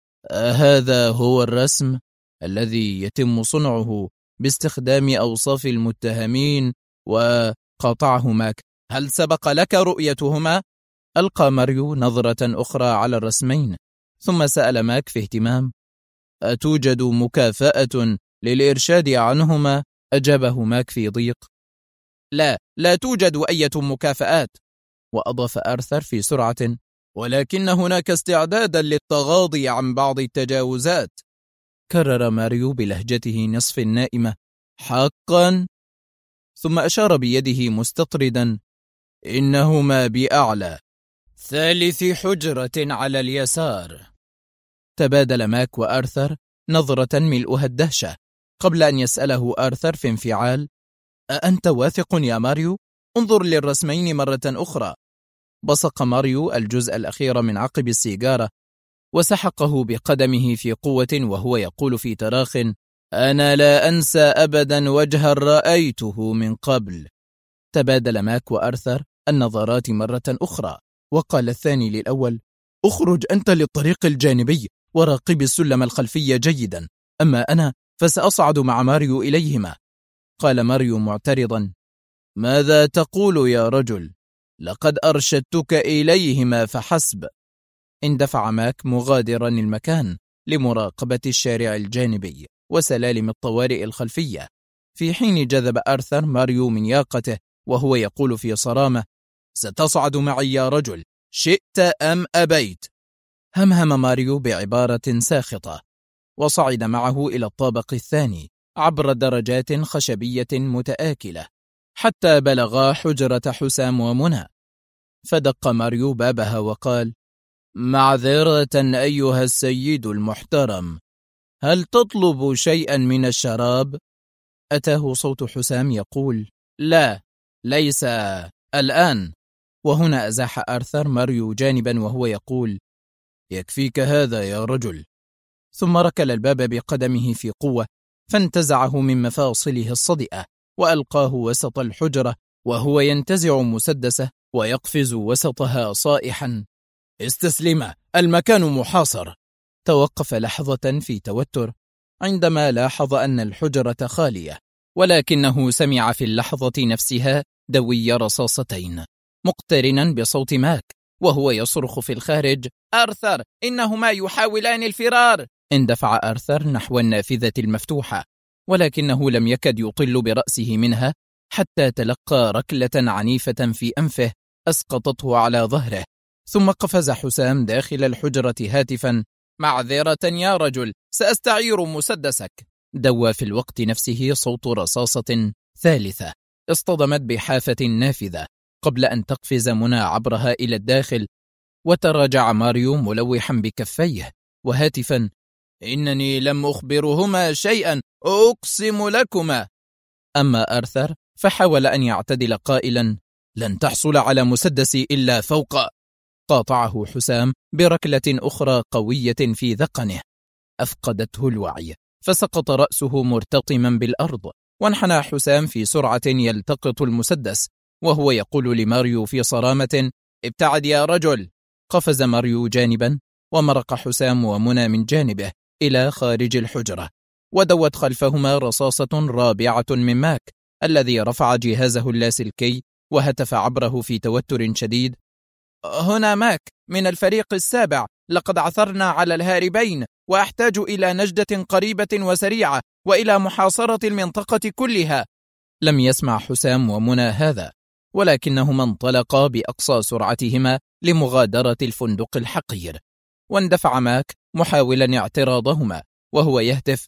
هذا هو الرسم الذي يتم صنعه باستخدام أوصاف المتهمين. وقاطعه ماك: هل سبق لك رؤيتهما؟ ألقى ماريو نظرة أخرى على الرسمين ثم سأل ماك في اهتمام: أتوجد مكافأة للإرشاد عنهما؟ أجابه ماك في ضيق: لا توجد أي مكافآت. وأضاف آرثر في سرعة: ولكن هناك استعدادا للتغاضي عن بعض التجاوزات. كرر ماريو بلهجته نصف النائمة: حقا؟ ثم أشار بيده مستطردا: إنهما بأعلى ثالث حجرة على اليسار. تبادل ماك وآرثر نظرة ملؤها الدهشة قبل أن يسأله آرثر في انفعال: أأنت واثق يا ماريو؟ انظر للرسمين مرة أخرى. بصق ماريو الجزء الأخير من عقب السيجارة وسحقه بقدمه في قوة وهو يقول في تراخ: أنا لا أنسى أبدا وجها رأيته من قبل. تبادل ماك وآرثر النظرات مرة أخرى وقال الثاني للأول: اخرج أنت للطريق الجانبي وراقب السلم الخلفي جيدا، أما أنا فسأصعد مع ماريو إليهما. قال ماريو معترضا: ماذا تقول يا رجل؟ لقد أرشدتك إليهما فحسب. اندفع ماك مغادرا المكان لمراقبة الشارع الجانبي وسلالم الطوارئ الخلفية، في حين جذب آرثر ماريو من ياقته وهو يقول في صرامة: ستصعد معي يا رجل، شئت أم أبيت. همهم ماريو بعبارة ساخطة وصعد معه إلى الطابق الثاني عبر درجات خشبية متآكلة حتى بلغا حجرة حسام ومنى. فدق ماريو بابها وقال: معذرة أيها السيد المحترم، هل تطلب شيئا من الشراب؟ أتاه صوت حسام يقول: لا، ليس الآن. وهنا أزاح آرثر ماريو جانبا وهو يقول: يكفيك هذا يا رجل. ثم ركل الباب بقدمه في قوة فانتزعه من مفاصله الصدئة وألقاه وسط الحجرة وهو ينتزع مسدسه ويقفز وسطها صائحا: استسلم، المكان محاصر. توقف لحظة في توتر عندما لاحظ أن الحجرة خالية، ولكنه سمع في اللحظة نفسها دوي رصاصتين مقترنا بصوت ماك وهو يصرخ في الخارج: آرثر، إنهما يحاولان الفرار. اندفع آرثر نحو النافذة المفتوحة، ولكنه لم يكد يطل برأسه منها حتى تلقى ركلة عنيفة في أنفه أسقطته على ظهره. ثم قفز حسام داخل الحجرة هاتفا: معذرة يا رجل، سأستعير مسدسك. دوى في الوقت نفسه صوت رصاصة ثالثة اصطدمت بحافة النافذة قبل أن تقفز منى عبرها إلى الداخل. وتراجع ماريو ملوحا بكفيه وهاتفا: إنني لم أخبرهما شيئا، أقسم لكما. أما آرثر فحاول أن يعتدل قائلا: لن تحصل على مسدسي إلا فوق. قاطعه حسام بركلة أخرى قوية في ذقنه أفقدته الوعي، فسقط رأسه مرتطما بالأرض. وانحنى حسام في سرعة يلتقط المسدس وهو يقول لماريو في صرامة: ابتعد يا رجل. قفز ماريو جانبا ومرق حسام ومنى من جانبه إلى خارج الحجرة، ودوت خلفهما رصاصة رابعة من ماك الذي رفع جهازه اللاسلكي وهتف عبره في توتر شديد: هنا ماك من الفريق السابع، لقد عثرنا على الهاربين، وأحتاج إلى نجدة قريبة وسريعة وإلى محاصرة المنطقة كلها. لم يسمع حسام ومنى هذا، ولكنهما انطلقا بأقصى سرعتهما لمغادرة الفندق الحقير، واندفع ماك محاولا اعتراضهما وهو يهتف: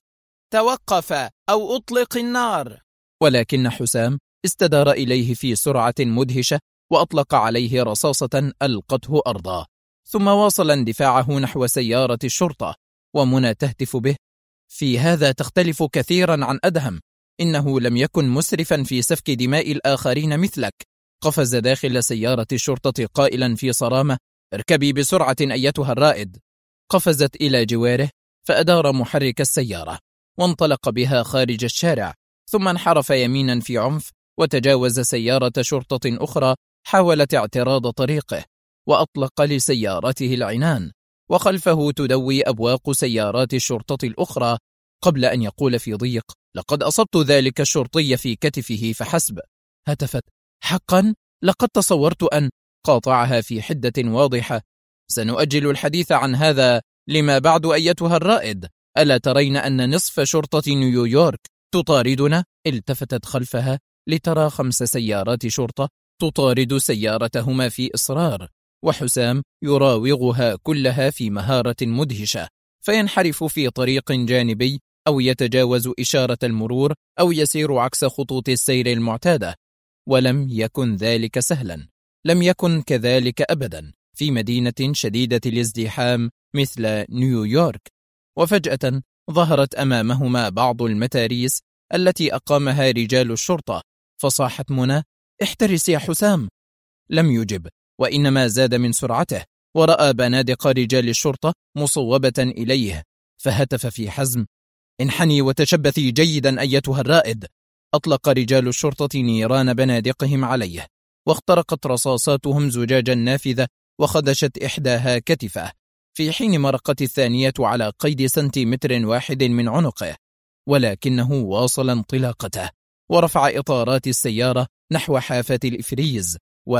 توقف أو أطلق النار. ولكن حسام استدار إليه في سرعة مدهشة وأطلق عليه رصاصة ألقته أرضا، ثم واصل اندفاعه نحو سيارة الشرطة، ومنى تهتف به: في هذا تختلف كثيرا عن أدهم، إنه لم يكن مسرفا في سفك دماء الآخرين مثلك. قفز داخل سيارة الشرطة قائلا في صرامة: اركبي بسرعة أيتها الرائد. قفزت إلى جواره فأدار محرك السيارة وانطلق بها خارج الشارع، ثم انحرف يمينا في عنف وتجاوز سيارة شرطة أخرى حاولت اعتراض طريقه، وأطلق لسيارته العنان، وخلفه تدوي أبواق سيارات الشرطة الأخرى، قبل أن يقول في ضيق: لقد أصبت ذلك الشرطي في كتفه فحسب. هتفت: حقا؟ لقد تصورت أن... قاطعها في حدة واضحة: سنؤجل الحديث عن هذا لما بعد أيتها الرائد، ألا ترين أن نصف شرطة نيويورك تطاردنا؟ التفتت خلفها لترى 5 سيارات شرطة تطارد سيارتهما في إصرار، وحسام يراوغها كلها في مهارة مدهشة، فينحرف في طريق جانبي أو يتجاوز إشارة المرور أو يسير عكس خطوط السير المعتادة. ولم يكن ذلك سهلا، لم يكن كذلك أبدا في مدينة شديدة الازدحام مثل نيويورك. وفجأة ظهرت أمامهما بعض المتاريس التي أقامها رجال الشرطة، فصاحت منى: احترس يا حسام. لم يجب، وإنما زاد من سرعته، ورأى بنادق رجال الشرطة مصوبة إليه، فهتف في حزم: انحني وتشبثي جيدا أيتها الرائد. أطلق رجال الشرطة نيران بنادقهم عليه، واخترقت رصاصاتهم زجاج النافذة وخدشت إحداها كتفه، في حين مرقت الثانية على قيد سنتيمتر واحد من عنقه، ولكنه واصل انطلاقته ورفع إطارات السيارة نحو حافة الإفريز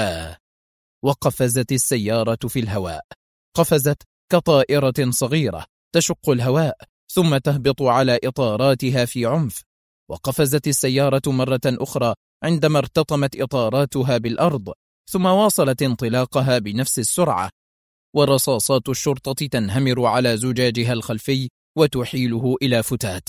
وقفزت السيارة في الهواء. قفزت كطائرة صغيرة تشق الهواء ثم تهبط على إطاراتها في عنف، وقفزت السيارة مرة أخرى عندما ارتطمت إطاراتها بالأرض، ثم واصلت انطلاقها بنفس السرعة، ورصاصات الشرطة تنهمر على زجاجها الخلفي وتحيله إلى فتات.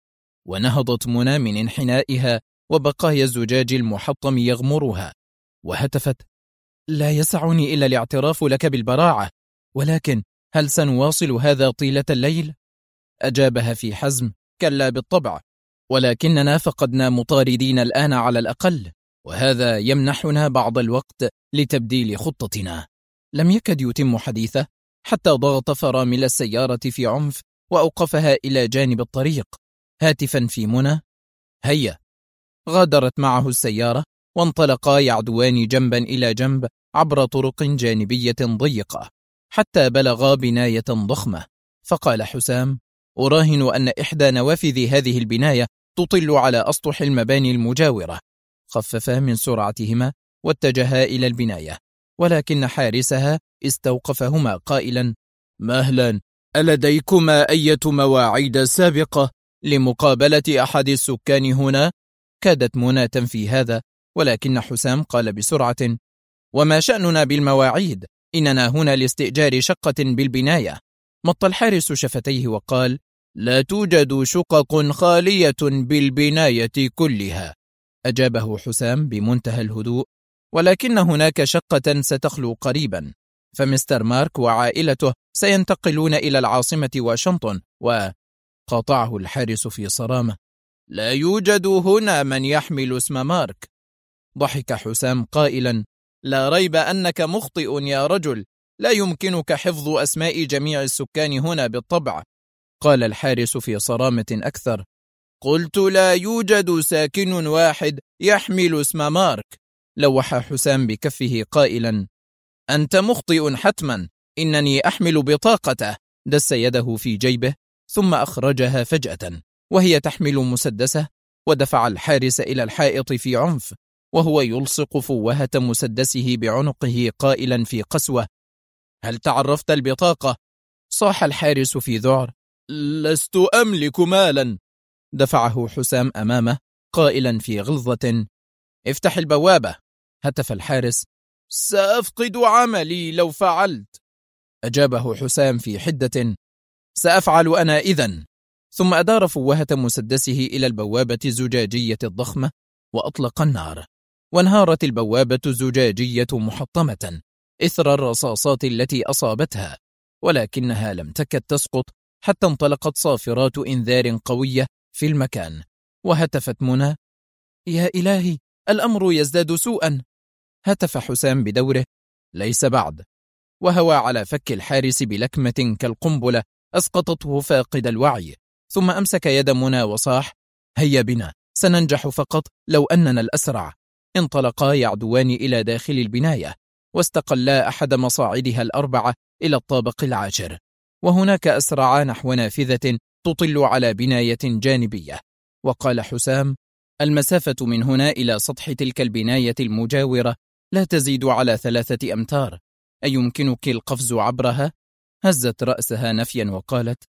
ونهضت منى من انحنائها وبقايا الزجاج المحطم يغمرها، وهتفت: لا يسعني إلا الاعتراف لك بالبراعة، ولكن هل سنواصل هذا طيلة الليل؟ أجابها في حزم: كلا بالطبع، ولكننا فقدنا مطاردين الآن على الأقل، وهذا يمنحنا بعض الوقت لتبديل خطتنا. لم يكد يتم حديثه حتى ضغط فرامل السيارة في عنف وأوقفها إلى جانب الطريق، هاتفا في منى: هيا. غادرت معه السيارة وانطلقا يعدوان جنبا إلى جنب عبر طرق جانبية ضيقة حتى بلغا بناية ضخمة. فقال حسام: أراهن أن إحدى نوافذ هذه البناية تطل على أسطح المباني المجاورة. خففا من سرعتهما واتجها إلى البناية، ولكن حارسها استوقفهما قائلا: مهلا، ألديكما أي مواعيد سابقة لمقابلة أحد السكان هنا؟ كادت منى تنفي هذا، ولكن حسام قال بسرعة: وما شأننا بالمواعيد؟ إننا هنا لاستئجار شقة بالبناية. مط الحارس شفتيه وقال: لا توجد شقق خالية بالبناية كلها. أجابه حسام بمنتهى الهدوء: ولكن هناك شقة ستخلو قريبا، فمستر مارك وعائلته سينتقلون إلى العاصمة واشنطن. وقاطعه الحارس في صرامة: لا يوجد هنا من يحمل اسم مارك. ضحك حسام قائلا: لا ريب أنك مخطئ يا رجل، لا يمكنك حفظ أسماء جميع السكان هنا بالطبع. قال الحارس في صرامة أكثر: قلت لا يوجد ساكن واحد يحمل اسم مارك. لوح حسام بكفه قائلا: أنت مخطئ حتما، إنني أحمل بطاقته. دس يده في جيبه ثم أخرجها فجأة وهي تحمل مسدسه، ودفع الحارس إلى الحائط في عنف وهو يلصق فوهة مسدسه بعنقه قائلا في قسوة: هل تعرفت البطاقة؟ صاح الحارس في ذعر: لست أملك مالا. دفعه حسام أمامه قائلا في غلظة: افتح البوابة. هتف الحارس: سأفقد عملي لو فعلت. أجابه حسام في حدة: سأفعل أنا إذن. ثم أدار فوهة مسدسه إلى البوابة الزجاجية الضخمة وأطلق النار، وانهارت البوابة الزجاجية محطمة إثر الرصاصات التي أصابتها، ولكنها لم تكد تسقط حتى انطلقت صافرات إنذار قوية في المكان. وهتفت منى: يا إلهي، الأمر يزداد سوءا. هتف حسام بدوره: ليس بعد. وهوى على فك الحارس بلكمة كالقنبلة أسقطته فاقد الوعي، ثم أمسك يد منى وصاح: هيا بنا، سننجح فقط لو أننا الأسرع. انطلقا يعدوان إلى داخل البناية، واستقلا أحد مصاعدها الأربعة إلى الطابق العاشر، وهناك أسرعا نحو نافذة تطل على بناية جانبية. وقال حسام: المسافة من هنا إلى سطح تلك البناية المجاورة لا تزيد على 3 أمتار، أيمكنك القفز عبرها؟ هزت رأسها نفيا وقالت: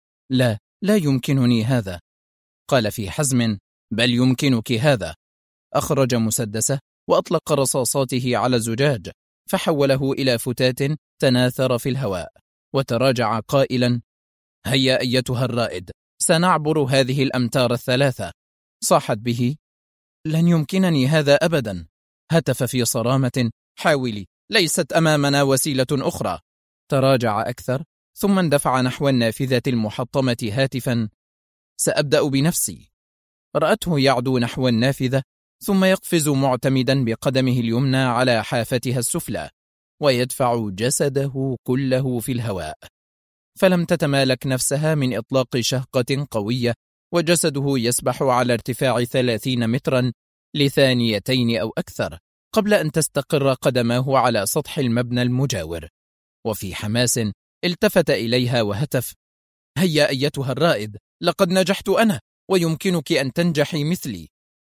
لا يمكنني هذا. قال في حزم: بل يمكنك هذا. أخرج مسدسه وأطلق رصاصاته على الزجاج، فحوله إلى فتاة تناثر في الهواء، وتراجع قائلا: هيا أيتها الرائد، سنعبر هذه الأمتار 3. صاحت به: لن يمكنني هذا أبدا. هتف في صرامة: حاولي، ليست أمامنا وسيلة أخرى. تراجع أكثر، ثم اندفع نحو النافذة المحطمة هاتفا: سأبدأ بنفسي. رأته يعدو نحو النافذة، ثم يقفز معتمدا بقدمه اليمنى على حافتها السفلى، ويدفع جسده كله في الهواء. فلم تتمالك نفسها من إطلاق شهقة قوية، وجسده يسبح على ارتفاع 30 مترا لثانيتين أو أكثر قبل أن تستقر قدماه على سطح المبنى المجاور. وفي حماس التفت إليها وهتف: هيا أيتها الرائد، لقد نجحت أنا، ويمكنك أن تنجحي مثلي.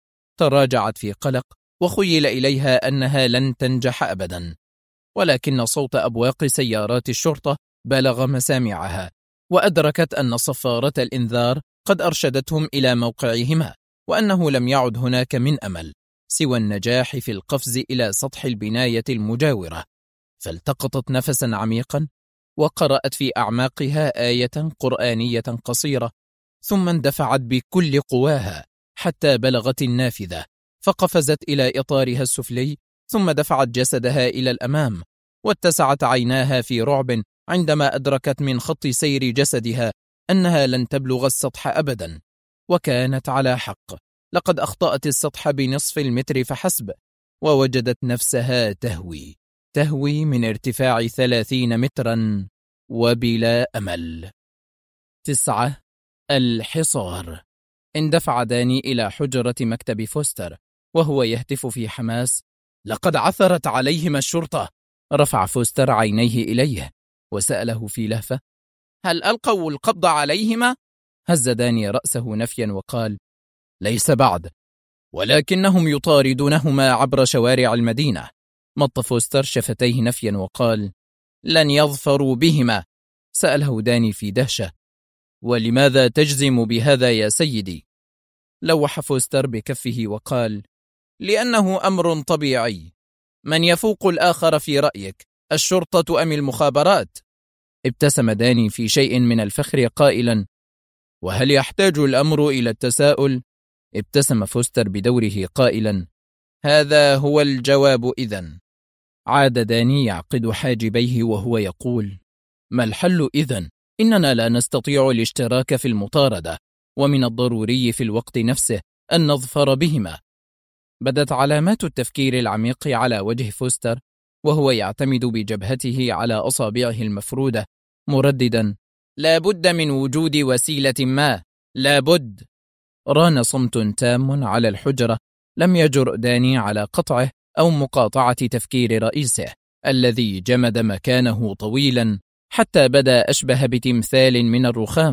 تراجعت في قلق، وخيل إليها أنها لن تنجح أبدا، ولكن صوت أبواق سيارات الشرطة بلغ مسامعها، وأدركت أن صفارة الإنذار قد أرشدتهم إلى موقعهما، وأنه لم يعد هناك من أمل سوى النجاح في القفز إلى سطح البناية المجاورة. فالتقطت نفسا عميقا، وقرأت في أعماقها آية قرآنية قصيرة، ثم اندفعت بكل قواها حتى بلغت النافذة، فقفزت إلى إطارها السفلي، ثم دفعت جسدها إلى الأمام، واتسعت عيناها في رعب عندما أدركت من خط سير جسدها أنها لن تبلغ السطح أبدا. وكانت على حق، لقد أخطأت السطح بنصف المتر فحسب، ووجدت نفسها تهوي من ارتفاع 30 مترا وبلا أمل. 9. الحصار. اندفع داني إلى حجرة مكتب فوستر وهو يهتف في حماس: لقد عثرت عليهما الشرطة. رفع فوستر عينيه إليه وسأله في لهفة: هل ألقوا القبض عليهما؟ هز داني رأسه نفيا وقال: ليس بعد، ولكنهم يطاردونهما عبر شوارع المدينة. مط فوستر شفتيه نفيا وقال: لن يظفروا بهما. سأله داني في دهشة: ولماذا تجزم بهذا يا سيدي؟ لوح فوستر بكفه وقال: لأنه أمر طبيعي. من يفوق الآخر في رأيك، الشرطة أم المخابرات؟ ابتسم داني في شيء من الفخر قائلا: وهل يحتاج الأمر إلى التساؤل؟ ابتسم فوستر بدوره قائلا: هذا هو الجواب إذن. عاد داني يعقد حاجبيه وهو يقول: ما الحل إذن؟ إننا لا نستطيع الاشتراك في المطاردة، ومن الضروري في الوقت نفسه أن نظفر بهما. بدت علامات التفكير العميق على وجه فوستر وهو يعتمد بجبهته على أصابعه المفرودة مرددا: لا بد من وجود وسيلة ما، لا بد. ران صمت تام على الحجرة لم يجرؤ داني على قطعه أو مقاطعة تفكير رئيسه الذي جمد مكانه طويلا حتى بدا أشبه بتمثال من الرخام،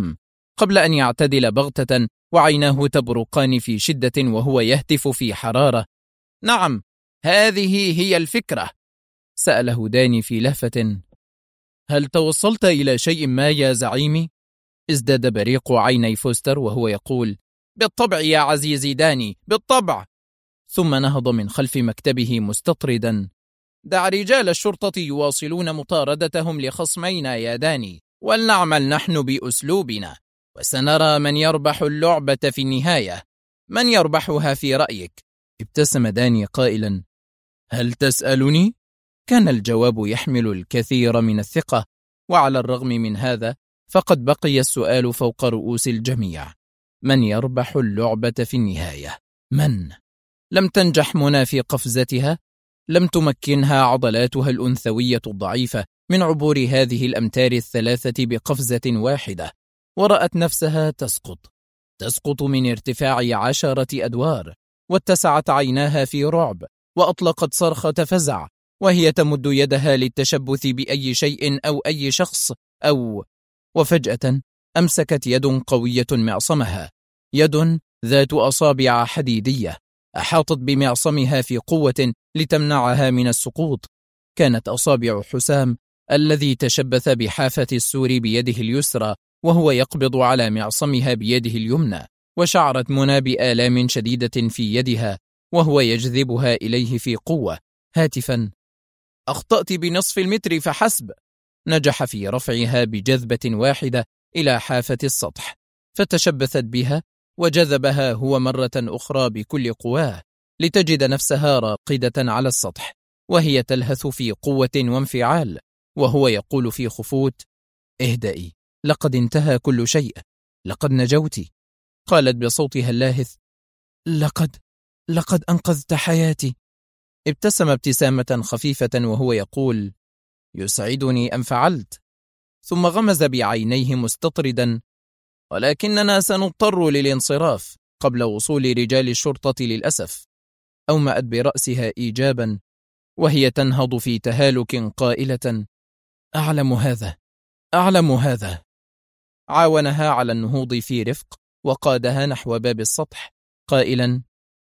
قبل أن يعتدل بغتة وعيناه تبرقان في شدة وهو يهتف في حرارة. نعم، هذه هي الفكرة. سأله داني في لهفة. هل توصلت إلى شيء ما يا زعيمي؟ ازداد بريق عيني فوستر وهو يقول: بالطبع يا عزيزي داني، بالطبع. ثم نهض من خلف مكتبه مستطردا: دع رجال الشرطة يواصلون مطاردتهم لخصمينا يا داني، ولنعمل نحن بأسلوبنا، وسنرى من يربح اللعبة في النهاية. من يربحها في رأيك؟ ابتسم داني قائلا: هل تسألني؟ كان الجواب يحمل الكثير من الثقة، وعلى الرغم من هذا فقد بقي السؤال فوق رؤوس الجميع: من يربح اللعبة في النهاية؟ من؟ لم تنجح منى في قفزتها، لم تمكنها عضلاتها الأنثوية الضعيفة من عبور هذه الأمتار الثلاثة بقفزة واحدة، ورأت نفسها تسقط من ارتفاع 10 أدوار، واتسعت عيناها في رعب، وأطلقت صرخة فزع، وهي تمد يدها للتشبث بأي شيء أو أي شخص وفجأة أمسكت يد قوية معصمها، يد ذات أصابع حديدية أحاطت بمعصمها في قوة لتمنعها من السقوط. كانت أصابع حسام الذي تشبث بحافة السور بيده اليسرى وهو يقبض على معصمها بيده اليمنى، وشعرت منى بآلام شديدة في يدها وهو يجذبها إليه في قوة هاتفا: أخطأت بنصف المتر فحسب. نجح في رفعها بجذبة واحدة إلى حافة السطح، فتشبثت بها وجذبها هو مرة أخرى بكل قواه، لتجد نفسها راقدة على السطح وهي تلهث في قوة وانفعال، وهو يقول في خفوت: اهدئي، لقد انتهى كل شيء، لقد نجوت. قالت بصوتها اللاهث: لقد أنقذت حياتي. ابتسم ابتسامة خفيفة وهو يقول: يسعدني أن فعلت. ثم غمز بعينيه مستطردا: ولكننا سنضطر للانصراف قبل وصول رجال الشرطة للأسف. أومأت برأسها إيجابا وهي تنهض في تهالك قائلة: أعلم هذا. عاونها على النهوض في رفق وقادها نحو باب السطح قائلا: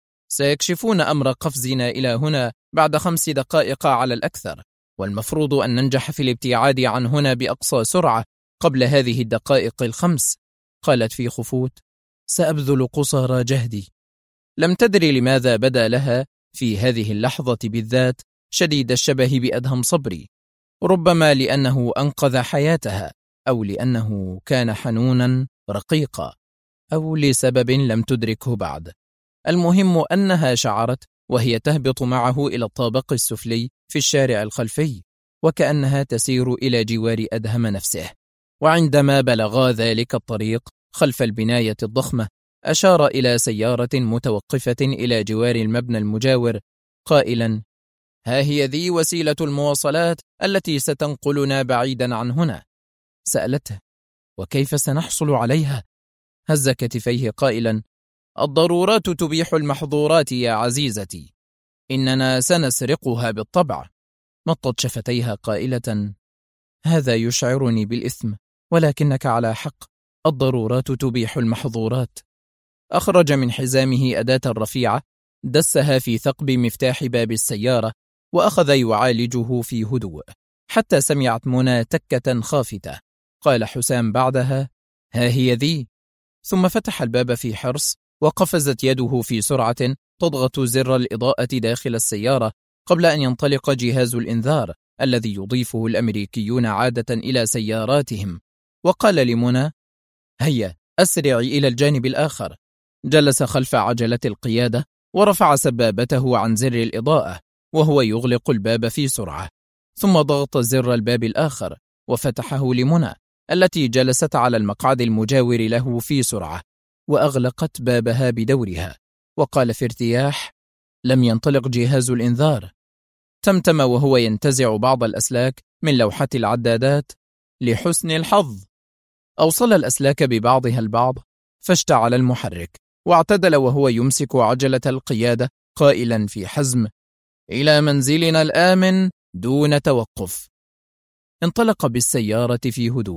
سيكشفون أمر قفزنا إلى هنا بعد 5 دقائق على الأكثر، والمفروض أن ننجح في الابتعاد عن هنا بأقصى سرعة قبل هذه الدقائق 5. قالت في خفوت: سأبذل قصارى جهدي. لم تدري لماذا بدا لها في هذه اللحظة بالذات شديد الشبه بأدهم صبري، ربما لأنه أنقذ حياتها، أو لأنه كان حنونا رقيقا، أو لسبب لم تدركه بعد. المهم أنها شعرت وهي تهبط معه إلى الطابق السفلي في الشارع الخلفي، وكأنها تسير إلى جوار أدهم نفسه. وعندما بلغا ذلك الطريق خلف البناية الضخمة، أشار إلى سيارة متوقفة إلى جوار المبنى المجاور قائلا: ها هي ذي وسيلة المواصلات التي ستنقلنا بعيدا عن هنا. سألته: وكيف سنحصل عليها؟ هز كتفيه قائلا: الضرورات تبيح المحظورات يا عزيزتي، إننا سنسرقها بالطبع. مطت شفتيها قائلة: هذا يشعرني بالإثم، ولكنك على حق، الضرورات تبيح المحظورات. أخرج من حزامه أداة رفيعة دسها في ثقب مفتاح باب السيارة، وأخذ يعالجه في هدوء حتى سمعت منى تكة خافتة. قال حسام بعدها: ها هي ذي. ثم فتح الباب في حرص، وقفزت يده في سرعة تضغط زر الإضاءة داخل السيارة قبل أن ينطلق جهاز الإنذار الذي يضيفه الأمريكيون عادة إلى سياراتهم، وقال لمنى: هيا أسرعي إلى الجانب الآخر. جلس خلف عجلة القيادة ورفع سبابته عن زر الإضاءة وهو يغلق الباب في سرعة، ثم ضغط زر الباب الآخر وفتحه لمنى التي جلست على المقعد المجاور له في سرعة، وأغلقت بابها بدورها، وقال في ارتياح: لم ينطلق جهاز الإنذار. تمتم وهو ينتزع بعض الأسلاك من لوحة العدادات. لحسن الحظ أوصل الأسلاك ببعضها البعض، فاشتعل المحرك، واعتدل وهو يمسك عجلة القيادة قائلا في حزم: إلى منزلنا الآمن دون توقف. انطلق بالسيارة في هدوء،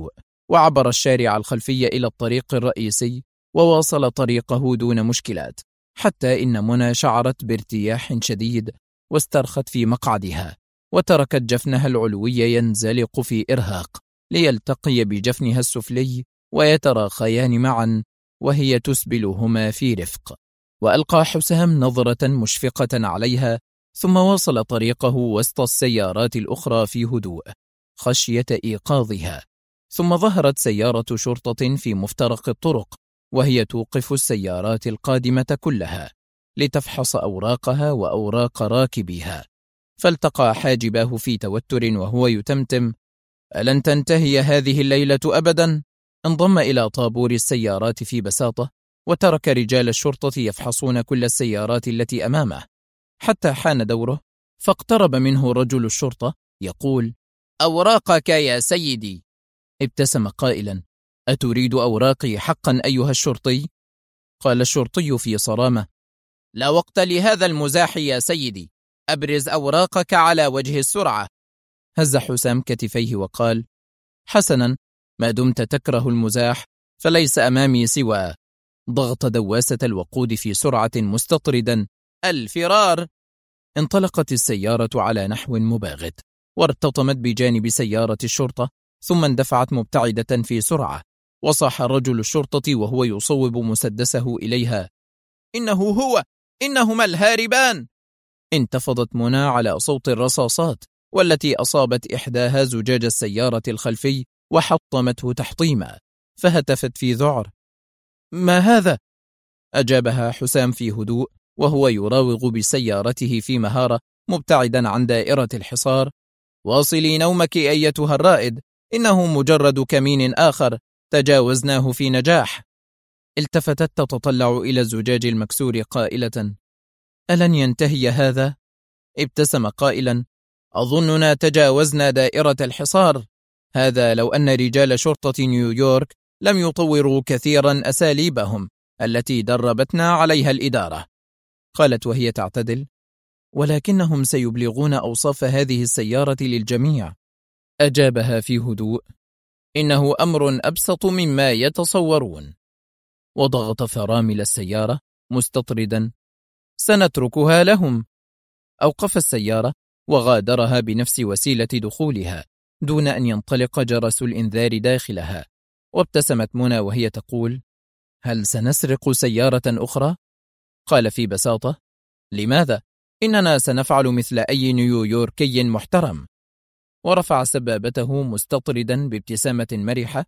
وعبر الشارع الخلفي إلى الطريق الرئيسي وواصل طريقه دون مشكلات، حتى إن منى شعرت بارتياح شديد واسترخت في مقعدها، وتركت جفنها العلوي ينزلق في إرهاق ليلتقي بجفنها السفلي ويتراخيان معا وهي تسبلهما في رفق. وألقى حسام نظرة مشفقة عليها، ثم واصل طريقه وسط السيارات الأخرى في هدوء خشية إيقاظها. ثم ظهرت سيارة شرطة في مفترق الطرق، وهي توقف السيارات القادمة كلها لتفحص أوراقها وأوراق راكبيها، فالتقى حاجباه في توتر وهو يتمتم: ألن تنتهي هذه الليلة أبدا؟ انضم إلى طابور السيارات في بساطة، وترك رجال الشرطة يفحصون كل السيارات التي أمامه، حتى حان دوره، فاقترب منه رجل الشرطة يقول: أوراقك يا سيدي. ابتسم قائلا: أتريد أوراقي حقا أيها الشرطي؟ قال الشرطي في صرامة: لا وقت لهذا المزاح يا سيدي، أبرز أوراقك على وجه السرعة. هز حسام كتفيه وقال: حسنا، ما دمت تكره المزاح فليس أمامي سوى ضغط دواسة الوقود في سرعة مستطردا الفرار. انطلقت السيارة على نحو مباغت، وارتطمت بجانب سيارة الشرطة، ثم اندفعت مبتعدة في سرعة. وصاح رجل الشرطة وهو يصوب مسدسه إليها: إنهما الهاربان. انتفضت منى على صوت الرصاصات، والتي أصابت إحداها زجاج السيارة الخلفي وحطمته تحطيما، فهتفت في ذعر: ما هذا؟ أجابها حسام في هدوء وهو يراوغ بسيارته في مهارة مبتعدا عن دائرة الحصار: واصلي نومك أيتها الرائد، إنه مجرد كمين آخر تجاوزناه في نجاح. التفتت تتطلع إلى الزجاج المكسور قائلة: ألن ينتهي هذا؟ ابتسم قائلا: أظننا تجاوزنا دائرة الحصار، هذا لو أن رجال شرطة نيويورك لم يطوروا كثيرا أساليبهم التي دربتنا عليها الإدارة. قالت وهي تعتدل: ولكنهم سيبلغون أوصاف هذه السيارة للجميع. أجابها في هدوء: إنه أمر أبسط مما يتصورون. وضغط فرامل السيارة مستطردا: سنتركها لهم. أوقف السيارة وغادرها بنفس وسيلة دخولها دون أن ينطلق جرس الإنذار داخلها. وابتسمت منى وهي تقول: هل سنسرق سيارة أخرى؟ قال في بساطة: لماذا؟ إننا سنفعل مثل أي نيويوركي محترم. ورفع سبابته مستطردا بابتسامة مرحة: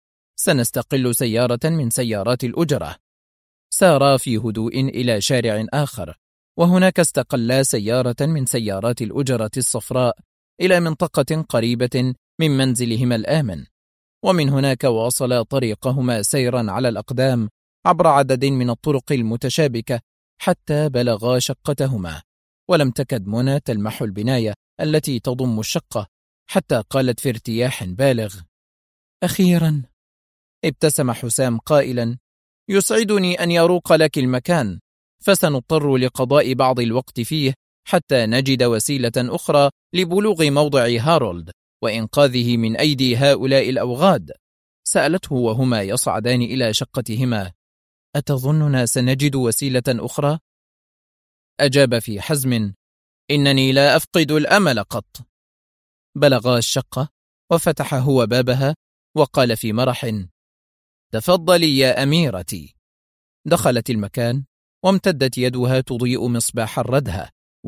سنستقل سيارة من سيارات الأجرة. سارا في هدوء إلى شارع آخر، وهناك استقلا سيارة من سيارات الأجرة الصفراء إلى منطقة قريبة من منزلهما الآمن، ومن هناك واصلا طريقهما سيرا على الأقدام عبر عدد من الطرق المتشابكة حتى بلغا شقتهما. ولم تكد منى تلمح البناية التي تضم الشقة، حتى قالت في ارتياح بالغ: أخيرا. ابتسم حسام قائلا: يسعدني أن يروق لك المكان، فسنضطر لقضاء بعض الوقت فيه حتى نجد وسيلة أخرى لبلوغ موضع هارولد وإنقاذه من أيدي هؤلاء الأوغاد. سألته وهما يصعدان إلى شقتهما: أتظننا سنجد وسيلة أخرى؟ أجاب في حزم: إنني لا أفقد الأمل قط. بلغا الشقة وفتح هو بابها وقال في مرح: تفضلي يا أميرتي. دخلت المكان وامتدت يدها تضيء مصباح الردهة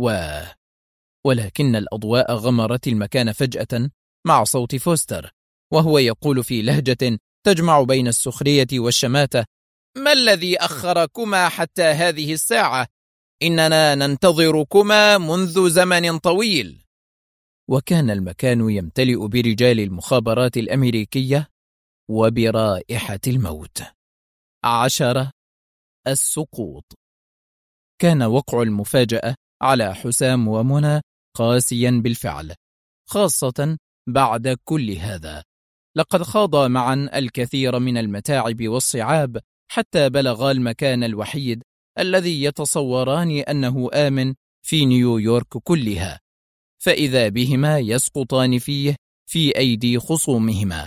ولكن الأضواء غمرت المكان فجأة مع صوت فوستر وهو يقول في لهجة تجمع بين السخرية والشماتة: ما الذي أخركما حتى هذه الساعة؟ إننا ننتظركما منذ زمن طويل. وكان المكان يمتلئ برجال المخابرات الأمريكية وبرائحة الموت. 10. السقوط. كان وقع المفاجأة على حسام ومنى قاسيا بالفعل، خاصة بعد كل هذا. لقد خاضا معا الكثير من المتاعب والصعاب حتى بلغا المكان الوحيد الذي يتصوران أنه آمن في نيويورك كلها، فإذا بهما يسقطان فيه في أيدي خصومهما.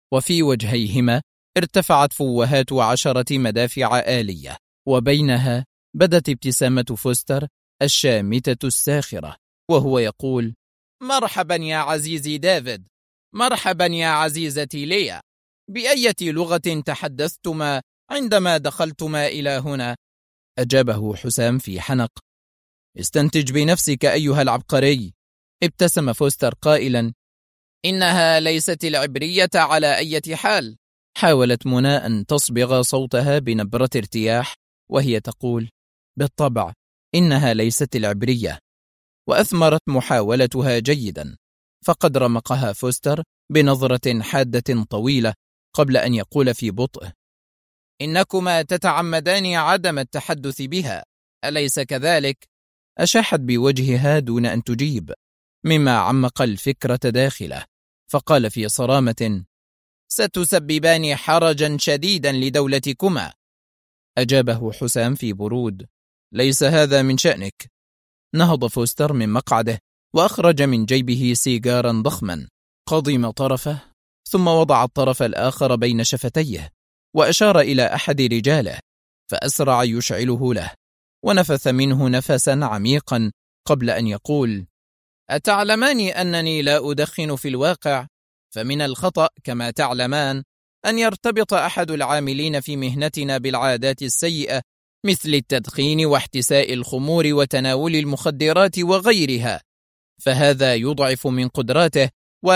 وفي وجهيهما ارتفعت فوهات 10 مدافع آلية، وبينها بدت ابتسامة فوستر الشامتة الساخرة وهو يقول: مرحبا يا عزيزي ديفيد، مرحبا يا عزيزتي ليا، بأية لغة تحدثتما عندما دخلتما إلى هنا؟ أجابه حسام في حنق: استنتج بنفسك أيها العبقري. ابتسم فوستر قائلا: إنها ليست العبرية على أي حال. حاولت منى أن تصبغ صوتها بنبرة ارتياح وهي تقول: بالطبع إنها ليست العبرية. وأثمرت محاولتها جيدا، فقد رمقها فوستر بنظرة حادة طويلة قبل أن يقول في بطء: إنكما تتعمدان عدم التحدث بها، أليس كذلك؟ أشاحت بوجهها دون أن تجيب، مما عمق الفكرة داخله، فقال في صرامة: ستسببان حرجا شديدا لدولتكما. أجابه حسام في برود: ليس هذا من شأنك. نهض فوستر من مقعده وأخرج من جيبه سيجارا ضخما، قضم طرفه ثم وضع الطرف الآخر بين شفتيه وأشار إلى أحد رجاله، فأسرع يشعله له، ونفث منه نفسا عميقا قبل أن يقول: أتعلمان أنني لا أدخن في الواقع؟ فمن الخطأ كما تعلمان أن يرتبط أحد العاملين في مهنتنا بالعادات السيئة مثل التدخين واحتساء الخمور وتناول المخدرات وغيرها، فهذا يضعف من قدراته.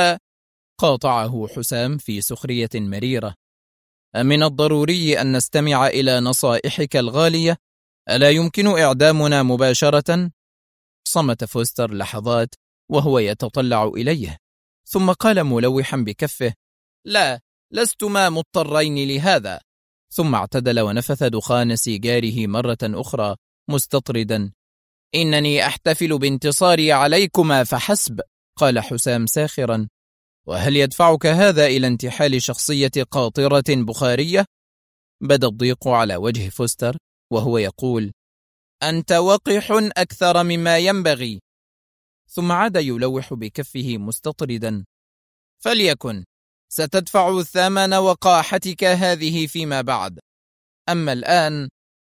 وقاطعه حسام في سخرية مريرة: أمن الضروري أن نستمع إلى نصائحك الغالية؟ ألا يمكن إعدامنا مباشرة؟ صمت فوستر لحظات وهو يتطلع إليه، ثم قال ملوحا بكفه: لا، لستما مضطرين لهذا. ثم اعتدل ونفث دخان سيجاره مرة أخرى مستطردا: إنني أحتفل بانتصاري عليكما فحسب. قال حسام ساخرا: وهل يدفعك هذا إلى انتحال شخصية قاطرة بخارية؟ بدا الضيق على وجه فوستر وهو يقول: أنت وقح أكثر مما ينبغي. ثم عاد يلوح بكفه مستطردا: فليكن، ستدفع ثمن وقاحتك هذه فيما بعد. أما الآن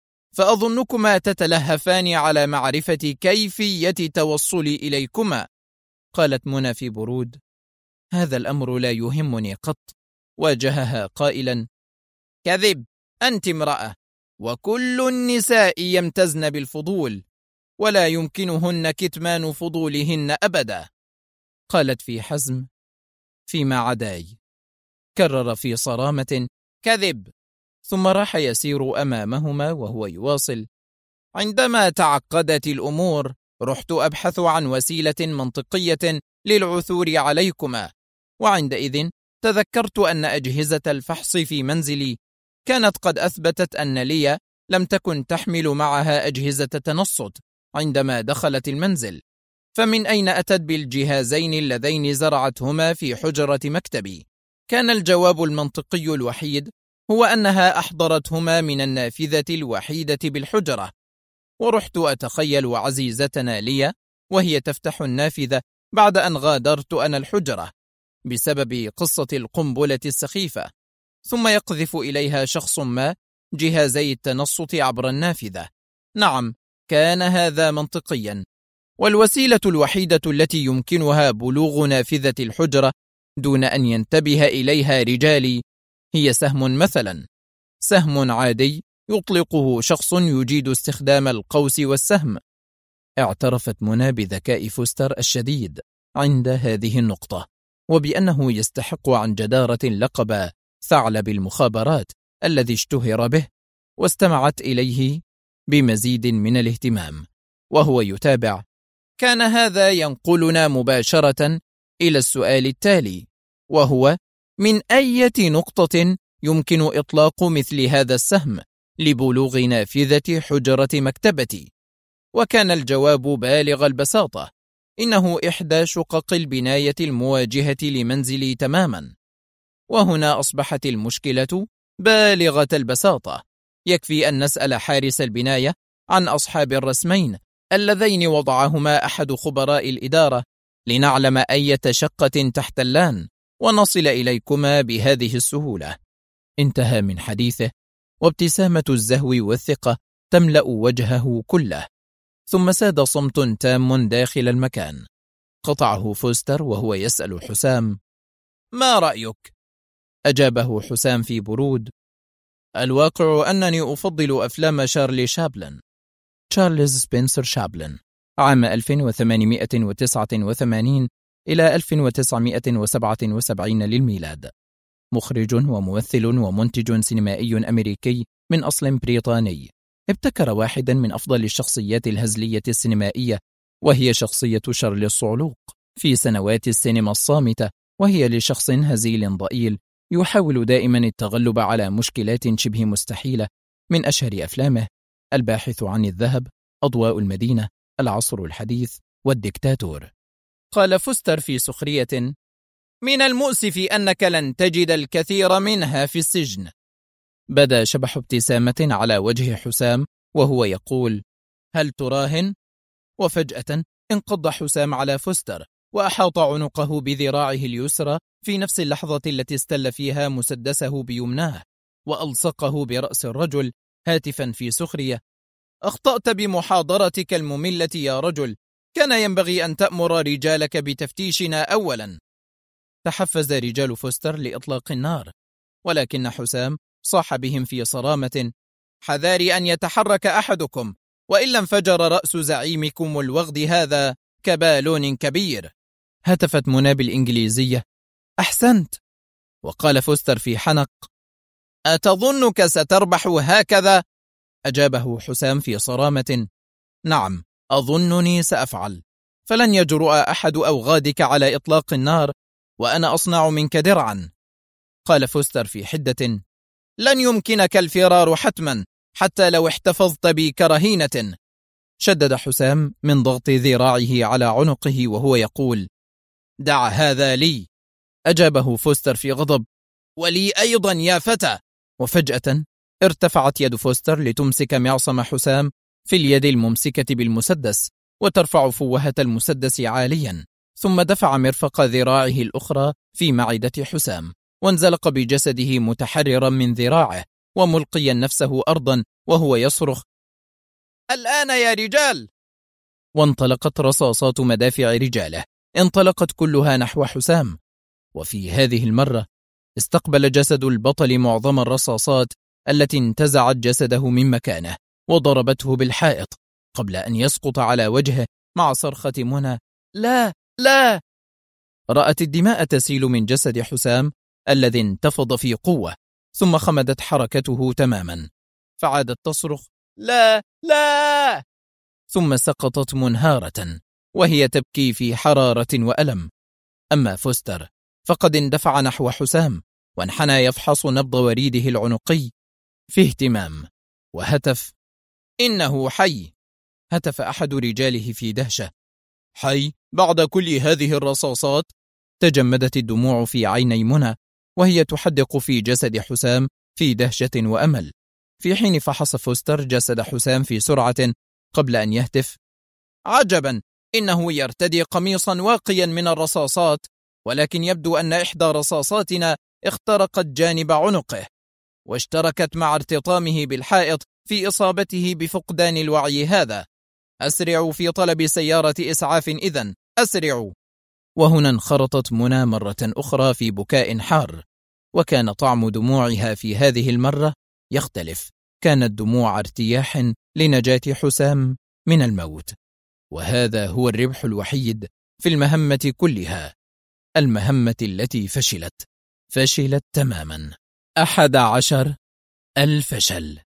فأظنكما تتلهفان على معرفة كيفية توصلي إليكما. قالت منى في برود: هذا الأمر لا يهمني قط. واجهها قائلا: كذب، أنت امرأة، وكل النساء يمتزن بالفضول، ولا يمكنهن كتمان فضولهن أبدا. قالت في حزم: فيما عداي. كرر في صرامة: كذب. ثم راح يسير أمامهما وهو يواصل: عندما تعقدت الأمور رحت أبحث عن وسيلة منطقية للعثور عليكما، وعندئذ تذكرت أن أجهزة الفحص في منزلي كانت قد أثبتت أن ليا لم تكن تحمل معها أجهزة تنصت عندما دخلت المنزل، فمن أين أتت بالجهازين اللذين زرعتهما في حجرة مكتبي؟ كان الجواب المنطقي الوحيد هو أنها أحضرتهما من النافذة الوحيدة بالحجرة. ورحت أتخيل عزيزتنا ليا وهي تفتح النافذة بعد أن غادرت أنا الحجرة بسبب قصة القنبلة السخيفة، ثم يقذف إليها شخص ما جهازي التنصت عبر النافذة. نعم، كان هذا منطقيا، والوسيلة الوحيدة التي يمكنها بلوغ نافذة الحجرة دون أن ينتبه إليها رجالي هي سهم مثلا، سهم عادي يطلقه شخص يجيد استخدام القوس والسهم. اعترفت منى بذكاء فوستر الشديد عند هذه النقطة، وبأنه يستحق عن جدارة لقب ثعلب المخابرات الذي اشتهر به، واستمعت إليه بمزيد من الاهتمام وهو يتابع: كان هذا ينقلنا مباشرة إلى السؤال التالي، وهو: من أي نقطة يمكن إطلاق مثل هذا السهم لبلوغ نافذة حجرة مكتبتي؟ وكان الجواب بالغ البساطة: إنه إحدى شقق البناية المواجهة لمنزلي تماما. وهنا أصبحت المشكلة بالغة البساطة. يكفي أن نسأل حارس البناية عن أصحاب الرسمين اللذين وضعهما أحد خبراء الإدارة لنعلم أي شقة تحتلان، ونصل إليكما بهذه السهولة. انتهى من حديثه، وابتسامة الزهو والثقة تملأ وجهه كله، ثم ساد صمت تام داخل المكان. قطعه فوستر وهو يسأل حسام: ما رأيك؟ أجابه حسام في برود: الواقع أنني أفضل أفلام شارلي شابلن. تشارلز سبنسر شابلن، عام 1889 إلى 1977 للميلاد، مخرج وممثل ومنتج سينمائي أمريكي من أصل بريطاني. ابتكر واحدا من أفضل الشخصيات الهزلية السينمائية، وهي شخصية شارلي الصعلوق في سنوات السينما الصامتة، وهي لشخص هزيل ضئيل يحاول دائما التغلب على مشكلات شبه مستحيلة. من أشهر أفلامه: الباحث عن الذهب، أضواء المدينة، العصر الحديث، والديكتاتور. قال فوستر في سخرية: من المؤسف أنك لن تجد الكثير منها في السجن. بدا شبح ابتسامة على وجه حسام وهو يقول: هل تراهن؟ وفجأة انقض حسام على فوستر وأحاط عنقه بذراعه اليسرى في نفس اللحظة التي استل فيها مسدسه بيمناه، وألصقه برأس الرجل هاتفا في سخرية: أخطأت بمحاضرتك المملة يا رجل، كان ينبغي أن تأمر رجالك بتفتيشنا أولا. تحفز رجال فوستر لإطلاق النار، ولكن حسام صاح بهم في صرامة: حذاري أن يتحرك أحدكم، وإلا انفجر رأس زعيمكم الوغد هذا كبالون كبير. هتفت منى بالإنجليزية: أحسنت. وقال فوستر في حنق: أتظنك ستربح هكذا؟ أجابه حسام في صرامة: نعم، أظنني سأفعل، فلن يجرؤ أحد أوغادك على إطلاق النار، وأنا أصنع منك درعا. قال فوستر في حدة: لن يمكنك الفرار حتما، حتى لو احتفظت بي كرهينة. شدد حسام من ضغط ذراعه على عنقه وهو يقول: دع هذا لي. أجابه فوستر في غضب: ولي أيضا يا فتى. وفجأة ارتفعت يد فوستر لتمسك معصم حسام في اليد الممسكة بالمسدس، وترفع فوهة المسدس عاليا، ثم دفع مرفق ذراعه الأخرى في معدة حسام، وانزلق بجسده متحررا من ذراعه وملقيا نفسه أرضا وهو يصرخ: الآن يا رجال! وانطلقت رصاصات مدافع رجاله، انطلقت كلها نحو حسام. وفي هذه المرة استقبل جسد البطل معظم الرصاصات التي انتزعت جسده من مكانه وضربته بالحائط، قبل أن يسقط على وجهه مع صرخة منى: لا لا! رأت الدماء تسيل من جسد حسام الذي انتفض في قوة، ثم خمدت حركته تماما، فعادت تصرخ: لا لا! ثم سقطت منهارة وهي تبكي في حرارة وألم. أما فوستر فقد اندفع نحو حسام وانحنى يفحص نبض وريده العنقي في اهتمام، وهتف: إنه حي! هتف أحد رجاله في دهشة: حي بعد كل هذه الرصاصات؟ تجمدت الدموع في عيني منى وهي تحدق في جسد حسام في دهشة وأمل، في حين فحص فوستر جسد حسام في سرعة قبل أن يهتف: عجبا، إنه يرتدي قميصا واقيا من الرصاصات، ولكن يبدو أن إحدى رصاصاتنا اخترقت جانب عنقه واشتركت مع ارتطامه بالحائط في إصابته بفقدان الوعي هذا. أسرعوا في طلب سيارة إسعاف إذن، أسرعوا. وهنا انخرطت منى مرة أخرى في بكاء حار، وكان طعم دموعها في هذه المرة يختلف، كانت دموع ارتياح لنجاة حسام من الموت. وهذا هو الربح الوحيد في المهمة كلها، المهمة التي فشلت تماما. 11 الفشل.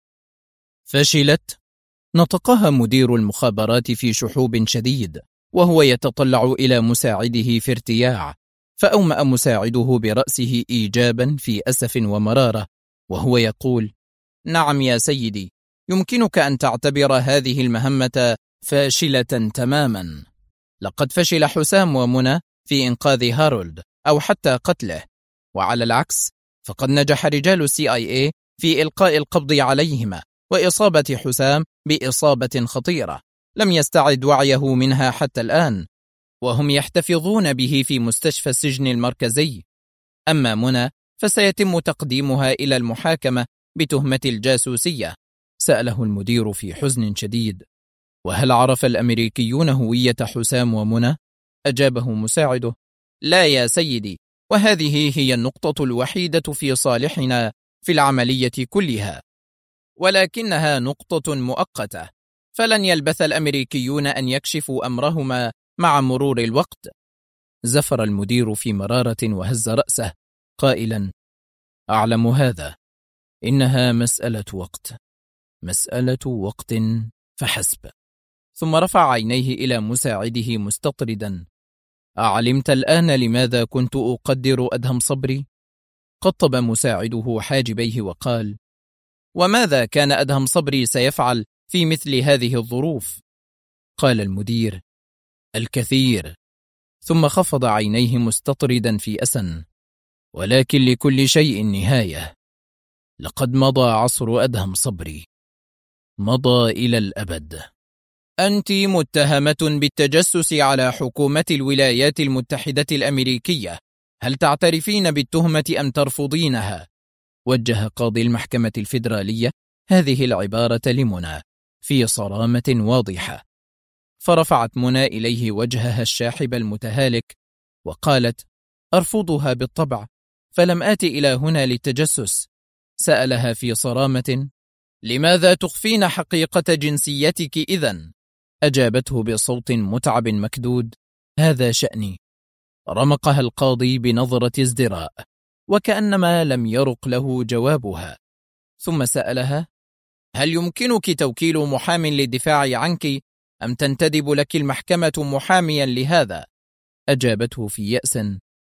فشلت، نطقها مدير المخابرات في شحوب شديد وهو يتطلع إلى مساعده في ارتياع، فأومأ مساعده برأسه إيجابا في أسف ومرارة وهو يقول: نعم يا سيدي، يمكنك أن تعتبر هذه المهمة فاشلة تماما. لقد فشل حسام ومنى في إنقاذ هارولد أو حتى قتله، وعلى العكس فقد نجح رجال CIA في إلقاء القبض عليهما وإصابة حسام بإصابة خطيرة لم يستعد وعيه منها حتى الآن، وهم يحتفظون به في مستشفى السجن المركزي. أما منى فسيتم تقديمها إلى المحاكمة بتهمة الجاسوسية. سأله المدير في حزن شديد: وهل عرف الأمريكيون هوية حسام ومنى؟ أجابه مساعده: لا يا سيدي، وهذه هي النقطة الوحيدة في صالحنا في العملية كلها، ولكنها نقطة مؤقتة، فلن يلبث الأمريكيون أن يكشفوا أمرهما مع مرور الوقت. زفر المدير في مرارة وهز رأسه قائلا: أعلم هذا، إنها مسألة وقت فحسب. ثم رفع عينيه إلى مساعده مستطردا: أعلمت الآن لماذا كنت أقدر أدهم صبري؟ قطب مساعده حاجبيه وقال: وماذا كان أدهم صبري سيفعل في مثل هذه الظروف؟ قال المدير: الكثير. ثم خفض عينيه مستطردا في أسن: ولكن لكل شيء نهاية. لقد مضى عصر أدهم صبري، مضى إلى الأبد. أنت متهمة بالتجسس على حكومة الولايات المتحدة الأمريكية، هل تعترفين بالتهمة أم ترفضينها؟ وجه قاضي المحكمة الفيدرالية هذه العبارة لمنى في صرامة واضحة، فرفعت منى إليه وجهها الشاحب المتهالك وقالت: أرفضها بالطبع، فلم آت إلى هنا للتجسس. سألها في صرامة: لماذا تخفين حقيقة جنسيتك إذن؟ أجابته بصوت متعب مكدود: هذا شأني. رمقها القاضي بنظرة ازدراء وكأنما لم يرق له جوابها، ثم سألها: هل يمكنك توكيل محام للدفاع عنك أم تنتدب لك المحكمة محاميا لهذا؟ أجابته في يأس: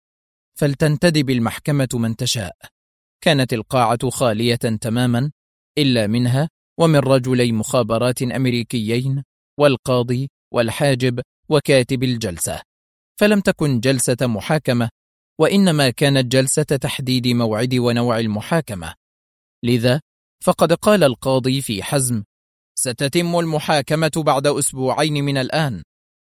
فلتنتدب المحكمة من تشاء. كانت القاعة خالية تماما إلا منها ومن رجلي مخابرات أمريكيين والقاضي والحاجب وكاتب الجلسة، فلم تكن جلسة محاكمة، وإنما كانت جلسة تحديد موعد ونوع المحاكمة. لذا فقد قال القاضي في حزم: ستتم المحاكمة بعد أسبوعين من الآن،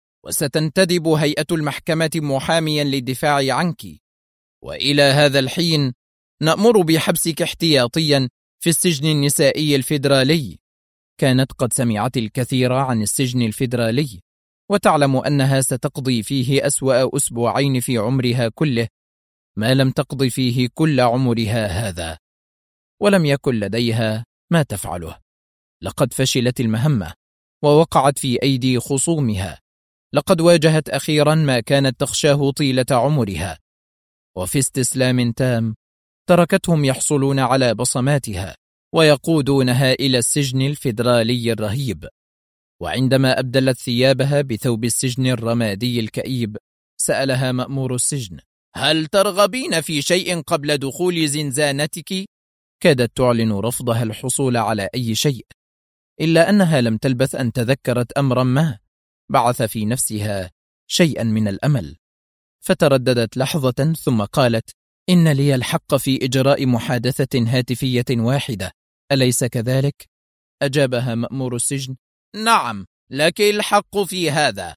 وستنتدب هيئة المحكمة محاميا للدفاع عنك، وإلى هذا الحين نأمر بحبسك احتياطيا في السجن النسائي الفيدرالي. كانت قد سمعت الكثير عن السجن الفيدرالي، وتعلم أنها ستقضي فيه أسوأ أسبوعين في عمرها كله، ما لم تقضي فيه كل عمرها هذا. ولم يكن لديها ما تفعله، لقد فشلت المهمة ووقعت في أيدي خصومها، لقد واجهت أخيرا ما كانت تخشاه طيلة عمرها، وفي استسلام تام تركتهم يحصلون على بصماتها ويقودونها إلى السجن الفيدرالي الرهيب. وعندما أبدلت ثيابها بثوب السجن الرمادي الكئيب، سألها مأمور السجن: هل ترغبين في شيء قبل دخول زنزانتك؟ كادت تعلن رفضها الحصول على أي شيء، إلا أنها لم تلبث أن تذكرت أمرا ما بعث في نفسها شيئا من الأمل، فترددت لحظة ثم قالت: إن لي الحق في إجراء محادثة هاتفية واحدة، أليس كذلك؟ أجابها مأمور السجن: نعم، لك الحق في هذا.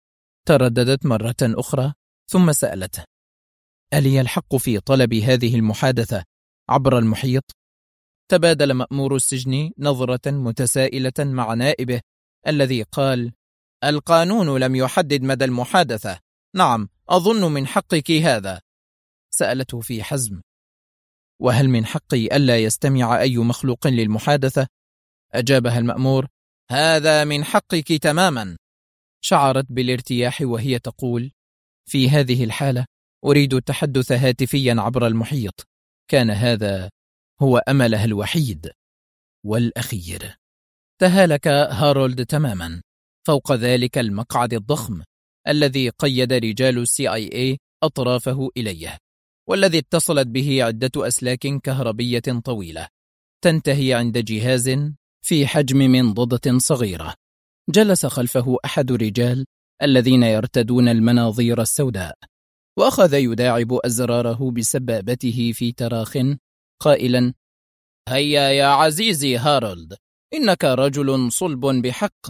ترددت مرة أخرى ثم سألته: ألي الحق في طلب هذه المحادثة عبر المحيط؟ تبادل مأمور السجن نظرة متسائلة مع نائبه الذي قال: القانون لم يحدد مدى المحادثة. نعم، أظن من حقك هذا. سألته في حزم: وهل من حقي ألا يستمع أي مخلوق للمحادثة؟ أجابها المأمور: هذا من حقك تماما. شعرت بالارتياح وهي تقول: في هذه الحالة أريد التحدث هاتفيا عبر المحيط. كان هذا هو أملها الوحيد والأخير. تهالك هارولد تماما فوق ذلك المقعد الضخم الذي قيد رجال CIA أطرافه إليه، والذي اتصلت به عدة أسلاك كهربية طويلة تنتهي عند جهاز في حجم منضدة صغيرة. جلس خلفه أحد الرجال الذين يرتدون المناظير السوداء، وأخذ يداعب أزراره بسبابته في تراخ قائلا: هيا يا عزيزي هارولد، إنك رجل صلب بحق،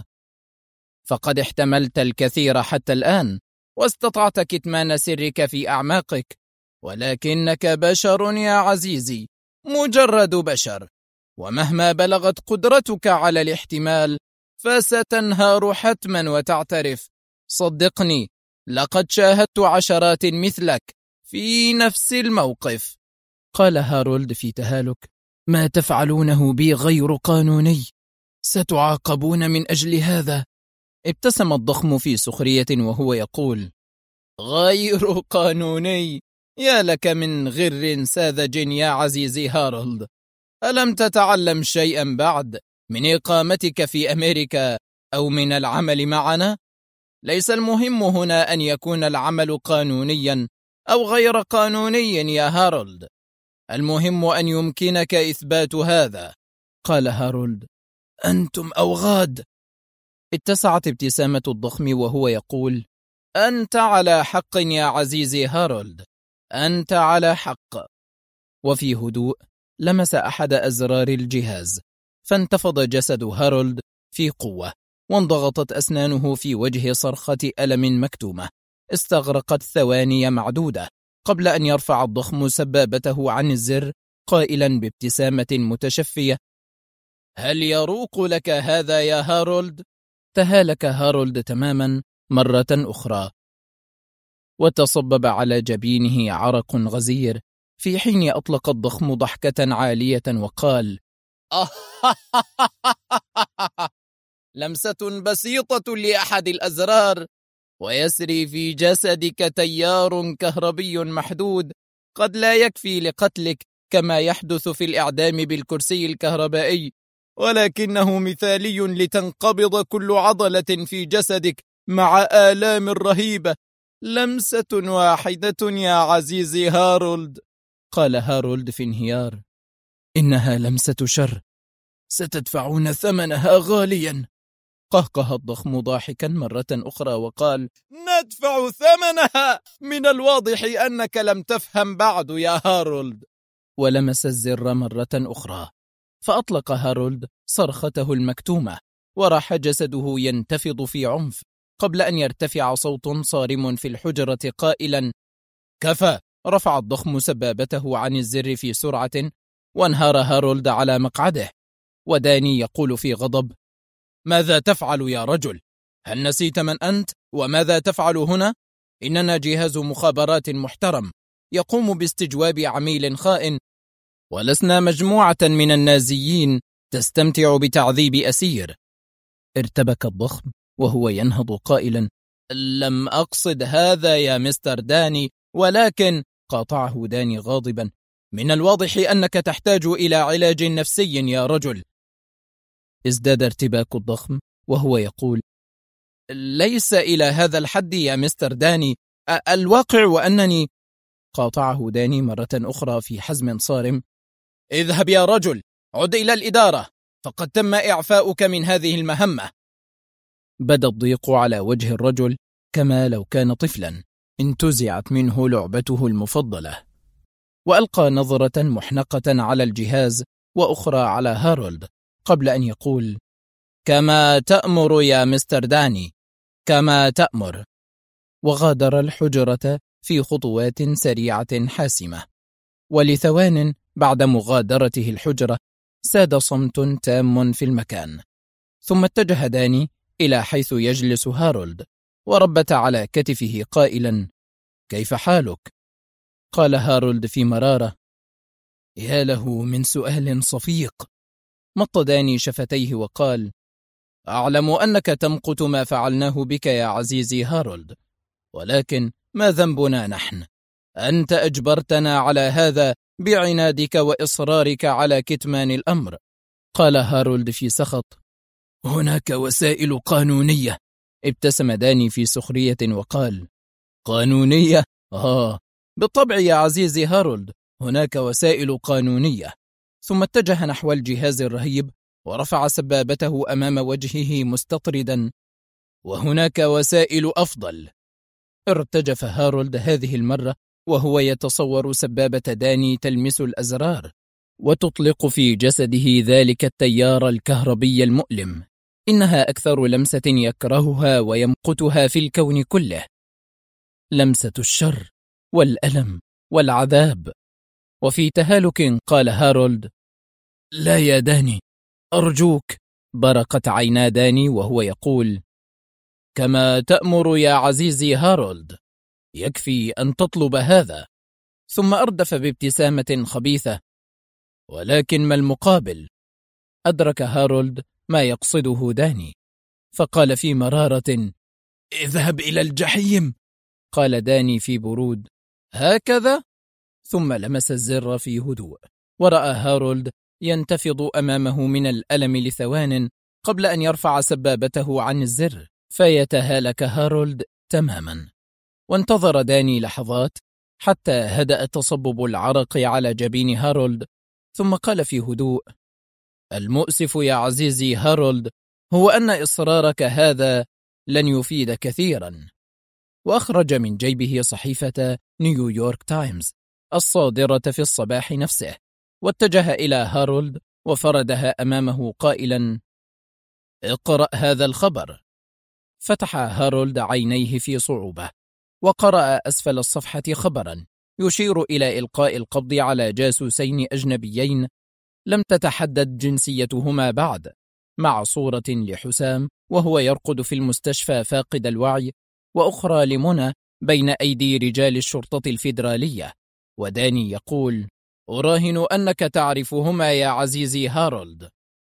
فقد احتملت الكثير حتى الآن، واستطعت كتمان سرك في أعماقك، ولكنك بشر يا عزيزي، مجرد بشر، ومهما بلغت قدرتك على الاحتمال فستنهار حتما وتعترف. صدقني، لقد شاهدت عشرات مثلك في نفس الموقف. قال هارولد في تهالك: ما تفعلونه بي غير قانوني، ستعاقبون من أجل هذا. ابتسم الضخم في سخرية وهو يقول: غير قانوني؟ يا لك من غر ساذج يا عزيزي هارولد. ألم تتعلم شيئا بعد من إقامتك في أمريكا أو من العمل معنا؟ ليس المهم هنا أن يكون العمل قانونيا أو غير قانوني يا هارولد، المهم أن يمكنك إثبات هذا. قال هارولد: أنتم أوغاد. اتسعت ابتسامة الضخم وهو يقول: أنت على حق يا عزيزي هارولد، أنت على حق. وفي هدوء لمس أحد أزرار الجهاز، فانتفض جسد هارولد في قوة، وانضغطت أسنانه في وجه صرخة ألم مكتومة استغرقت ثواني معدودة قبل أن يرفع الضخم سبابته عن الزر قائلا بابتسامة متشفية: هل يروق لك هذا يا هارولد؟ تهالك هارولد تماما مرة أخرى، وتصبب على جبينه عرق غزير، في حين أطلق الضخم ضحكة عالية وقال: لمسة بسيطة لأحد الأزرار، ويسري في جسدك تيار كهربي محدود قد لا يكفي لقتلك كما يحدث في الإعدام بالكرسي الكهربائي، ولكنه مثالي لتنقبض كل عضلة في جسدك مع آلام رهيبة. لمسة واحدة يا عزيزي هارولد. قال هارولد في انهيار: إنها لمسة شر، ستدفعون ثمنها غاليا. قهقه الضخم ضاحكا مرة أخرى وقال: ندفع ثمنها؟ من الواضح أنك لم تفهم بعد يا هارولد. ولمس الزر مرة أخرى، فأطلق هارولد صرخته المكتومة، وراح جسده ينتفض في عنف قبل أن يرتفع صوت صارم في الحجرة قائلا: كفى. رفع الضخم سبابته عن الزر في سرعة، وانهار هارولد على مقعده، وداني يقول في غضب: ماذا تفعل يا رجل؟ هل نسيت من أنت وماذا تفعل هنا؟ إننا جهاز مخابرات محترم يقوم باستجواب عميل خائن، ولسنا مجموعة من النازيين تستمتع بتعذيب أسير. ارتبك الضخم وهو ينهض قائلا: لم أقصد هذا يا مستر داني، ولكن قاطعه داني غاضبا: من الواضح أنك تحتاج إلى علاج نفسي يا رجل. ازداد ارتباك الضخم وهو يقول: ليس إلى هذا الحد يا مستر داني، الواقع وأنني. قاطعه داني مرة أخرى في حزم صارم: اذهب يا رجل، عد إلى الإدارة، فقد تم إعفاؤك من هذه المهمة. بدا الضيق على وجه الرجل كما لو كان طفلا انتزعت منه لعبته المفضلة، وألقى نظرة محنقة على الجهاز وأخرى على هارولد قبل أن يقول: كما تأمر يا مستر داني، كما تأمر. وغادر الحجرة في خطوات سريعة حاسمة. ولثوان بعد مغادرته الحجرة ساد صمت تام في المكان، ثم اتجه داني إلى حيث يجلس هارولد، وربت على كتفه قائلا: كيف حالك؟ قال هارولد في مرارة: يا له من سؤال صفيق. مط داني شفتيه وقال: أعلم أنك تمقت ما فعلناه بك يا عزيزي هارولد، ولكن ما ذنبنا نحن؟ أنت أجبرتنا على هذا بعنادك وإصرارك على كتمان الأمر. قال هارولد في سخط: هناك وسائل قانونية. ابتسم داني في سخرية وقال: قانونية؟ بالطبع يا عزيزي هارولد، هناك وسائل قانونية. ثم اتجه نحو الجهاز الرهيب ورفع سبابته أمام وجهه مستطردا: وهناك وسائل أفضل. ارتجف هارولد هذه المرة وهو يتصور سبابة داني تلمس الأزرار وتطلق في جسده ذلك التيار الكهربي المؤلم. إنها أكثر لمسة يكرهها ويمقتها في الكون كله، لمسة الشر والألم والعذاب. وفي تهالك قال هارولد: لا يا داني، أرجوك. برقت عينا داني وهو يقول: كما تأمر يا عزيزي هارولد، يكفي أن تطلب هذا. ثم أردف بابتسامة خبيثة: ولكن ما المقابل؟ أدرك هارولد ما يقصده داني، فقال في مرارة: اذهب إلى الجحيم. قال داني في برود: هكذا؟ ثم لمس الزر في هدوء، ورأى هارولد ينتفض أمامه من الألم لثوان قبل أن يرفع سبابته عن الزر، فيتهالك هارولد تماما. وانتظر داني لحظات حتى هدأ تصبب العرق على جبين هارولد، ثم قال في هدوء: المؤسف يا عزيزي هارولد هو أن إصرارك هذا لن يفيد كثيرا. وأخرج من جيبه صحيفة نيويورك تايمز الصادرة في الصباح نفسه، واتجه إلى هارولد وفردها أمامه قائلا: اقرأ هذا الخبر. فتح هارولد عينيه في صعوبة، وقرأ أسفل الصفحة خبرا يشير إلى إلقاء القبض على جاسوسين أجنبيين لم تتحدد جنسيتهما بعد، مع صورة لحسام وهو يرقد في المستشفى فاقد الوعي، وأخرى لمنى بين أيدي رجال الشرطة الفيدرالية. وداني يقول: أراهن أنك تعرفهما يا عزيزي هارولد،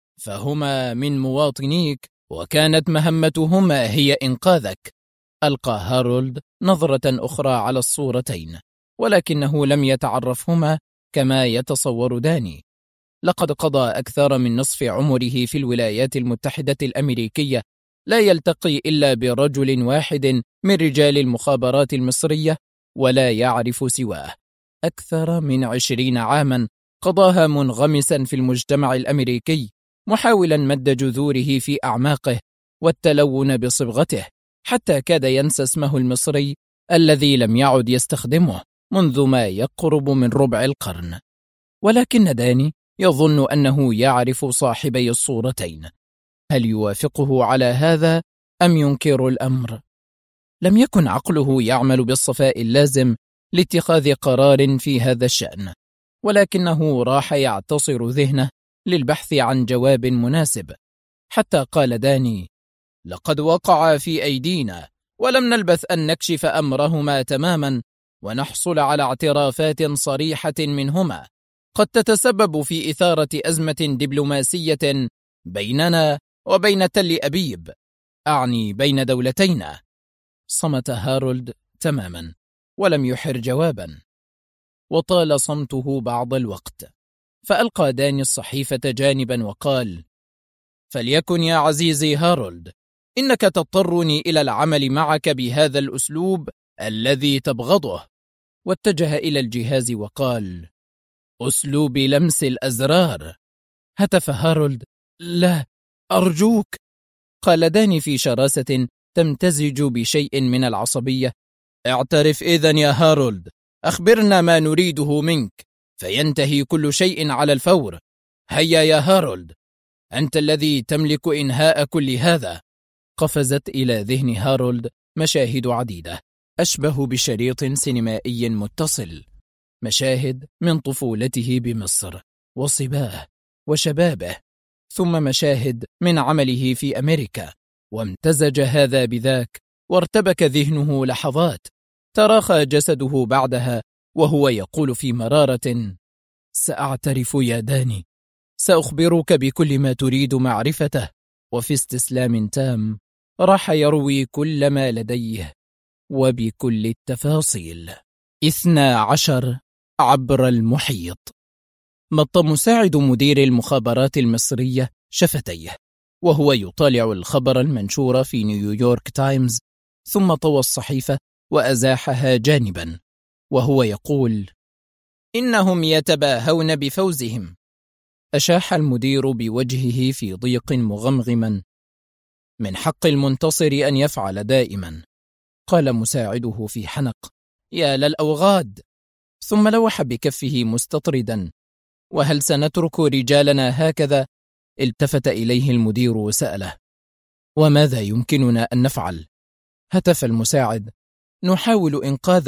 فهما من مواطنيك، وكانت مهمتهما هي إنقاذك. ألقى هارولد نظرة أخرى على الصورتين، ولكنه لم يتعرفهما كما يتصور داني. لقد قضى أكثر من نصف عمره في الولايات المتحدة الأمريكية لا يلتقي إلا برجل واحد من رجال المخابرات المصرية ولا يعرف سواه. أكثر من 20 عاما قضاها منغمسا في المجتمع الأمريكي، محاولا مد جذوره في أعماقه والتلون بصبغته، حتى كاد ينسى اسمه المصري الذي لم يعد يستخدمه منذ ما يقرب من ربع القرن. ولكن داني يظن أنه يعرف صاحبي الصورتين. هل يوافقه على هذا أم ينكر الأمر؟ لم يكن عقله يعمل بالصفاء اللازم لاتخاذ قرار في هذا الشأن، ولكنه راح يعتصر ذهنه للبحث عن جواب مناسب، حتى قال داني: لقد وقع في أيدينا، ولم نلبث أن نكشف أمرهما تماما ونحصل على اعترافات صريحة منهما قد تتسبب في إثارة أزمة دبلوماسية بيننا وبين تل أبيب، أعني بين دولتينا. صمت هارولد تماما ولم يحر جوابا، وطال صمته بعض الوقت، فألقى داني الصحيفة جانبا وقال: فليكن يا عزيزي هارولد، إنك تضطرني إلى العمل معك بهذا الأسلوب الذي تبغضه. واتجه إلى الجهاز وقال: أسلوب لمس الأزرار. هتف هارولد: لا، أرجوك. قال داني في شراسة تمتزج بشيء من العصبية: اعترف إذن يا هارولد، أخبرنا ما نريده منك فينتهي كل شيء على الفور. هيا يا هارولد، أنت الذي تملك إنهاء كل هذا. قفزت إلى ذهن هارولد مشاهد عديدة أشبه بشريط سينمائي متصل، مشاهد من طفولته بمصر وصباه وشبابه، ثم مشاهد من عمله في أمريكا، وامتزج هذا بذاك، وارتبك ذهنه لحظات، تراخى جسده بعدها وهو يقول في مرارة: سأعترف يا داني، سأخبرك بكل ما تريد معرفته. وفي استسلام تام راح يروي كل ما لديه وبكل التفاصيل. 12 عبر المحيط. مط مساعد مدير المخابرات المصرية شفتيه وهو يطالع الخبر المنشور في نيويورك تايمز، ثم طوى الصحيفة وأزاحها جانبا وهو يقول: إنهم يتباهون بفوزهم. أشاح المدير بوجهه في ضيق مغمغما: من حق المنتصر أن يفعل دائما. قال مساعده في حنق: يا للأوغاد. ثم لوح بكفه مستطردا: وهل سنترك رجالنا هكذا؟ التفت إليه المدير وسأله: وماذا يمكننا أن نفعل؟ هتف المساعد: نحاول إنقاذهم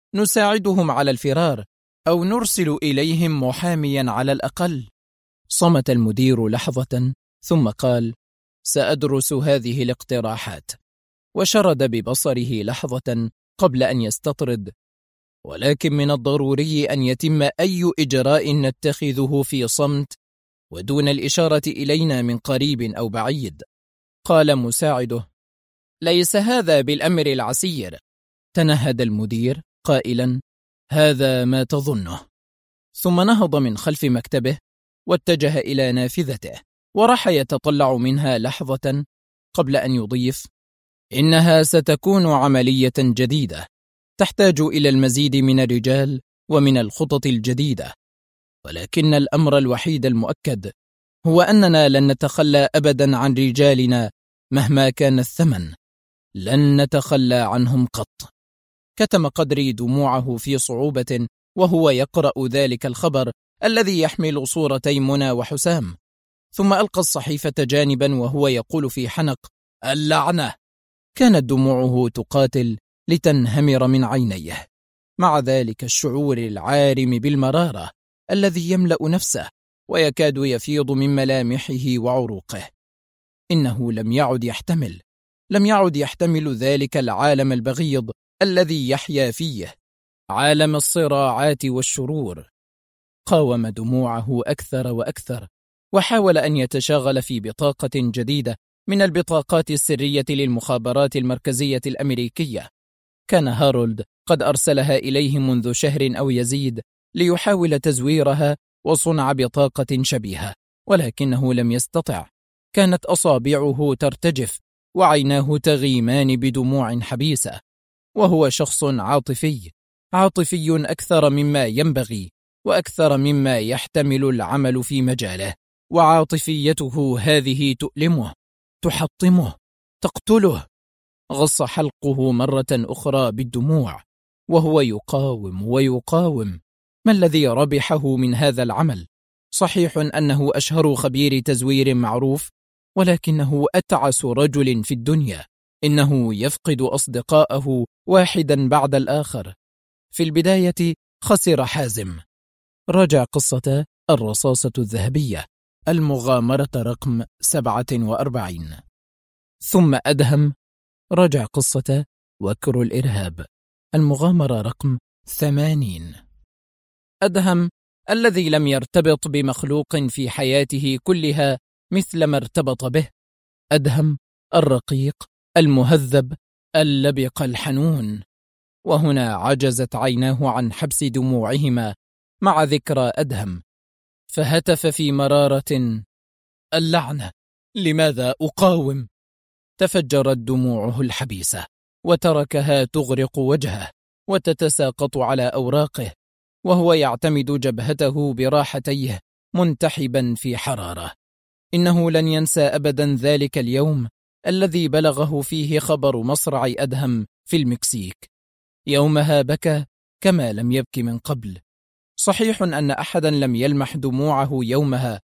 نساعدهم على الفرار أو نرسل إليهم محاميا على الأقل. صمت المدير لحظة ثم قال: سأدرس هذه الاقتراحات. وشرد ببصره لحظة قبل أن يستطرد: ولكن من الضروري أن يتم أي إجراء نتخذه في صمت ودون الإشارة إلينا من قريب أو بعيد. قال مساعده: ليس هذا بالأمر العسير. تنهد المدير قائلا: هذا ما تظنه. ثم نهض من خلف مكتبه واتجه إلى نافذته، وراح يتطلع منها لحظة قبل أن يضيف: إنها ستكون عملية جديدة تحتاج إلى المزيد من الرجال ومن الخطط الجديدة، ولكن الأمر الوحيد المؤكد هو أننا لن نتخلى أبدا عن رجالنا مهما كان الثمن. لن نتخلى عنهم قط. كتم قدري دموعه في صعوبة وهو يقرأ ذلك الخبر الذي يحمل صورتي منى وحسام، ثم ألقى الصحيفة جانبا وهو يقول في حنق: اللعنة. كانت دموعه تقاتل لتنهمر من عينيه، مع ذلك الشعور العارم بالمرارة الذي يملأ نفسه ويكاد يفيض من ملامحه وعروقه. إنه لم يعد يحتمل ذلك العالم البغيض الذي يحيا فيه، عالم الصراعات والشرور. قاوم دموعه أكثر وأكثر، وحاول أن يتشاغل في بطاقة جديدة من البطاقات السرية للمخابرات المركزية الأمريكية. كان هارولد قد أرسلها إليه منذ شهر أو يزيد ليحاول تزويرها وصنع بطاقة شبيهة، ولكنه لم يستطع. كانت أصابعه ترتجف وعيناه تغيمان بدموع حبيسة، وهو شخص عاطفي أكثر مما ينبغي وأكثر مما يحتمل العمل في مجاله، وعاطفيته هذه تؤلمه، تحطمه، تقتله. غص حلقه مرة أخرى بالدموع وهو يقاوم. ما الذي ربحه من هذا العمل؟ صحيح أنه أشهر خبير تزوير معروف، ولكنه أتعس رجل في الدنيا. إنه يفقد أصدقاءه واحدا بعد الآخر. في البداية خسر حازم. راجع قصة الرصاصة الذهبية، المغامرة رقم 47. ثم أدهم. راجع قصة وكر الإرهاب، المغامرة رقم 80. أدهم الذي لم يرتبط بمخلوق في حياته كلها مثل ما ارتبط به. أدهم الرقيق المهذب اللبق الحنون. وهنا عجزت عيناه عن حبس دموعهما مع ذكرى أدهم، فهتف في مرارة: اللعنة، لماذا أقاوم؟ تفجرت دموعه الحبيسة وتركها تغرق وجهه وتتساقط على أوراقه، وهو يعتمد جبهته براحتيه منتحبا في حرارة. إنه لن ينسى أبدا ذلك اليوم الذي بلغه فيه خبر مصرع أدهم في المكسيك. يومها بكى كما لم يبك من قبل. صحيح أن أحدا لم يلمح دموعه يومها،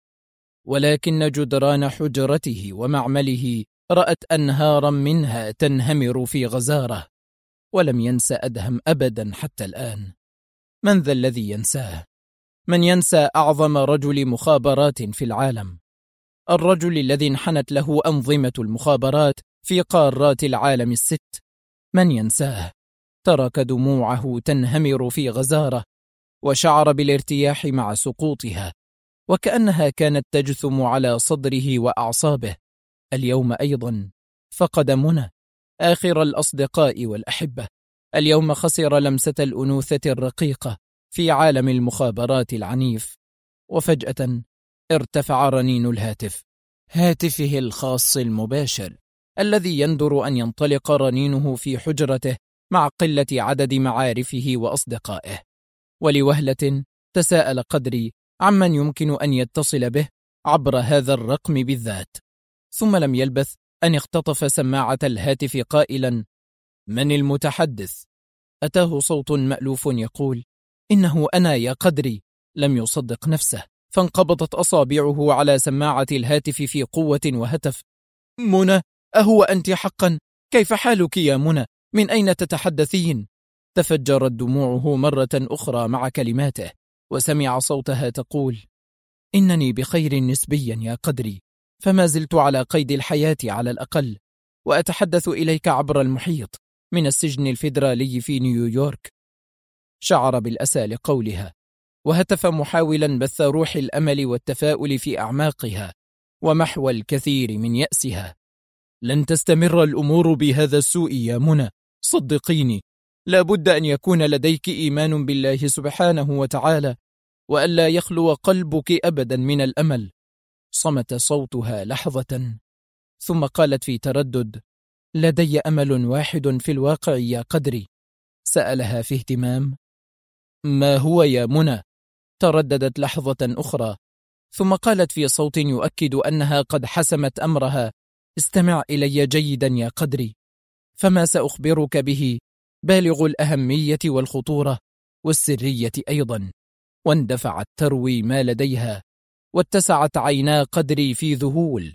ولكن جدران حجرته ومعمله رأت أنهارا منها تنهمر في غزارة. ولم ينسى أدهم أبدا حتى الآن. من ذا الذي ينساه؟ من ينسى أعظم رجل مخابرات في العالم؟ الرجل الذي انحنت له أنظمة المخابرات في قارات العالم الست. من ينساه؟ ترك دموعه تنهمر في غزارة، وشعر بالارتياح مع سقوطها، وكأنها كانت تجثم على صدره وأعصابه. اليوم أيضا فقد منى، آخر الأصدقاء والأحبة. اليوم خسر لمسة الأنوثة الرقيقة في عالم المخابرات العنيف. وفجأة ارتفع رنين الهاتف، هاتفه الخاص المباشر الذي يندر أن ينطلق رنينه في حجرته مع قلة عدد معارفه وأصدقائه. ولوهلة تساءل قدري عمن يمكن أن يتصل به عبر هذا الرقم بالذات، ثم لم يلبث أن اختطف سماعة الهاتف قائلا: من المتحدث؟ أتاه صوت مألوف يقول: إنه أنا يا قدري. لم يصدق نفسه، فانقبضت أصابعه على سماعة الهاتف في قوة وهتف: منى، أهو أنت حقا؟ كيف حالك يا منى؟ من أين تتحدثين؟ تفجرت دموعه مرة أخرى مع كلماته، وسمع صوتها تقول: إنني بخير نسبيا يا قدري، فما زلت على قيد الحياة على الأقل، وأتحدث إليك عبر المحيط من السجن الفيدرالي في نيويورك. شعر بالأسى لقولها، وهتف محاولا بث روح الأمل والتفاؤل في أعماقها ومحو الكثير من يأسها. لن تستمر الأمور بهذا السوء يا منى، صدقيني، لا بد أن يكون لديك إيمان بالله سبحانه وتعالى، وألا يخلو قلبك أبدا من الأمل. صمت صوتها لحظة، ثم قالت في تردد: لدي أمل واحد في الواقع يا قدري. سألها في اهتمام: ما هو يا منى؟ ترددت لحظة أخرى، ثم قالت في صوت يؤكد أنها قد حسمت أمرها: استمع إلي جيدا يا قدري، فما سأخبرك به بالغ الأهمية والخطورة والسرية أيضا. واندفعت تروي ما لديها، واتسعت عينا قدري في ذهول،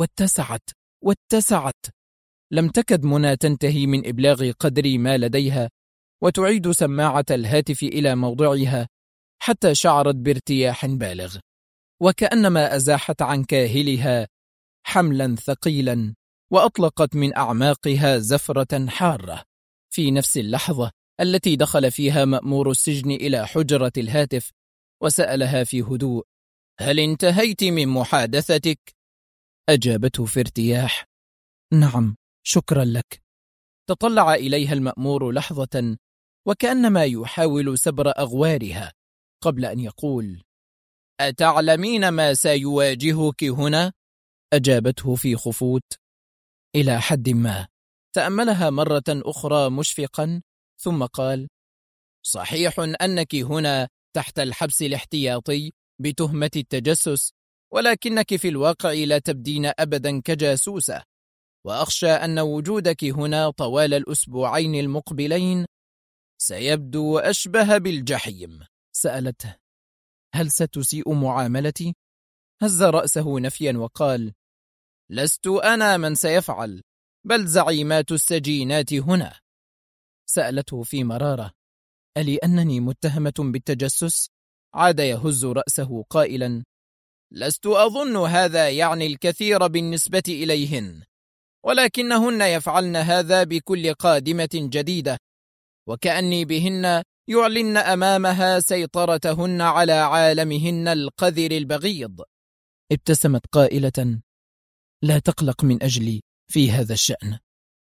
واتسعت. لم تكد منى تنتهي من إبلاغ قدري ما لديها وتعيد سماعة الهاتف إلى موضعها، حتى شعرت بارتياح بالغ، وكأنما أزاحت عن كاهلها حملا ثقيلا، وأطلقت من أعماقها زفرة حارة. في نفس اللحظة التي دخل فيها مأمور السجن إلى حجرة الهاتف، وسألها في هدوء: هل انتهيت من محادثتك؟ أجابته في ارتياح: نعم، شكرا لك. تطلع إليها المأمور لحظة، وكأنما يحاول سبر أغوارها، قبل أن يقول: أتعلمين ما سيواجهك هنا؟ أجابته في خفوت: إلى حد ما. تأملها مرة أخرى مشفقا، ثم قال: صحيح أنك هنا تحت الحبس الاحتياطي بتهمة التجسس، ولكنك في الواقع لا تبدين أبدا كجاسوسة، وأخشى أن وجودك هنا طوال الأسبوعين المقبلين سيبدو أشبه بالجحيم. سألته: هل ستسيء معاملتي؟ هز رأسه نفيا وقال: لست أنا من سيفعل، بل زعيمات السجينات هنا. سألته في مرارة: ألي أنني متهمة بالتجسس؟ عاد يهز رأسه قائلا: لست أظن هذا يعني الكثير بالنسبة إليهن، ولكنهن يفعلن هذا بكل قادمة جديدة، وكأني بهن يعلن أمامها سيطرتهن على عالمهن القذر البغيض. ابتسمت قائلة: لا تقلق من أجلي في هذا الشأن.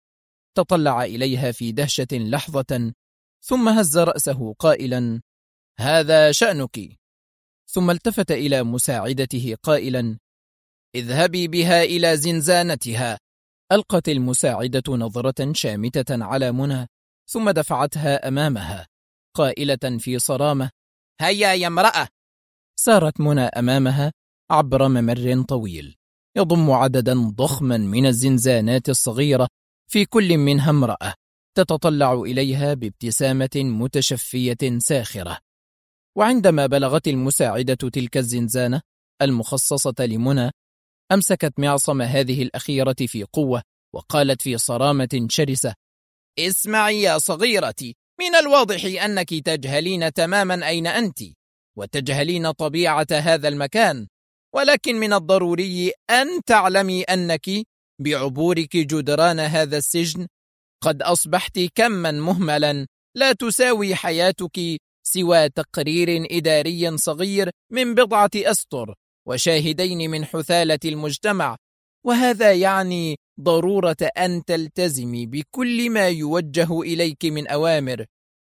تطلع إليها في دهشة لحظة، ثم هز رأسه قائلا: هذا شأنك. ثم التفت إلى مساعدته قائلا: اذهبي بها إلى زنزانتها. ألقت المساعدة نظرة شامتة على منى، ثم دفعتها أمامها قائلة في صرامة: هيا يا امرأة. سارت منى أمامها عبر ممر طويل يضم عددا ضخما من الزنزانات الصغيرة، في كل منها امرأة تتطلع إليها بابتسامة متشفية ساخرة. وعندما بلغت المساعدة تلك الزنزانة المخصصة لمنى، أمسكت معصم هذه الأخيرة في قوة، وقالت في صرامة شرسة: اسمعي يا صغيرتي، من الواضح أنك تجهلين تماما أين أنت، وتجهلين طبيعة هذا المكان، ولكن من الضروري أن تعلمي أنك بعبورك جدران هذا السجن قد أصبحت كما مهملا لا تساوي حياتك سوى تقرير إداري صغير من بضعة أسطر وشاهدين من حثالة المجتمع، وهذا يعني ضرورة أن تلتزمي بكل ما يوجه إليك من أوامر،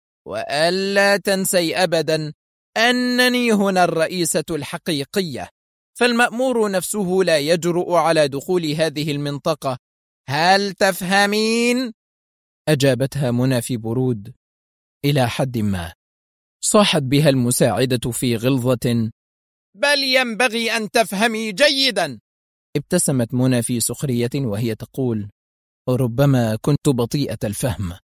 وألا تنسي أبدا أنني هنا الرئيسة الحقيقية، فالمأمور نفسه لا يجرؤ على دخول هذه المنطقة. هل تفهمين؟ أجابتها منى في برود: إلى حد ما. صاحت بها المساعدة في غلظة: بل ينبغي أن تفهمي جيدا. ابتسمت منى في سخرية وهي تقول: ربما كنت بطيئة الفهم.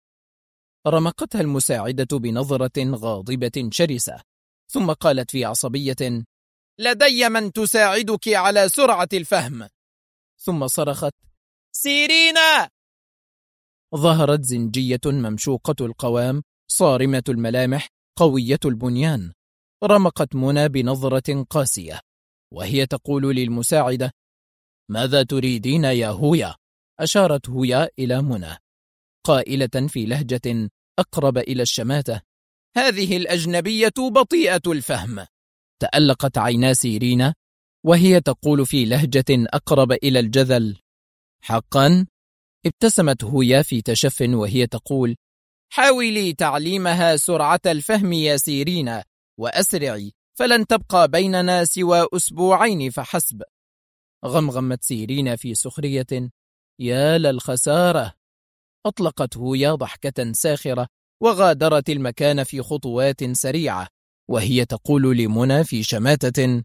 رمقتها المساعدة بنظرة غاضبة شرسة، ثم قالت في عصبية: لدي من تساعدك على سرعة الفهم. ثم صرخت: سيرينا! ظهرت زنجية ممشوقة القوام صارمة الملامح، قوية البنيان. رمقت منى بنظرة قاسية وهي تقول للمساعدة: ماذا تريدين يا هويا؟ أشارت هويا إلى منى قائلة في لهجة أقرب إلى الشماتة: هذه الأجنبية بطيئة الفهم. تألقت عينا سيرين وهي تقول في لهجة أقرب إلى الجذل: حقا؟ ابتسمت هويا في تشف وهي تقول: حاولي تعليمها سرعة الفهم يا سيرين، وأسرعي، فلن تبقى بيننا سوى أسبوعين فحسب. غمغمت سيرين في سخرية: يا للخسارة. أطلقت هويا ضحكة ساخرة وغادرت المكان في خطوات سريعة وهي تقول لمنى في شماتة: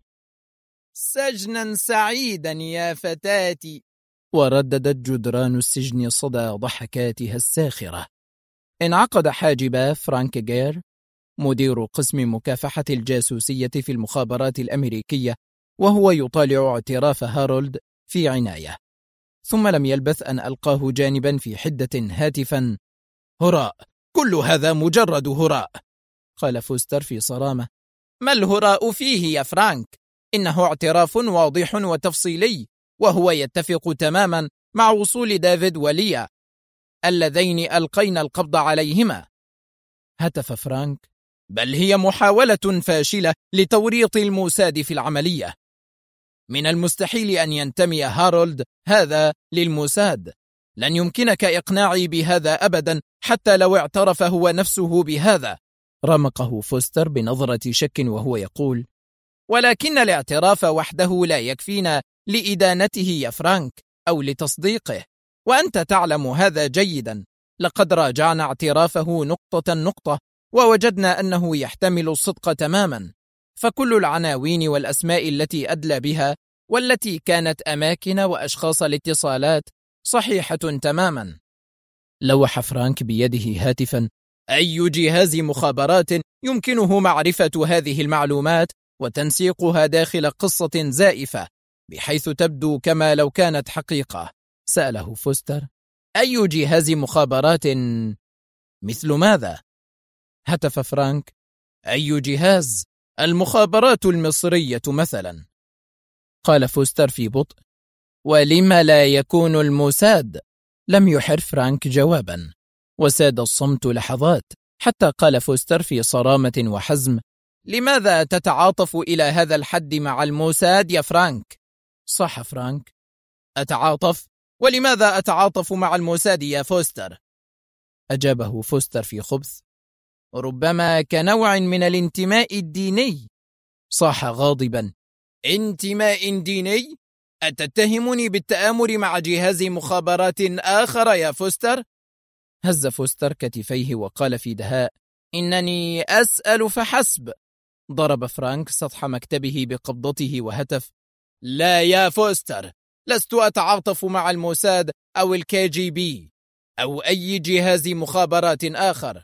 سجنا سعيدا يا فتاتي. ورددت جدران السجن صدى ضحكاتها الساخرة. انعقد حاجب فرانك غير مدير قسم مكافحة الجاسوسية في المخابرات الأمريكية وهو يطالع اعتراف هارولد في عناية، ثم لم يلبث أن ألقاه جانبا في حدة هاتفا: هراء، كل هذا مجرد هراء. قال فوستر في صرامة: ما الهراء فيه يا فرانك؟ إنه اعتراف واضح وتفصيلي، وهو يتفق تماما مع وصول دافيد وليا اللذين ألقينا القبض عليهما. هتف فرانك: بل هي محاولة فاشلة لتوريط الموساد في العملية. من المستحيل أن ينتمي هارولد هذا للموساد. لن يمكنك إقناعي بهذا أبدا حتى لو اعترف هو نفسه بهذا. رمقه فوستر بنظرة شك وهو يقول: ولكن الاعتراف وحده لا يكفينا لإدانته يا فرانك أو لتصديقه، وأنت تعلم هذا جيدا. لقد راجعنا اعترافه نقطة نقطة ووجدنا أنه يحتمل الصدق تماما، فكل العناوين والأسماء التي أدلى بها والتي كانت أماكن وأشخاص الاتصالات صحيحة تماما. لوح فرانك بيده هاتفا: أي جهاز مخابرات يمكنه معرفة هذه المعلومات وتنسيقها داخل قصة زائفة بحيث تبدو كما لو كانت حقيقة؟ سأله فوستر. أي جهاز مخابرات؟ مثل ماذا؟ هتف فرانك: أي جهاز؟ المخابرات المصرية مثلا. قال فوستر في بطء: ولم لا يكون الموساد؟ لم يحر فرانك جوابا وساد الصمت لحظات، حتى قال فوستر في صرامة وحزم: لماذا تتعاطف إلى هذا الحد مع الموساد يا فرانك؟ صح فرانك: أتعاطف؟ ولماذا أتعاطف مع الموساد يا فوستر؟ أجابه فوستر في خبث: ربما كنوع من الانتماء الديني. صاح غاضبا: انتماء ديني؟ أتتهمني بالتآمر مع جهاز مخابرات آخر يا فوستر؟ هز فوستر كتفيه وقال في دهاء: إنني أسأل فحسب. ضرب فرانك سطح مكتبه بقبضته وهتف: لا يا فوستر، لست أتعاطف مع الموساد أو الKGB أو أي جهاز مخابرات آخر،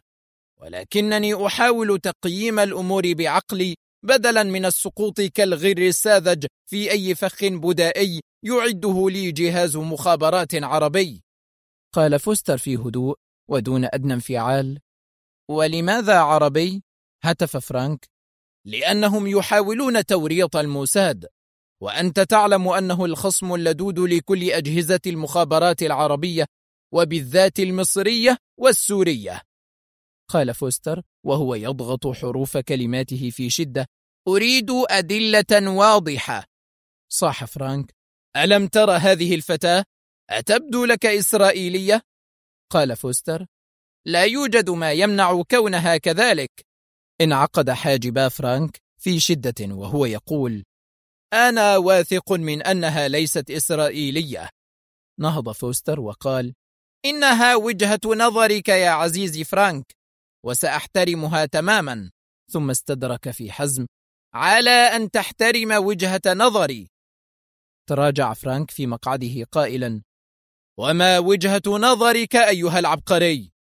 ولكنني أحاول تقييم الأمور بعقلي بدلا من السقوط كالغر الساذج في أي فخ بدائي يعده لي جهاز مخابرات عربي. قال فوستر في هدوء ودون أدنى انفعال: ولماذا عربي؟ هتف فرانك: لأنهم يحاولون توريط الموساد، وأنت تعلم أنه الخصم اللدود لكل أجهزة المخابرات العربية وبالذات المصرية والسورية. قال فوستر وهو يضغط حروف كلماته في شدة: أريد أدلة واضحة. صاح فرانك: ألم ترى هذه الفتاة؟ أتبدو لك إسرائيلية؟ قال فوستر: لا يوجد ما يمنع كونها كذلك. انعقد حاجبا فرانك في شدة وهو يقول: أنا واثق من أنها ليست إسرائيلية. نهض فوستر وقال: إنها وجهة نظرك يا عزيزي فرانك، وسأحترمها تماما. ثم استدرك في حزم: على أن تحترم وجهة نظري. تراجع فرانك في مقعده قائلا: وما وجهة نظرك أيها العبقري؟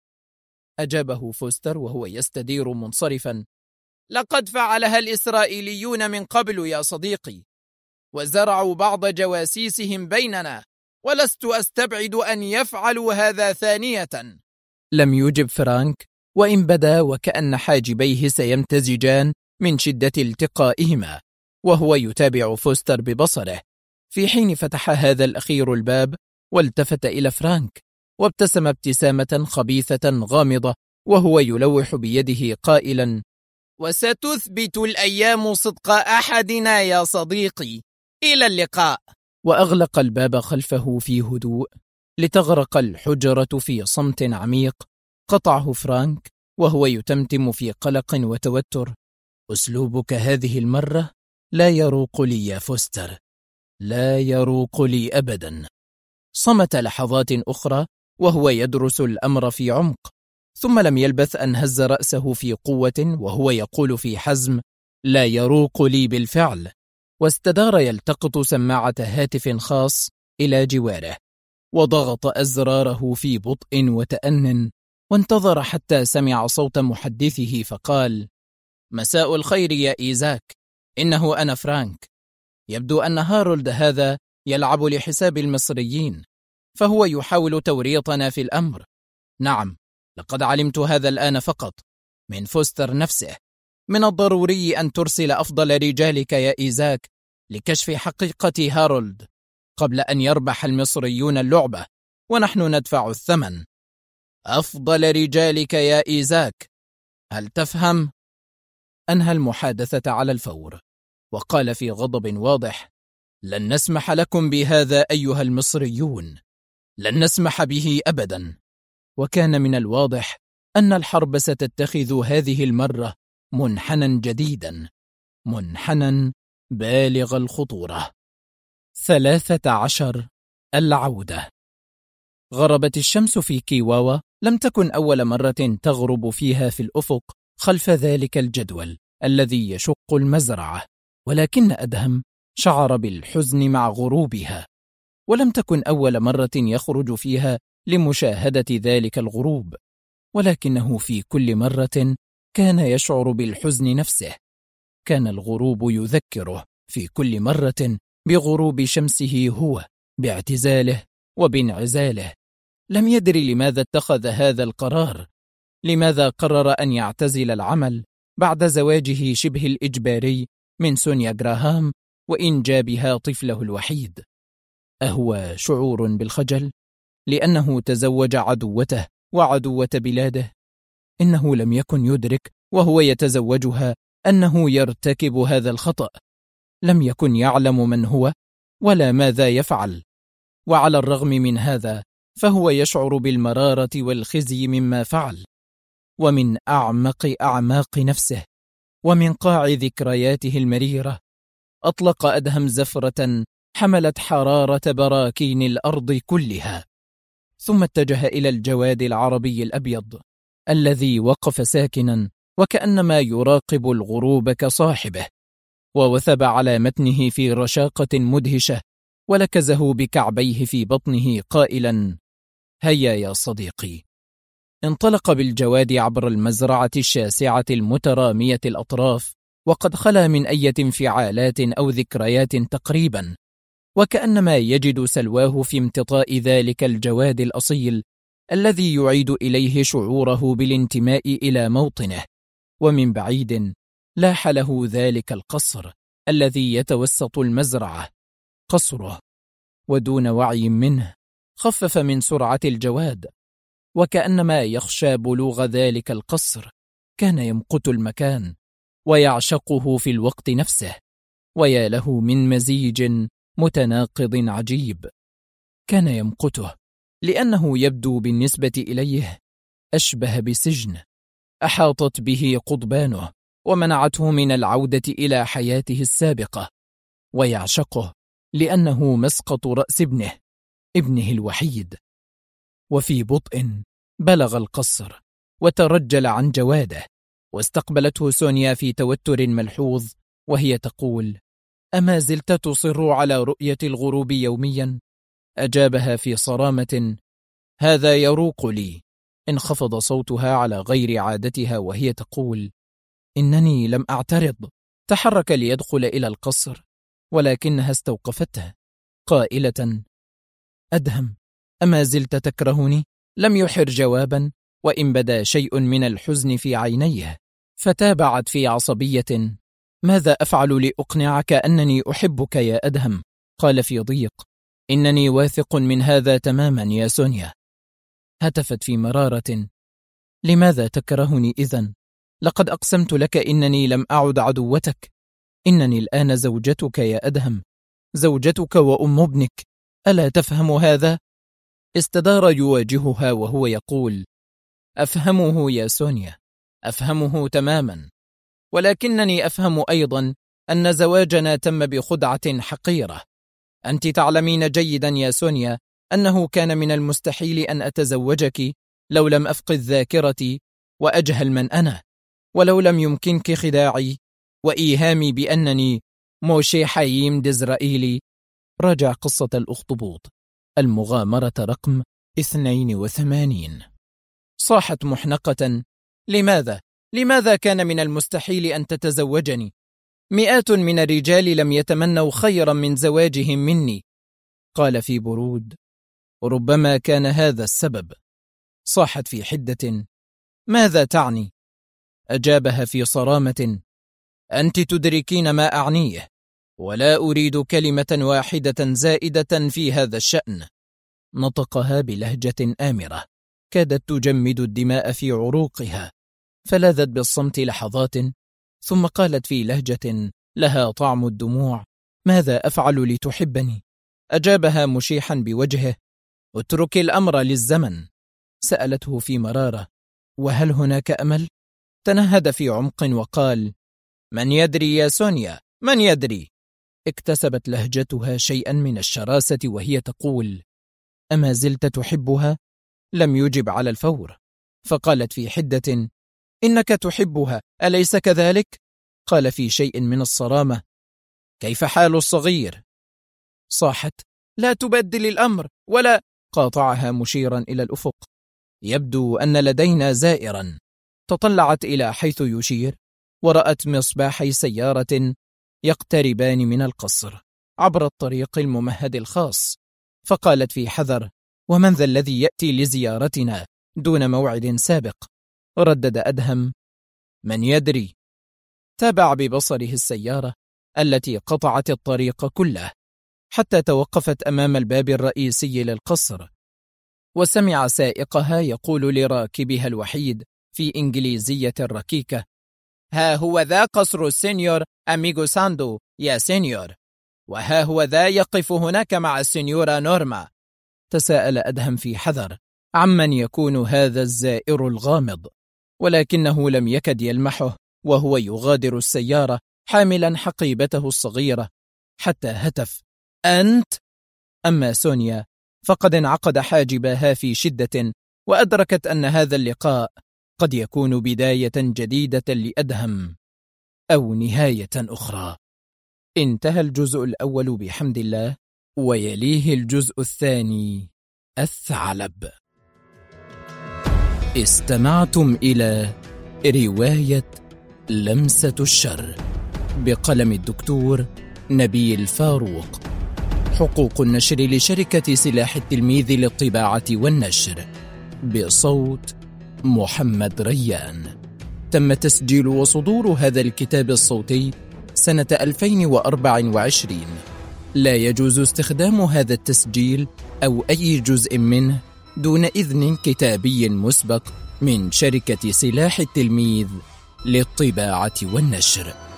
أجابه فوستر وهو يستدير منصرفا: لقد فعلها الإسرائيليون من قبل يا صديقي، وزرعوا بعض جواسيسهم بيننا، ولست أستبعد أن يفعلوا هذا ثانية. لم يجب فرانك وإن بدا وكأن حاجبيه سيمتزجان من شدة التقائهما، وهو يتابع فوستر ببصره، في حين فتح هذا الأخير الباب والتفت إلى فرانك وابتسم ابتسامة خبيثة غامضة وهو يلوح بيده قائلا: وستثبت الأيام صدق أحدنا يا صديقي، إلى اللقاء. وأغلق الباب خلفه في هدوء لتغرق الحجرة في صمت عميق قطعه فرانك وهو يتمتم في قلق وتوتر: أسلوبك هذه المرة لا يروق لي يا فوستر، لا يروق لي أبدا. صمت لحظات أخرى وهو يدرس الأمر في عمق، ثم لم يلبث أن هز رأسه في قوة وهو يقول في حزم: لا يروق لي بالفعل. واستدار يلتقط سماعة هاتف خاص إلى جواره، وضغط أزراره في بطء وتأنٍ، وانتظر حتى سمع صوت محدثه فقال: مساء الخير يا إيزاك، إنه أنا فرانك. يبدو أن هارولد هذا يلعب لحساب المصريين، فهو يحاول توريطنا في الأمر. نعم، لقد علمت هذا الآن فقط من فوستر نفسه. من الضروري أن ترسل أفضل رجالك يا إيزاك لكشف حقيقة هارولد قبل أن يربح المصريون اللعبة ونحن ندفع الثمن. أفضل رجالك يا إيزاك، هل تفهم؟ أنهى المحادثة على الفور وقال في غضب واضح: لن نسمح لكم بهذا أيها المصريون، لن نسمح به أبدا. وكان من الواضح أن الحرب ستتخذ هذه المرة منحنى جديدا، منحنى بالغ الخطورة. 13. العودة. غربت الشمس في كيواوا، لم تكن أول مرة تغرب فيها في الأفق خلف ذلك الجدول الذي يشق المزرعة، ولكن أدهم شعر بالحزن مع غروبها، ولم تكن أول مرة يخرج فيها لمشاهدة ذلك الغروب، ولكنه في كل مرة كان يشعر بالحزن نفسه. كان الغروب يذكره في كل مرة بغروب شمسه هو، باعتزاله وبانعزاله. لم يدري لماذا اتخذ هذا القرار، لماذا قرر أن يعتزل العمل بعد زواجه شبه الإجباري من سونيا جراهام وإنجابها طفله الوحيد. أهو شعور بالخجل لأنه تزوج عدوته وعدوة بلاده؟ إنه لم يكن يدرك وهو يتزوجها أنه يرتكب هذا الخطأ، لم يكن يعلم من هو ولا ماذا يفعل، وعلى الرغم من هذا فهو يشعر بالمرارة والخزي مما فعل، ومن أعمق أعماق نفسه ومن قاع ذكرياته المريرة أطلق أدهم زفرة حملت حرارة براكين الأرض كلها، ثم اتجه إلى الجواد العربي الأبيض الذي وقف ساكنا وكأنما يراقب الغروب كصاحبه، ووثب على متنه في رشاقة مدهشة ولكزه بكعبيه في بطنه قائلا: هيا يا صديقي. انطلق بالجواد عبر المزرعة الشاسعة المترامية الأطراف، وقد خلا من أي انفعالات أو ذكريات تقريبا، وكأنما يجد سلواه في امتطاء ذلك الجواد الأصيل الذي يعيد إليه شعوره بالانتماء إلى موطنه. ومن بعيد لاح له ذلك القصر الذي يتوسط المزرعة، قصره، ودون وعي منه خفف من سرعة الجواد، وكأنما يخشى بلوغ ذلك القصر كان يمقت المكان ويعشقه في الوقت نفسه، ويا له من مزيج متناقض عجيب. كان يمقته لأنه يبدو بالنسبة إليه أشبه بسجن أحاطت به قضبانه ومنعته من العودة إلى حياته السابقة، ويعشقه لأنه مسقط رأس ابنه الوحيد. وفي بطء بلغ القصر وترجل عن جواده، واستقبلته سونيا في توتر ملحوظ وهي تقول: أما زلت تصر على رؤية الغروب يوميا؟ أجابها في صرامة: هذا يروق لي. انخفض صوتها على غير عادتها وهي تقول: إنني لم أعترض. تحرك ليدخل إلى القصر، ولكنها استوقفته قائلة: أدهم، أما زلت تكرهني؟ لم يحر جوابا، وإن بدا شيء من الحزن في عينيه، فتابعت في عصبية: ماذا أفعل لأقنعك أنني أحبك يا أدهم؟ قال في ضيق: إنني واثق من هذا تماما يا سونيا. هتفت في مرارة: لماذا تكرهني إذن؟ لقد أقسمت لك إنني لم أعد عدوتك. إنني الآن زوجتك يا أدهم، زوجتك وأم ابنك، ألا تفهم هذا؟ استدار يواجهها وهو يقول: أفهمه يا سونيا، أفهمه تماما، ولكنني أفهم أيضا أن زواجنا تم بخدعة حقيرة. أنت تعلمين جيدا يا سونيا أنه كان من المستحيل أن أتزوجك لو لم أفقد ذاكرتي وأجهل من أنا، ولو لم يمكنك خداعي وإيهامي بأنني موشي حييم ديزرائيلي. راجع قصة الأخطبوط، المغامرة رقم 82. صاحت محنقة: لماذا كان من المستحيل أن تتزوجني؟ مئات من الرجال لم يتمنوا خيرا من زواجهم مني. قال في برود: ربما كان هذا السبب. صاحت في حدة: ماذا تعني؟ أجابها في صرامة: أنت تدركين ما أعنيه، ولا أريد كلمة واحدة زائدة في هذا الشأن. نطقها بلهجة آمرة كادت تجمد الدماء في عروقها، فلاذت بالصمت لحظات، ثم قالت في لهجة لها طعم الدموع: ماذا أفعل لتحبني؟ أجابها مشيحا بوجهه: اترك الأمر للزمن. سألته في مرارة: وهل هناك أمل؟ تنهد في عمق وقال: من يدري يا سونيا، من يدري؟ اكتسبت لهجتها شيئا من الشراسة وهي تقول: أما زلت تحبها؟ لم يجب على الفور، فقالت في حدة: إنك تحبها، أليس كذلك؟ قال في شيء من الصرامة: كيف حال الصغير؟ صاحت: لا تبدل الأمر ولا. قاطعها مشيرا إلى الأفق: يبدو أن لدينا زائرا. تطلعت إلى حيث يشير، ورأت مصباحي سيارة يقتربان من القصر عبر الطريق الممهد الخاص، فقالت في حذر: ومن ذا الذي يأتي لزيارتنا دون موعد سابق؟ ردد أدهم: من يدري. تابع ببصره السيارة التي قطعت الطريق كله حتى توقفت أمام الباب الرئيسي للقصر، وسمع سائقها يقول لراكبها الوحيد في إنجليزية ركيكة: ها هو ذا قصر السينيور أميغو ساندو يا سينيور، وها هو ذا يقف هناك مع السينيورا نورما. تساءل أدهم في حذر عمن يكون هذا الزائر الغامض، ولكنه لم يكد يلمحه وهو يغادر السيارة حاملا حقيبته الصغيرة، حتى هتف: أنت؟ أما سونيا فقد انعقد حاجبها في شدة، وأدركت أن هذا اللقاء قد يكون بداية جديدة لأدهم أو نهاية أخرى. انتهى الجزء الأول بحمد الله، ويليه الجزء الثاني الثعلب. استمعتم إلى رواية لمسة الشر بقلم الدكتور نبيل فاروق. حقوق النشر لشركة سلاح التلميذ للطباعة والنشر، بصوت محمد ريان. تم تسجيل وصدور هذا الكتاب الصوتي سنة 2024. لا يجوز استخدام هذا التسجيل أو أي جزء منه دون إذن كتابي مسبق من شركة سلاح التلميذ للطباعة والنشر.